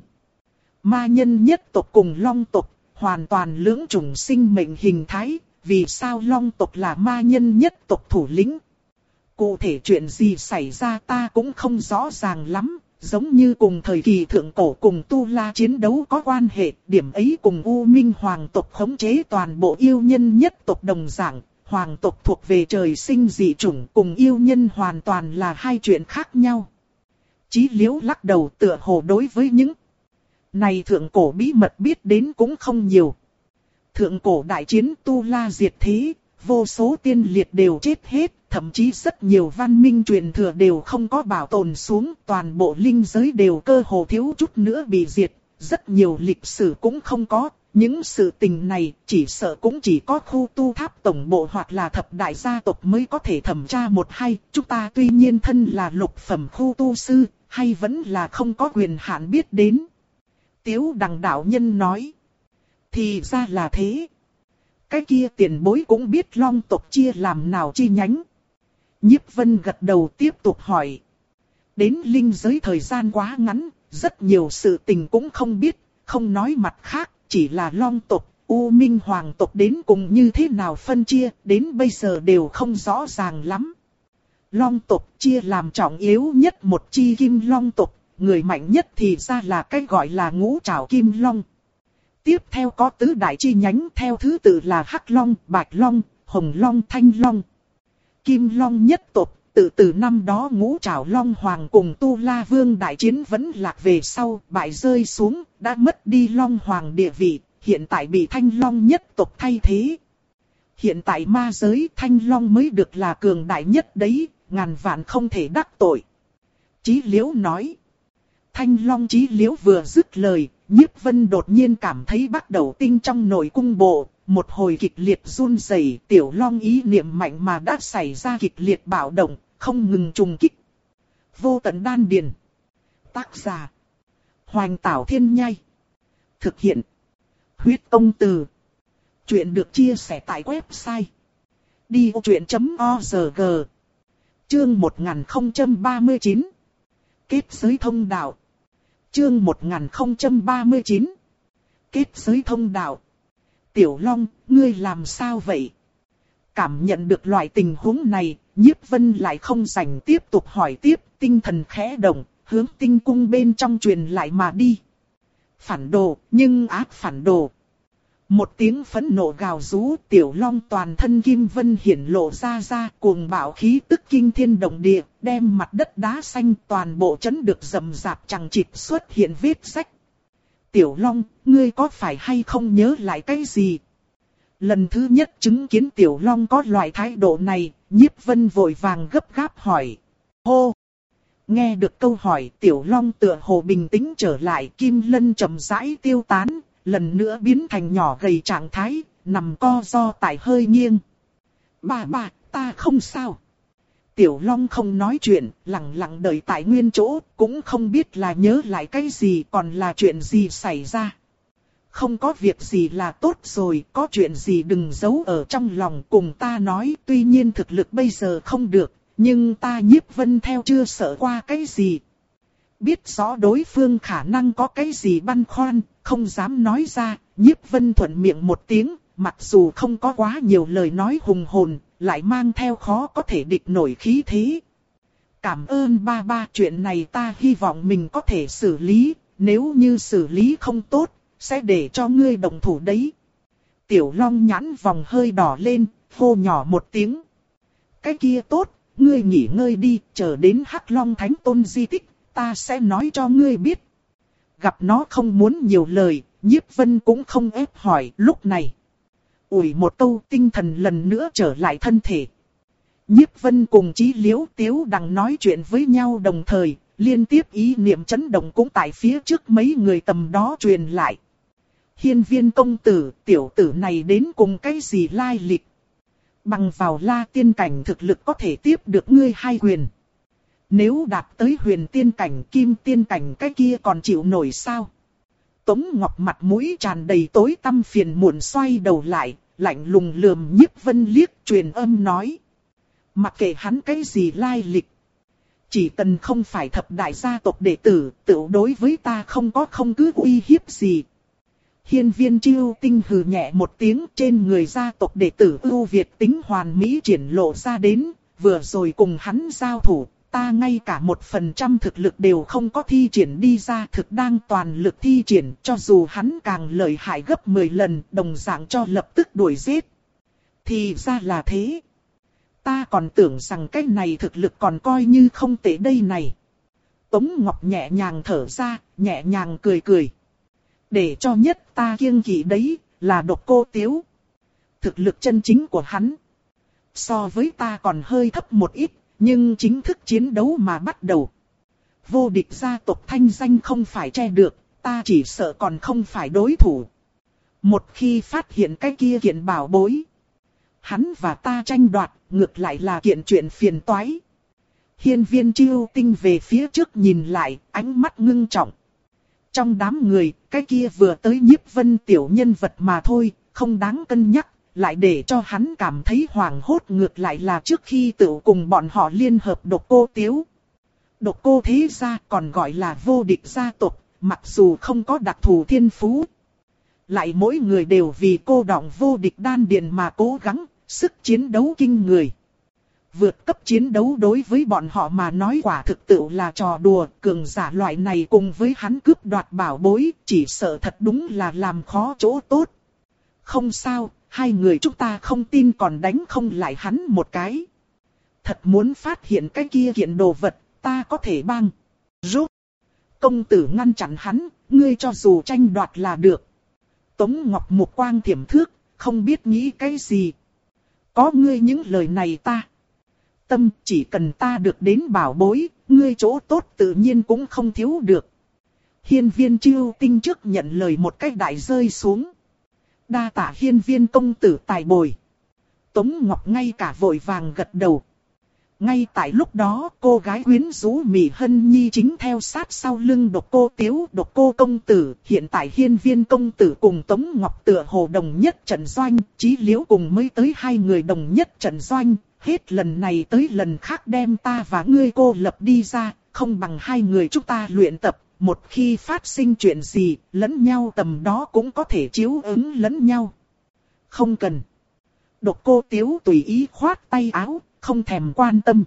Ma nhân nhất tộc cùng long tộc, hoàn toàn lưỡng chủng sinh mệnh hình thái, vì sao long tộc là ma nhân nhất tộc thủ lĩnh? Cụ thể chuyện gì xảy ra ta cũng không rõ ràng lắm, giống như cùng thời kỳ thượng cổ cùng Tu La chiến đấu có quan hệ, điểm ấy cùng U Minh hoàng tộc khống chế toàn bộ yêu nhân nhất tộc đồng dạng, hoàng tộc thuộc về trời sinh dị chủng cùng yêu nhân hoàn toàn là hai chuyện khác nhau. Chí Liễu lắc đầu tựa hồ đối với những này thượng cổ bí mật biết đến cũng không nhiều. Thượng cổ đại chiến Tu La diệt thế, vô số tiên liệt đều chết hết, thậm chí rất nhiều văn minh truyền thừa đều không có bảo tồn xuống, toàn bộ linh giới đều cơ hồ thiếu chút nữa bị diệt, rất nhiều lịch sử cũng không có. Những sự tình này chỉ sợ cũng chỉ có khu tu tháp tổng bộ hoặc là thập đại gia tộc mới có thể thẩm tra một hay. Chúng ta tuy nhiên thân là lục phẩm khu tu sư, hay vẫn là không có quyền hạn biết đến. Tiếu Đằng đạo nhân nói. Thì ra là thế. Cái kia tiền bối cũng biết long tộc chia làm nào chi nhánh. Nhiếp Vân gật đầu tiếp tục hỏi. Đến linh giới thời gian quá ngắn, rất nhiều sự tình cũng không biết, không nói mặt khác, chỉ là long tộc, U Minh hoàng tộc đến cùng như thế nào phân chia, đến bây giờ đều không rõ ràng lắm. Long tộc chia làm trọng yếu nhất một chi kim long tộc, người mạnh nhất thì ra là cái gọi là ngũ trảo kim long. Tiếp theo có tứ đại chi nhánh theo thứ tự là Hắc Long, Bạch Long, Hồng Long, Thanh Long. Kim Long nhất tộc, từ từ năm đó ngũ trảo Long Hoàng cùng Tu La Vương đại chiến vẫn lạc về sau, bại rơi xuống, đã mất đi Long Hoàng địa vị, hiện tại bị Thanh Long nhất tộc thay thế. Hiện tại ma giới Thanh Long mới được là cường đại nhất đấy, ngàn vạn không thể đắc tội. Chí Liễu nói. Thanh Long Chí Liễu vừa dứt lời, Nhiếp Vân đột nhiên cảm thấy bắt đầu tinh trong nội cung bộ, một hồi kịch liệt run rẩy, tiểu long ý niệm mạnh mà đã xảy ra kịch liệt bạo động, không ngừng trùng kích. Vô tận đan điền. Tác giả. Hoành Tảo Thiên Nhai. Thực hiện. Huyết Tông Từ. Chuyện được chia sẻ tại website đi vô chuyện chấm org. Chương một nghìn không trăm ba mươi chín. Kết giới thông đạo. Chương một nghìn không trăm ba mươi chín. Kết giới thông đạo. Tiểu Long, ngươi làm sao vậy? Cảm nhận được loại tình huống này, Nhiếp Vân lại không rảnh tiếp tục hỏi tiếp, tinh thần khẽ động, hướng tinh cung bên trong truyền lại mà đi. Phản đồ, nhưng ác phản đồ. Một tiếng phẫn nộ gào rú, Tiểu Long toàn thân kim vân hiển lộ ra ra, cuồng bạo khí tức kinh thiên động địa, đem mặt đất đá xanh toàn bộ chấn được rầm rạp chẳng chịt xuất hiện vết rách. Tiểu Long, ngươi có phải hay không nhớ lại cái gì? Lần thứ nhất chứng kiến Tiểu Long có loại thái độ này, Nhiếp Vân vội vàng gấp gáp hỏi. Hô! Nghe được câu hỏi, Tiểu Long tựa hồ bình tĩnh trở lại, kim lân chậm rãi tiêu tán, lần nữa biến thành nhỏ gầy trạng thái, nằm co ro tại hơi nghiêng. Bà bà, ta không sao. Tiểu Long không nói chuyện, lặng lặng đợi tại nguyên chỗ, cũng không biết là nhớ lại cái gì còn là chuyện gì xảy ra. Không có việc gì là tốt rồi, có chuyện gì đừng giấu ở trong lòng cùng ta nói, tuy nhiên thực lực bây giờ không được, nhưng ta Nhiếp Vân theo chưa sợ qua cái gì. Biết rõ đối phương khả năng có cái gì băn khoăn, không dám nói ra, Nhiếp Vân thuận miệng một tiếng, mặc dù không có quá nhiều lời nói hùng hồn, lại mang theo khó có thể địch nổi khí thế. Cảm ơn ba ba, chuyện này ta hy vọng mình có thể xử lý, nếu như xử lý không tốt, sẽ để cho ngươi động thủ đấy. Tiểu Long nhãn vòng hơi đỏ lên, hô nhỏ một tiếng. Cái kia tốt, ngươi nghỉ ngơi đi, chờ đến Hắc Long Thánh Tôn di tích, ta sẽ nói cho ngươi biết. Gặp nó không muốn nhiều lời, Nhiếp Vân cũng không ép hỏi lúc này. Ủi một câu, tinh thần lần nữa trở lại thân thể. Nhiếp Vân cùng Chí Liễu Tiếu Đằng nói chuyện với nhau đồng thời, liên tiếp ý niệm chấn động cũng tại phía trước mấy người tầm đó truyền lại. Hiên Viên công tử, tiểu tử này đến cùng cái gì lai lịch? Bằng vào La tiên cảnh thực lực có thể tiếp được ngươi hai quyền. Nếu đạt tới huyền tiên cảnh, kim tiên cảnh cái kia còn chịu nổi sao? Tống Ngọc mặt mũi tràn đầy tối tăm phiền muộn xoay đầu lại, lạnh lùng lườm Nhiếp Vân liếc, truyền âm nói. Mặc kệ hắn cái gì lai lịch. Chỉ cần không phải thập đại gia tộc đệ tử, tự đối với ta không có không cứ uy hiếp gì. Hiên Viên Chiêu Tinh hừ nhẹ một tiếng, trên người gia tộc đệ tử ưu việt tính hoàn mỹ triển lộ ra đến, vừa rồi cùng hắn giao thủ, ta ngay cả một phần trăm thực lực đều không có thi triển đi ra, thực đang toàn lực thi triển, cho dù hắn càng lợi hại gấp mười lần, đồng dạng cho lập tức đuổi giết. Thì ra là thế. Ta còn tưởng rằng cái này thực lực còn coi như không tệ đây này. Tống Ngọc nhẹ nhàng thở ra, nhẹ nhàng cười cười. Để cho nhất ta kiêng kỵ đấy, là Độc Cô Tiếu. Thực lực chân chính của hắn so với ta còn hơi thấp một ít, nhưng chính thức chiến đấu mà bắt đầu. Vô địch gia tộc thanh danh không phải che được, ta chỉ sợ còn không phải đối thủ. Một khi phát hiện cái kia kiện bảo bối, hắn và ta tranh đoạt, ngược lại là kiện chuyện phiền toái. Hiên Viên Chiêu Tinh về phía trước nhìn lại, ánh mắt ngưng trọng. Trong đám người, cái kia vừa tới Nhiếp Vân tiểu nhân vật mà thôi, không đáng cân nhắc, lại để cho hắn cảm thấy hoảng hốt, ngược lại là trước khi tự cùng bọn họ liên hợp Độc Cô Tiếu. Độc Cô thế gia còn gọi là vô địch gia tộc, mặc dù không có đặc thù thiên phú, lại mỗi người đều vì cô đọng vô địch đan điền mà cố gắng, sức chiến đấu kinh người. Vượt cấp chiến đấu đối với bọn họ mà nói quả thực tự là trò đùa, cường giả loại này cùng với hắn cướp đoạt bảo bối, chỉ sợ thật đúng là làm khó chỗ tốt. Không sao, hai người chúng ta không tin còn đánh không lại hắn một cái. Thật muốn phát hiện cái kia kiện đồ vật, ta có thể bang. Rút. Công tử ngăn chặn hắn, ngươi cho dù tranh đoạt là được. Tống Ngọc mục quang thiểm thước, không biết nghĩ cái gì. Có ngươi những lời này ta tâm, chỉ cần ta được đến bảo bối, ngươi chỗ tốt tự nhiên cũng không thiếu được. Hiên Viên Chiêu Tinh trước nhận lời một cách đại rơi xuống. Đa tạ Hiên Viên công tử tài bồi. Tống Ngọc ngay cả vội vàng gật đầu. Ngay tại lúc đó, cô gái quyến rũ Mị Hân Nhi chính theo sát sau lưng Độc Cô Tiếu, Độc Cô công tử. Hiện tại Hiên Viên công tử cùng Tống Ngọc tựa hồ đồng nhất trận doanh, Chí Liễu cùng mới tới hai người đồng nhất trận doanh. Hết lần này tới lần khác đem ta và ngươi cô lập đi ra, không bằng hai người chúng ta luyện tập. Một khi phát sinh chuyện gì, lẫn nhau tầm đó cũng có thể chiếu ứng lẫn nhau. Không cần. Độc Cô Tiếu tùy ý khoát tay áo, không thèm quan tâm.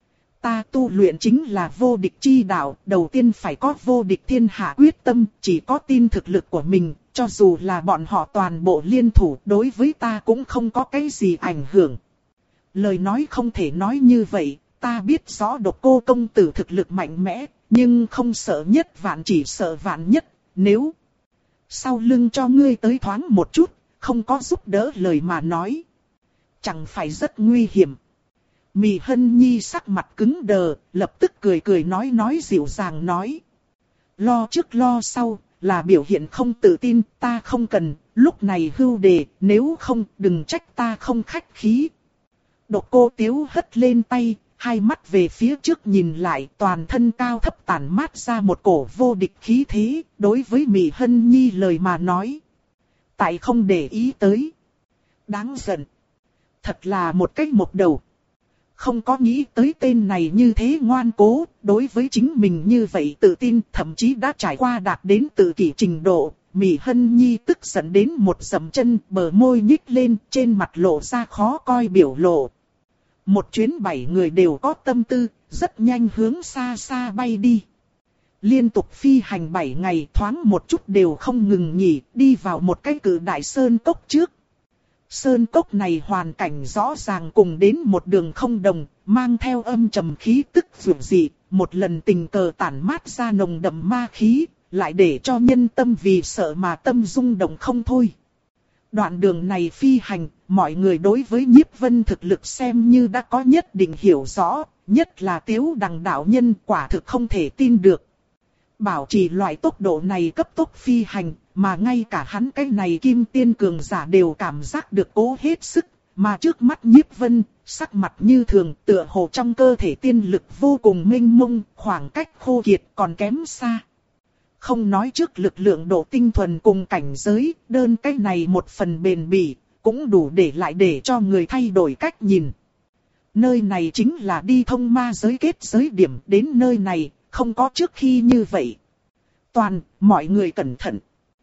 Ta tu luyện chính là vô địch chi đạo, đầu tiên phải có vô địch thiên hạ quyết tâm, chỉ có tin thực lực của mình, cho dù là bọn họ toàn bộ liên thủ, đối với ta cũng không có cái gì ảnh hưởng. Lời nói không thể nói như vậy, ta biết rõ Độc Cô công tử thực lực mạnh mẽ, nhưng không sợ nhất vạn chỉ sợ vạn nhất, nếu sau lưng cho ngươi tới thoáng một chút, không có giúp đỡ lời mà nói, chẳng phải rất nguy hiểm. Mị Hân Nhi sắc mặt cứng đờ, lập tức cười cười nói nói dịu dàng nói. Lo trước lo sau, là biểu hiện không tự tin, ta không cần, lúc này hưu đề, nếu không đừng trách ta không khách khí. Độc Cô Tiếu hất lên tay, hai mắt về phía trước nhìn lại, toàn thân cao thấp tản mát ra một cổ vô địch khí thế, đối với Mị Hân Nhi lời mà nói. Tại không để ý tới. Đáng giận. Thật là một cách một đầu. Không có nghĩ tới tên này như thế ngoan cố, đối với chính mình như vậy tự tin, thậm chí đã trải qua đạt đến tự kỷ trình độ. Mị Hân Nhi tức giận đến một dậm chân, bờ môi nhích lên, trên mặt lộ ra khó coi biểu lộ. Một chuyến bảy người đều có tâm tư, rất nhanh hướng xa xa bay đi. Liên tục phi hành bảy ngày, thoáng một chút đều không ngừng nghỉ, đi vào một cái cự đại sơn cốc trước. Sơn cốc này hoàn cảnh rõ ràng cùng đến một đường không đồng, mang theo âm trầm khí tức dường dị, một lần tình cờ tản mát ra nồng đậm ma khí, lại để cho nhân tâm vì sợ mà tâm rung động không thôi. Đoạn đường này phi hành, mọi người đối với Nhiếp Vân thực lực xem như đã có nhất định hiểu rõ, nhất là Tiếu Đằng đạo nhân quả thực không thể tin được. Bảo trì loại tốc độ này cấp tốc phi hành, mà ngay cả hắn cái này kim tiên cường giả đều cảm giác được cố hết sức, mà trước mắt Nhiếp Vân, sắc mặt như thường, tựa hồ trong cơ thể tiên lực vô cùng mênh mông, khoảng cách khô kiệt còn kém xa. Không nói trước lực lượng độ tinh thuần cùng cảnh giới, đơn cái này một phần bền bỉ, cũng đủ để lại để cho người thay đổi cách nhìn. Nơi này chính là đi thông ma giới kết giới điểm, đến nơi này, không có trước khi như vậy. Toàn, mọi người cẩn thận.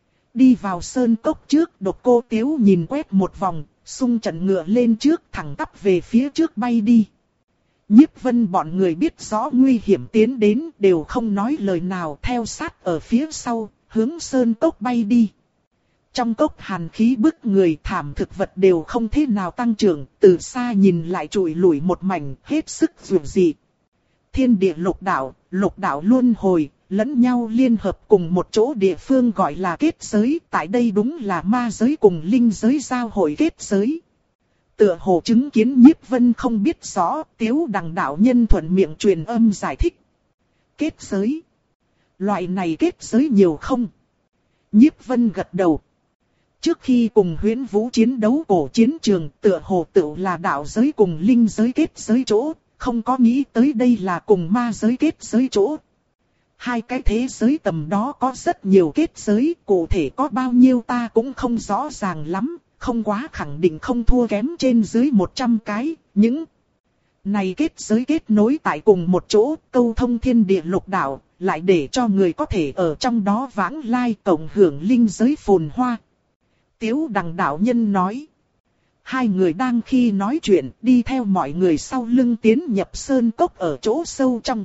Đi vào sơn cốc trước, Độc Cô Tiếu nhìn quét một vòng, xung trận ngựa lên trước thẳng tắp về phía trước bay đi. Nhiếp Vân bọn người biết rõ nguy hiểm tiến đến đều không nói lời nào theo sát ở phía sau, hướng sơn cốc bay đi. Trong cốc hàn khí bức người thảm thực vật đều không thế nào tăng trưởng, từ xa nhìn lại trụi lủi một mảnh hết sức dữ dị. Thiên địa lục đạo, lục đạo luân hồi, lẫn nhau liên hợp cùng một chỗ địa phương gọi là kết giới, tại đây đúng là ma giới cùng linh giới giao hội kết giới. Tựa hồ chứng kiến Nhiếp Vân không biết rõ, Tiếu Đằng đạo nhân thuận miệng truyền âm giải thích. Kết giới. Loại này kết giới nhiều không? Nhiếp Vân gật đầu. Trước khi cùng Huyễn Vũ chiến đấu cổ chiến trường, tựa hồ tự là đạo giới cùng linh giới kết giới chỗ, không có nghĩ tới đây là cùng ma giới kết giới chỗ. Hai cái thế giới tầm đó có rất nhiều kết giới, cụ thể có bao nhiêu ta cũng không rõ ràng lắm, không quá khẳng định không thua kém trên dưới một trăm cái, những này kết giới kết nối tại cùng một chỗ, câu thông thiên địa lục đạo, lại để cho người có thể ở trong đó vãng lai cộng hưởng linh giới phồn hoa. Tiếu Đằng đạo nhân nói. Hai người đang khi nói chuyện, đi theo mọi người sau lưng tiến nhập sơn cốc ở chỗ sâu trong.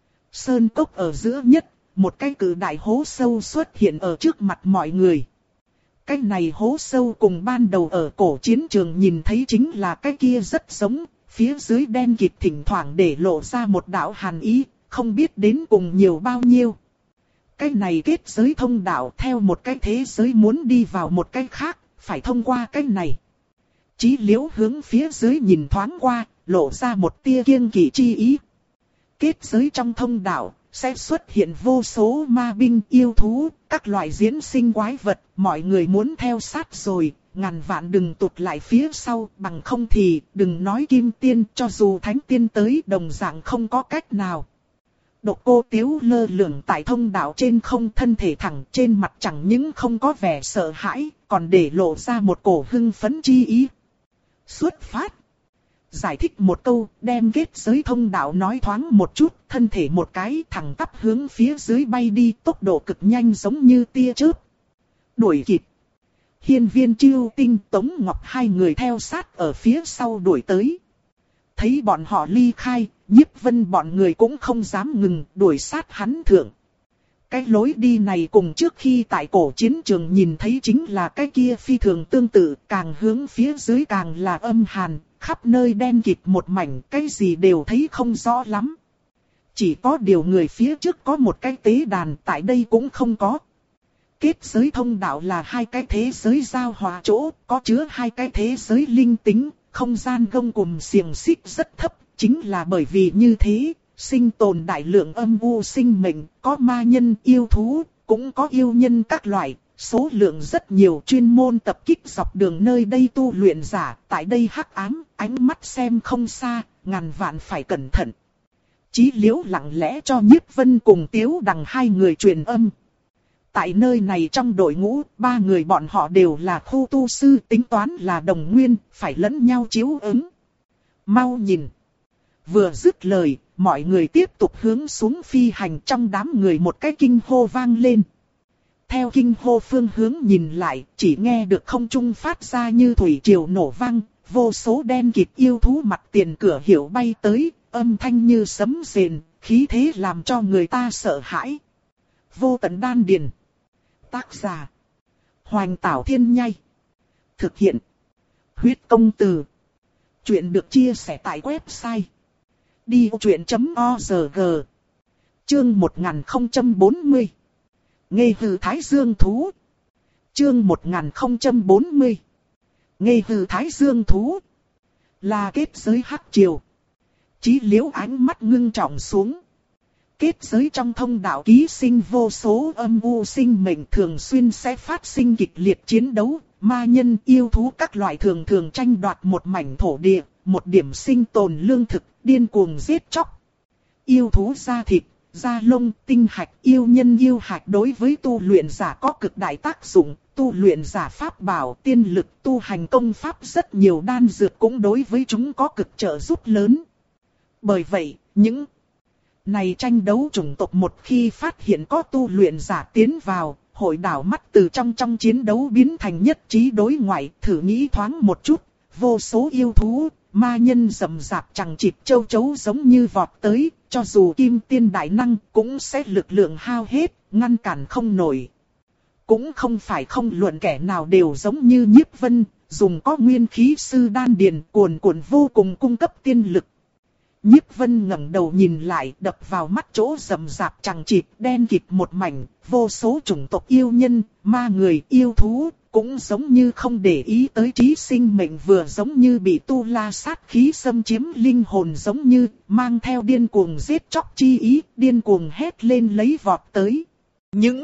Sơn cốc ở giữa nhất, một cái cự đại hố sâu xuất hiện ở trước mặt mọi người. Cái này hố sâu cùng ban đầu ở cổ chiến trường nhìn thấy chính là cái kia rất giống, phía dưới đen kịt thỉnh thoảng để lộ ra một đạo hàn ý, không biết đến cùng nhiều bao nhiêu. Cái này kết giới thông đạo theo một cái thế giới muốn đi vào một cái khác, phải thông qua cái này. Chí Liễu hướng phía dưới nhìn thoáng qua, lộ ra một tia kiêng kỵ chi ý. Kết giới trong thông đạo, sẽ xuất hiện vô số ma binh yêu thú, các loại diễn sinh quái vật, mọi người muốn theo sát rồi, ngàn vạn đừng tụt lại phía sau, bằng không thì đừng nói kim tiên, cho dù thánh tiên tới đồng dạng không có cách nào. Độc Cô Tiếu lơ lửng tại thông đạo trên không, thân thể thẳng, trên mặt chẳng những không có vẻ sợ hãi, còn để lộ ra một cổ hưng phấn chi ý. Xuất phát. Giải thích một câu, đem kết giới thông đạo nói thoáng một chút, thân thể một cái thẳng tắp hướng phía dưới bay đi, tốc độ cực nhanh giống như tia chớp. Đuổi kịp. Hiên Viên Chiêu Tinh, Tống Ngọc hai người theo sát ở phía sau đuổi tới. Thấy bọn họ ly khai, Nhiếp Vân bọn người cũng không dám ngừng, đuổi sát hắn thượng. Cái lối đi này cùng trước khi tại cổ chiến trường nhìn thấy chính là cái kia phi thường tương tự, càng hướng phía dưới càng là âm hàn, khắp nơi đen kịt một mảnh, cái gì đều thấy không rõ lắm. Chỉ có điều người phía trước có một cái tế đàn, tại đây cũng không có. Kết giới thông đạo là hai cái thế giới giao hòa chỗ, có chứa hai cái thế giới linh tính, không gian gông cùm xiềng xích rất thấp, chính là bởi vì như thế, sinh tồn đại lượng âm u sinh mệnh, có ma nhân yêu thú, cũng có yêu nhân các loại, số lượng rất nhiều, chuyên môn tập kích dọc đường nơi đây tu luyện giả, tại đây hắc ám, ánh mắt xem không xa, ngàn vạn phải cẩn thận. Chí Liễu lặng lẽ cho Nhiếp Vân cùng Tiếu Đằng hai người truyền âm. Tại nơi này trong đội ngũ, ba người bọn họ đều là khu tu sư, tính toán là đồng nguyên, phải lẫn nhau chiếu ứng. Mau nhìn. Vừa dứt lời, mọi người tiếp tục hướng xuống phi hành, trong đám người một cái kinh hô vang lên. Theo kinh hô phương hướng nhìn lại, chỉ nghe được không trung phát ra như thủy triều nổ vang, vô số đen kịt yêu thú mặt tiền cửa hiệu bay tới, âm thanh như sấm rền, khí thế làm cho người ta sợ hãi. Vô tận đan điền. Tác giả: Hoành Tảo Thiên Nhai. Thực hiện: Huyết Công Từ. Chuyện được chia sẻ tại website đi o chuyện chấm org. Chương một nghìn không trăm bốn mươi. Nghe hư Thái Dương Thú. Chương một nghìn không trăm bốn mươi. Ngây hư thái dương thú. Là kết giới hắc triều. Chí Liễu ánh mắt ngưng trọng xuống. Kết giới trong thông đạo ký sinh vô số âm u sinh mệnh, thường xuyên sẽ phát sinh kịch liệt chiến đấu. Ma nhân yêu thú các loại thường thường tranh đoạt một mảnh thổ địa, một điểm sinh tồn lương thực, điên cuồng giết chóc. Yêu thú da thịt, da lông, tinh hạch, yêu nhân yêu hạch đối với tu luyện giả có cực đại tác dụng. Tu luyện giả pháp bảo, tiên lực, tu hành công pháp, rất nhiều đan dược cũng đối với chúng có cực trợ giúp lớn. Bởi vậy, những này tranh đấu chủng tộc một khi phát hiện có tu luyện giả tiến vào, hội đảo mắt từ trong trong chiến đấu biến thành nhất trí đối ngoại. Thử nghĩ thoáng một chút, vô số yêu thú, ma nhân rầm rạp chẳng chịt châu chấu giống như vọt tới, cho dù kim tiên đại năng cũng sẽ lực lượng hao hết, ngăn cản không nổi. Cũng không phải không luận kẻ nào đều giống như Nhiếp Vân, dùng có nguyên khí sư đan điền cuồn cuộn vô cùng cung cấp tiên lực. Nhiếp Vân ngẩng đầu nhìn lại, đập vào mắt chỗ rầm rạp chẳng chịt đen kịt một mảnh, vô số chủng tộc yêu nhân, ma người, yêu thú, cũng giống như không để ý tới trí sinh mệnh, vừa giống như bị tu la sát khí xâm chiếm linh hồn, giống như mang theo điên cuồng giết chóc chi ý, điên cuồng hét lên lấy vọt tới. Những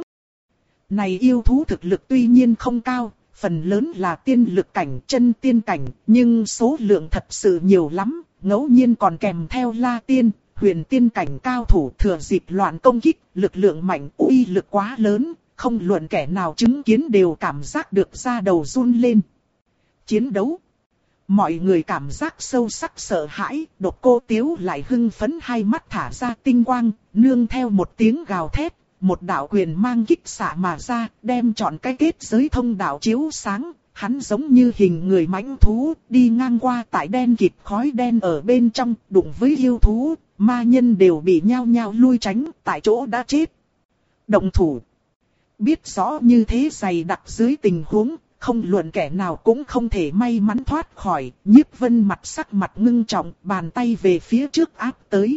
này yêu thú thực lực tuy nhiên không cao, phần lớn là tiên lực cảnh, chân tiên cảnh, nhưng số lượng thật sự nhiều lắm, ngẫu nhiên còn kèm theo la tiên, huyền tiên cảnh cao thủ thừa dịp loạn công kích, lực lượng mạnh, uy lực quá lớn, không luận kẻ nào chứng kiến đều cảm giác được da đầu run lên. Chiến đấu. Mọi người cảm giác sâu sắc sợ hãi, Độc Cô Tiếu lại hưng phấn, hai mắt thả ra tinh quang, nương theo một tiếng gào thét. Một đạo quyền mang kích xạ mà ra, đem trọn cái kết giới thông đạo chiếu sáng. Hắn giống như hình người mãnh thú, đi ngang qua tại đen kịt khói đen ở bên trong, đụng với yêu thú, ma nhân đều bị nhao nhao lui tránh, tại chỗ đã chết. Động thủ. Biết rõ như thế dày đặc dưới tình huống, không luận kẻ nào cũng không thể may mắn thoát khỏi. Nhiếp Vân mặt sắc mặt ngưng trọng, bàn tay về phía trước áp tới.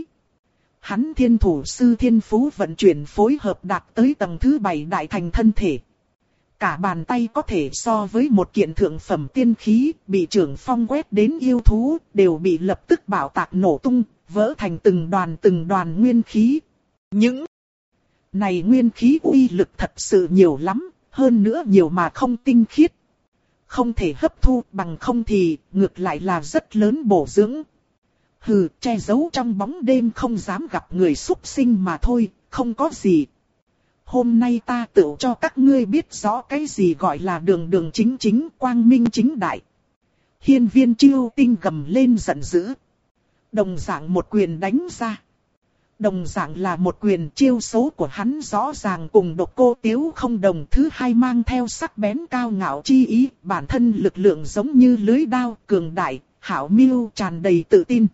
Hắn thiên thủ sư thiên phú vận chuyển phối hợp đạt tới tầng thứ bảy đại thành thân thể. Cả bàn tay có thể so với một kiện thượng phẩm tiên khí, bị trưởng phong quét đến yêu thú, đều bị lập tức bạo tạc nổ tung, vỡ thành từng đoàn từng đoàn nguyên khí. Những này nguyên khí uy lực thật sự nhiều lắm, hơn nữa nhiều mà không tinh khiết. Không thể hấp thu, bằng không thì ngược lại là rất lớn bổ dưỡng. Hừ, che giấu trong bóng đêm không dám gặp người súc sinh mà thôi, không có gì. Hôm nay ta tự cho các ngươi biết rõ cái gì gọi là đường đường chính chính, quang minh chính đại. Hiên Viên Chiêu Tinh gầm lên giận dữ. Đồng dạng một quyền đánh ra. Đồng dạng là một quyền, chiêu số của hắn rõ ràng cùng Độc Cô Tiếu không đồng. Thứ hai mang theo sắc bén cao ngạo chi ý, bản thân lực lượng giống như lưới đao, cường đại, hảo mưu, tràn đầy tự tin.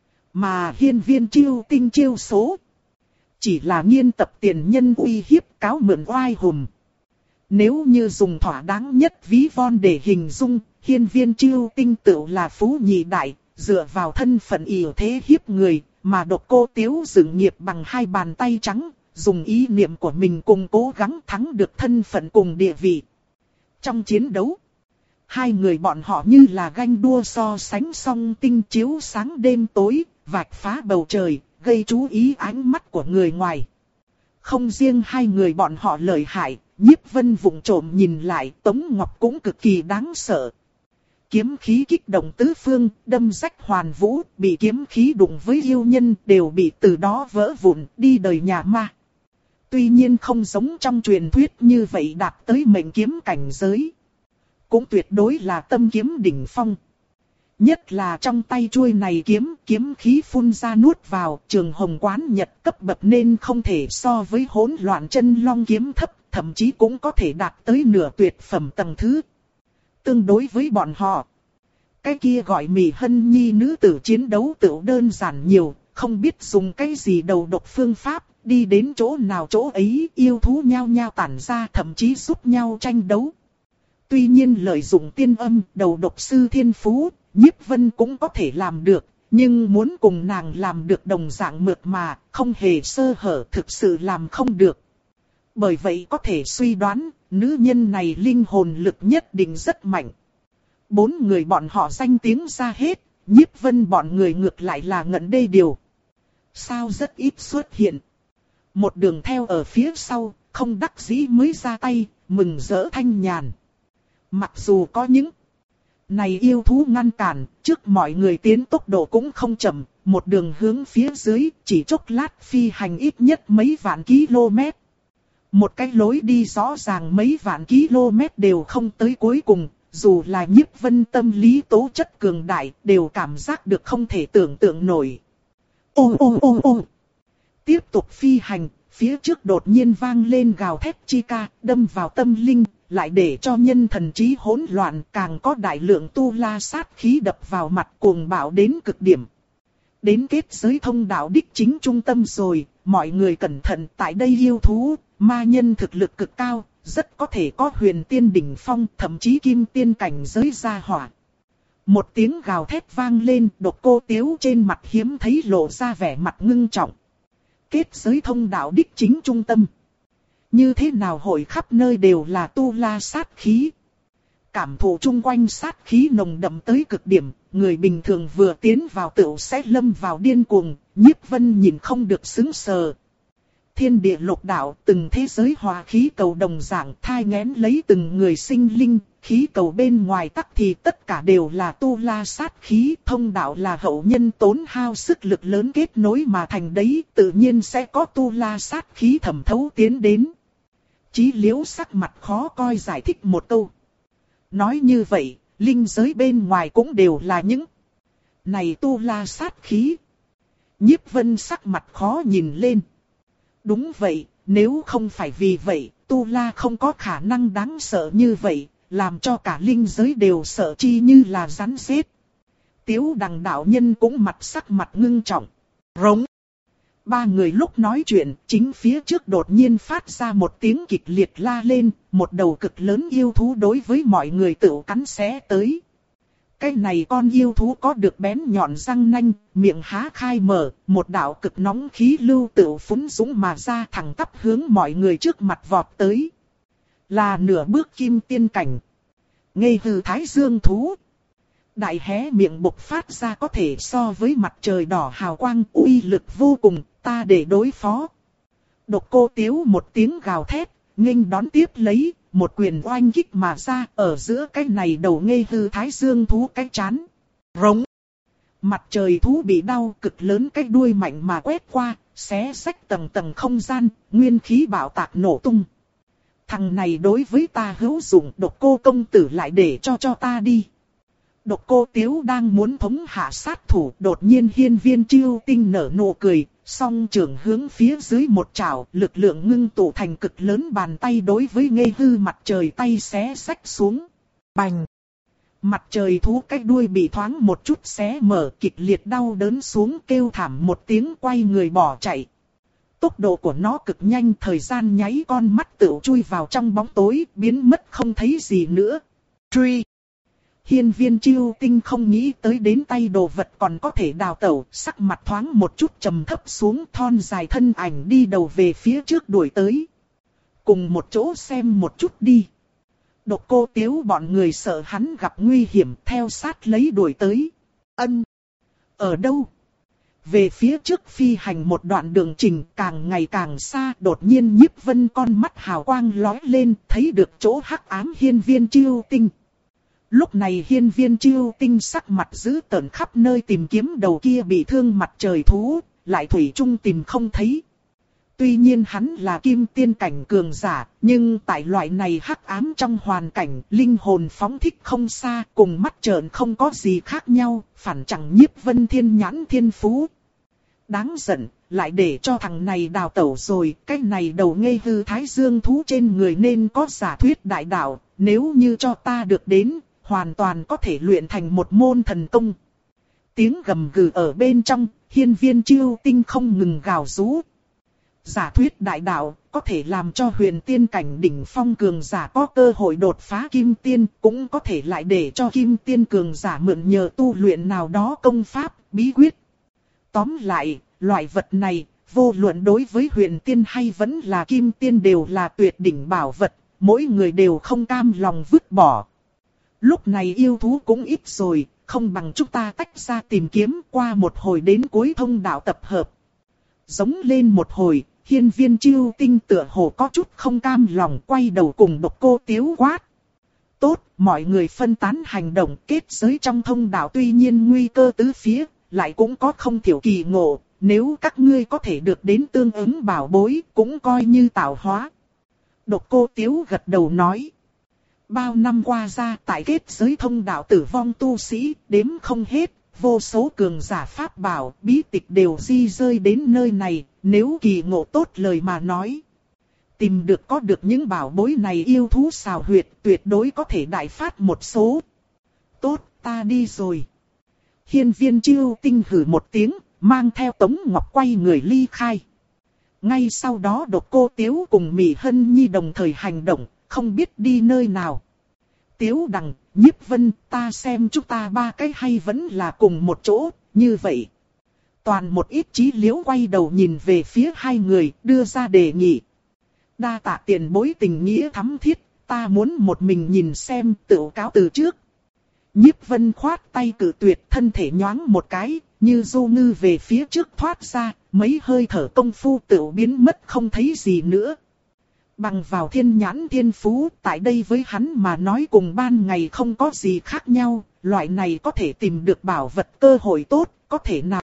Mà Hiên Viên Chiêu Tinh chiêu số chỉ là nghiên tập tiền nhân uy hiếp, cáo mượn oai hùng. Nếu như dùng thỏa đáng nhất ví von để hình dung, Hiên Viên Chiêu Tinh tựu là phú nhị đại, dựa vào thân phận ỷ thế hiếp người, mà Độc Cô Tiếu dựng nghiệp bằng hai bàn tay trắng, dùng ý niệm của mình cùng cố gắng thắng được thân phận cùng địa vị. Trong chiến đấu, hai người bọn họ như là ganh đua so sánh song tinh chiếu sáng đêm tối, vạch phá bầu trời, gây chú ý ánh mắt của người ngoài. Không riêng hai người bọn họ lợi hại, Nhiếp Vân vụng trộm nhìn lại, Tống Ngọc cũng cực kỳ đáng sợ. Kiếm khí kích động tứ phương, đâm rách hoàn vũ, bị kiếm khí đụng với yêu nhân đều bị từ đó vỡ vụn, đi đời nhà ma. Tuy nhiên không giống trong truyền thuyết như vậy đạt tới mệnh kiếm cảnh giới. Cũng tuyệt đối là tâm kiếm đỉnh phong. Nhất là trong tay chuôi này kiếm, kiếm khí phun ra nuốt vào, Trường Hồng Quán Nhật cấp bậc nên không thể so với Hỗn Loạn Chân Long kiếm thấp, thậm chí cũng có thể đạt tới nửa tuyệt phẩm tầng thứ. Tương đối với bọn họ, cái kia gọi Mị Hân Nhi nữ tử chiến đấu tựu đơn giản nhiều, không biết dùng cái gì đầu độc phương pháp, đi đến chỗ nào chỗ ấy yêu thú nhao nhao tản ra, thậm chí giúp nhau tranh đấu. Tuy nhiên lợi dụng tiên âm, đầu độc sư thiên phú, Nhiếp Vân cũng có thể làm được, nhưng muốn cùng nàng làm được đồng dạng mượt mà, không hề sơ hở, thực sự làm không được. Bởi vậy có thể suy đoán, nữ nhân này linh hồn lực nhất định rất mạnh. bốn người bọn họ danh tiếng ra hết, Nhiếp Vân bọn người ngược lại là ngẩn đê điều. Sao rất ít xuất hiện. Một đường theo ở phía sau, không đắc dĩ mới ra tay, mừng rỡ thanh nhàn. Mặc dù có những này yêu thú ngăn cản, trước mọi người tiến tốc độ cũng không chậm, một đường hướng phía dưới, chỉ chốc lát phi hành ít nhất mấy vạn km. Một cái lối đi rõ ràng mấy vạn km đều không tới cuối cùng, dù là Nhiếp Vân tâm lý tố chất cường đại, đều cảm giác được không thể tưởng tượng nổi. Ô ô ô ô. Tiếp tục phi hành, phía trước đột nhiên vang lên gào thét chi ca, đâm vào tâm linh, lại để cho nhân thần trí hỗn loạn, càng có đại lượng tu la sát khí đập vào mặt cuồng bạo đến cực điểm. Đến kết giới thông đạo đích chính trung tâm rồi, mọi người cẩn thận, tại đây yêu thú, ma nhân thực lực cực cao, rất có thể có huyền tiên đỉnh phong, thậm chí kim tiên cảnh giới gia hỏa. Một tiếng gào thét vang lên, Độc Cô Tiếu trên mặt hiếm thấy lộ ra vẻ mặt ngưng trọng. Kết giới thông đạo đích chính trung tâm. Như thế nào hội khắp nơi đều là tu la sát khí. Cảm thụ chung quanh sát khí nồng đậm tới cực điểm, người bình thường vừa tiến vào tựu sẽ lâm vào điên cuồng, Nhiếp Vân nhìn không được sững sờ. Thiên địa lục đạo, từng thế giới hòa khí cầu đồng dạng thai nghén lấy từng người sinh linh, khí cầu bên ngoài tắc thì tất cả đều là tu la sát khí, thông đạo là hậu nhân tốn hao sức lực lớn kết nối mà thành đấy, tự nhiên sẽ có tu la sát khí thẩm thấu tiến đến. Chí Liễu sắc mặt khó coi giải thích một câu. Nói như vậy, linh giới bên ngoài cũng đều là những này tu la sát khí. Nhiếp Vân sắc mặt khó nhìn lên. Đúng vậy, nếu không phải vì vậy, tu la không có khả năng đáng sợ như vậy, làm cho cả linh giới đều sợ chi như là rắn rết. Tiếu Đằng đạo nhân cũng mặt sắc mặt ngưng trọng. Rống. Ba người lúc nói chuyện, chính phía trước đột nhiên phát ra một tiếng kịch liệt la lên, một đầu cực lớn yêu thú đối với mọi người tự cắn xé tới. Cái này con yêu thú có được bén nhọn răng nanh, miệng há khai mở, một đạo cực nóng khí lưu tự phúng dũng mà ra thẳng tắp hướng mọi người trước mặt vọt tới. Là nửa bước kim tiên cảnh. Ngây hư thái dương thú. Đại hé miệng bộc phát ra có thể so với mặt trời đỏ hào quang uy lực vô cùng, ta để đối phó. Độc Cô Tiếu một tiếng gào thét, nghênh đón tiếp lấy, một quyền oanh kích mà ra ở giữa cái này đầu ngây hư thái dương thú cái chán. Rống. Mặt trời thú bị đau cực lớn cái đuôi mạnh mà quét qua, xé xách tầng tầng không gian, nguyên khí bạo tạc nổ tung. Thằng này đối với ta hữu dụng, Độc Cô công tử lại để cho cho ta đi. Độc Cô Tiếu đang muốn thống hạ sát thủ, đột nhiên Hiên Viên Chiêu Tinh nở nụ cười, song trưởng hướng phía dưới một chảo, lực lượng ngưng tụ thành cực lớn bàn tay đối với ngây hư mặt trời tay xé xách xuống. Bành! Mặt trời thú cái đuôi bị thoáng một chút xé mở, kịch liệt đau đớn xuống kêu thảm một tiếng quay người bỏ chạy. Tốc độ của nó cực nhanh, thời gian nháy con mắt tựu chui vào trong bóng tối, biến mất không thấy gì nữa. Truy! Hiên Viên Chiêu Tinh không nghĩ tới đến tay đồ vật còn có thể đào tẩu, sắc mặt thoáng một chút trầm thấp xuống, thon dài thân ảnh đi đầu về phía trước đuổi tới. Cùng một chỗ xem một chút đi. Độc Cô Tiếu bọn người sợ hắn gặp nguy hiểm, theo sát lấy đuổi tới. Ân! Ở đâu? Về phía trước phi hành một đoạn đường trình càng ngày càng xa, đột nhiên Nhiếp Vân con mắt hào quang lóe lên, thấy được chỗ hắc ám Hiên Viên Chiêu Tinh. Lúc này Hiên Viên Chiêu Tinh sắc mặt dữ tợn khắp nơi tìm kiếm đầu kia bị thương mặt trời thú, lại thủy chung tìm không thấy. Tuy nhiên hắn là kim tiên cảnh cường giả, nhưng tại loại này hắc ám trong hoàn cảnh, linh hồn phóng thích không xa, cùng mắt trợn không có gì khác nhau, phản chẳng Nhiếp Vân thiên nhãn thiên phú. Đáng giận, lại để cho thằng này đào tẩu rồi, cái này đầu ngây hư thái dương thú trên người nên có giả thuyết đại đạo, nếu như cho ta được đến, hoàn toàn có thể luyện thành một môn thần công. Tiếng gầm gừ ở bên trong, Hiên Viên Chiêu Tinh không ngừng gào rú. Giả thuyết đại đạo, có thể làm cho huyền tiên cảnh đỉnh phong cường giả có cơ hội đột phá kim tiên, cũng có thể lại để cho kim tiên cường giả mượn nhờ tu luyện nào đó công pháp, bí quyết. Tóm lại, loại vật này, vô luận đối với huyền tiên hay vẫn là kim tiên đều là tuyệt đỉnh bảo vật, mỗi người đều không cam lòng vứt bỏ. Lúc này yêu thú cũng ít rồi, không bằng chúng ta tách ra tìm kiếm, qua một hồi đến cuối thông đạo tập hợp. Giống lên một hồi, Hiên Viên Chiêu Tinh tựa hồ có chút không cam lòng, quay đầu cùng Độc Cô Tiếu quát. Tốt, mọi người phân tán hành động, kết giới trong thông đạo tuy nhiên nguy cơ tứ phía, lại cũng có không thiểu kỳ ngộ, nếu các ngươi có thể được đến tương ứng bảo bối, cũng coi như tạo hóa. Độc Cô Tiếu gật đầu nói. Bao năm qua ra tại kết giới thông đạo tử vong tu sĩ, đếm không hết, vô số cường giả pháp bảo, bí tịch đều di rơi đến nơi này, nếu kỳ ngộ tốt lời mà nói. Tìm được có được những bảo bối này yêu thú xào huyệt, tuyệt đối có thể đại phát một số. Tốt, ta đi rồi. Hiên Viên Chiêu Tinh hử một tiếng, mang theo Tống Ngọc quay người ly khai. Ngay sau đó Độc Cô Tiếu cùng Mị Hân Nhi đồng thời hành động, không biết đi nơi nào. Tiếu Đằng, Nhiếp Vân, ta xem chúng ta ba cái hay vẫn là cùng một chỗ, như vậy. Toàn một ít chí liễu quay đầu nhìn về phía hai người, đưa ra đề nghị. Đa tạ tiền bối tình nghĩa thắm thiết, ta muốn một mình nhìn xem, tự cáo từ trước. Nhiếp Vân khoát tay cự tuyệt, thân thể nhoáng một cái, như du ngư về phía trước thoát ra, mấy hơi thở công phu tự biến mất không thấy gì nữa. Bằng vào thiên nhãn thiên phú, tại đây với hắn mà nói cùng ban ngày không có gì khác nhau, loại này có thể tìm được bảo vật cơ hội tốt, có thể nào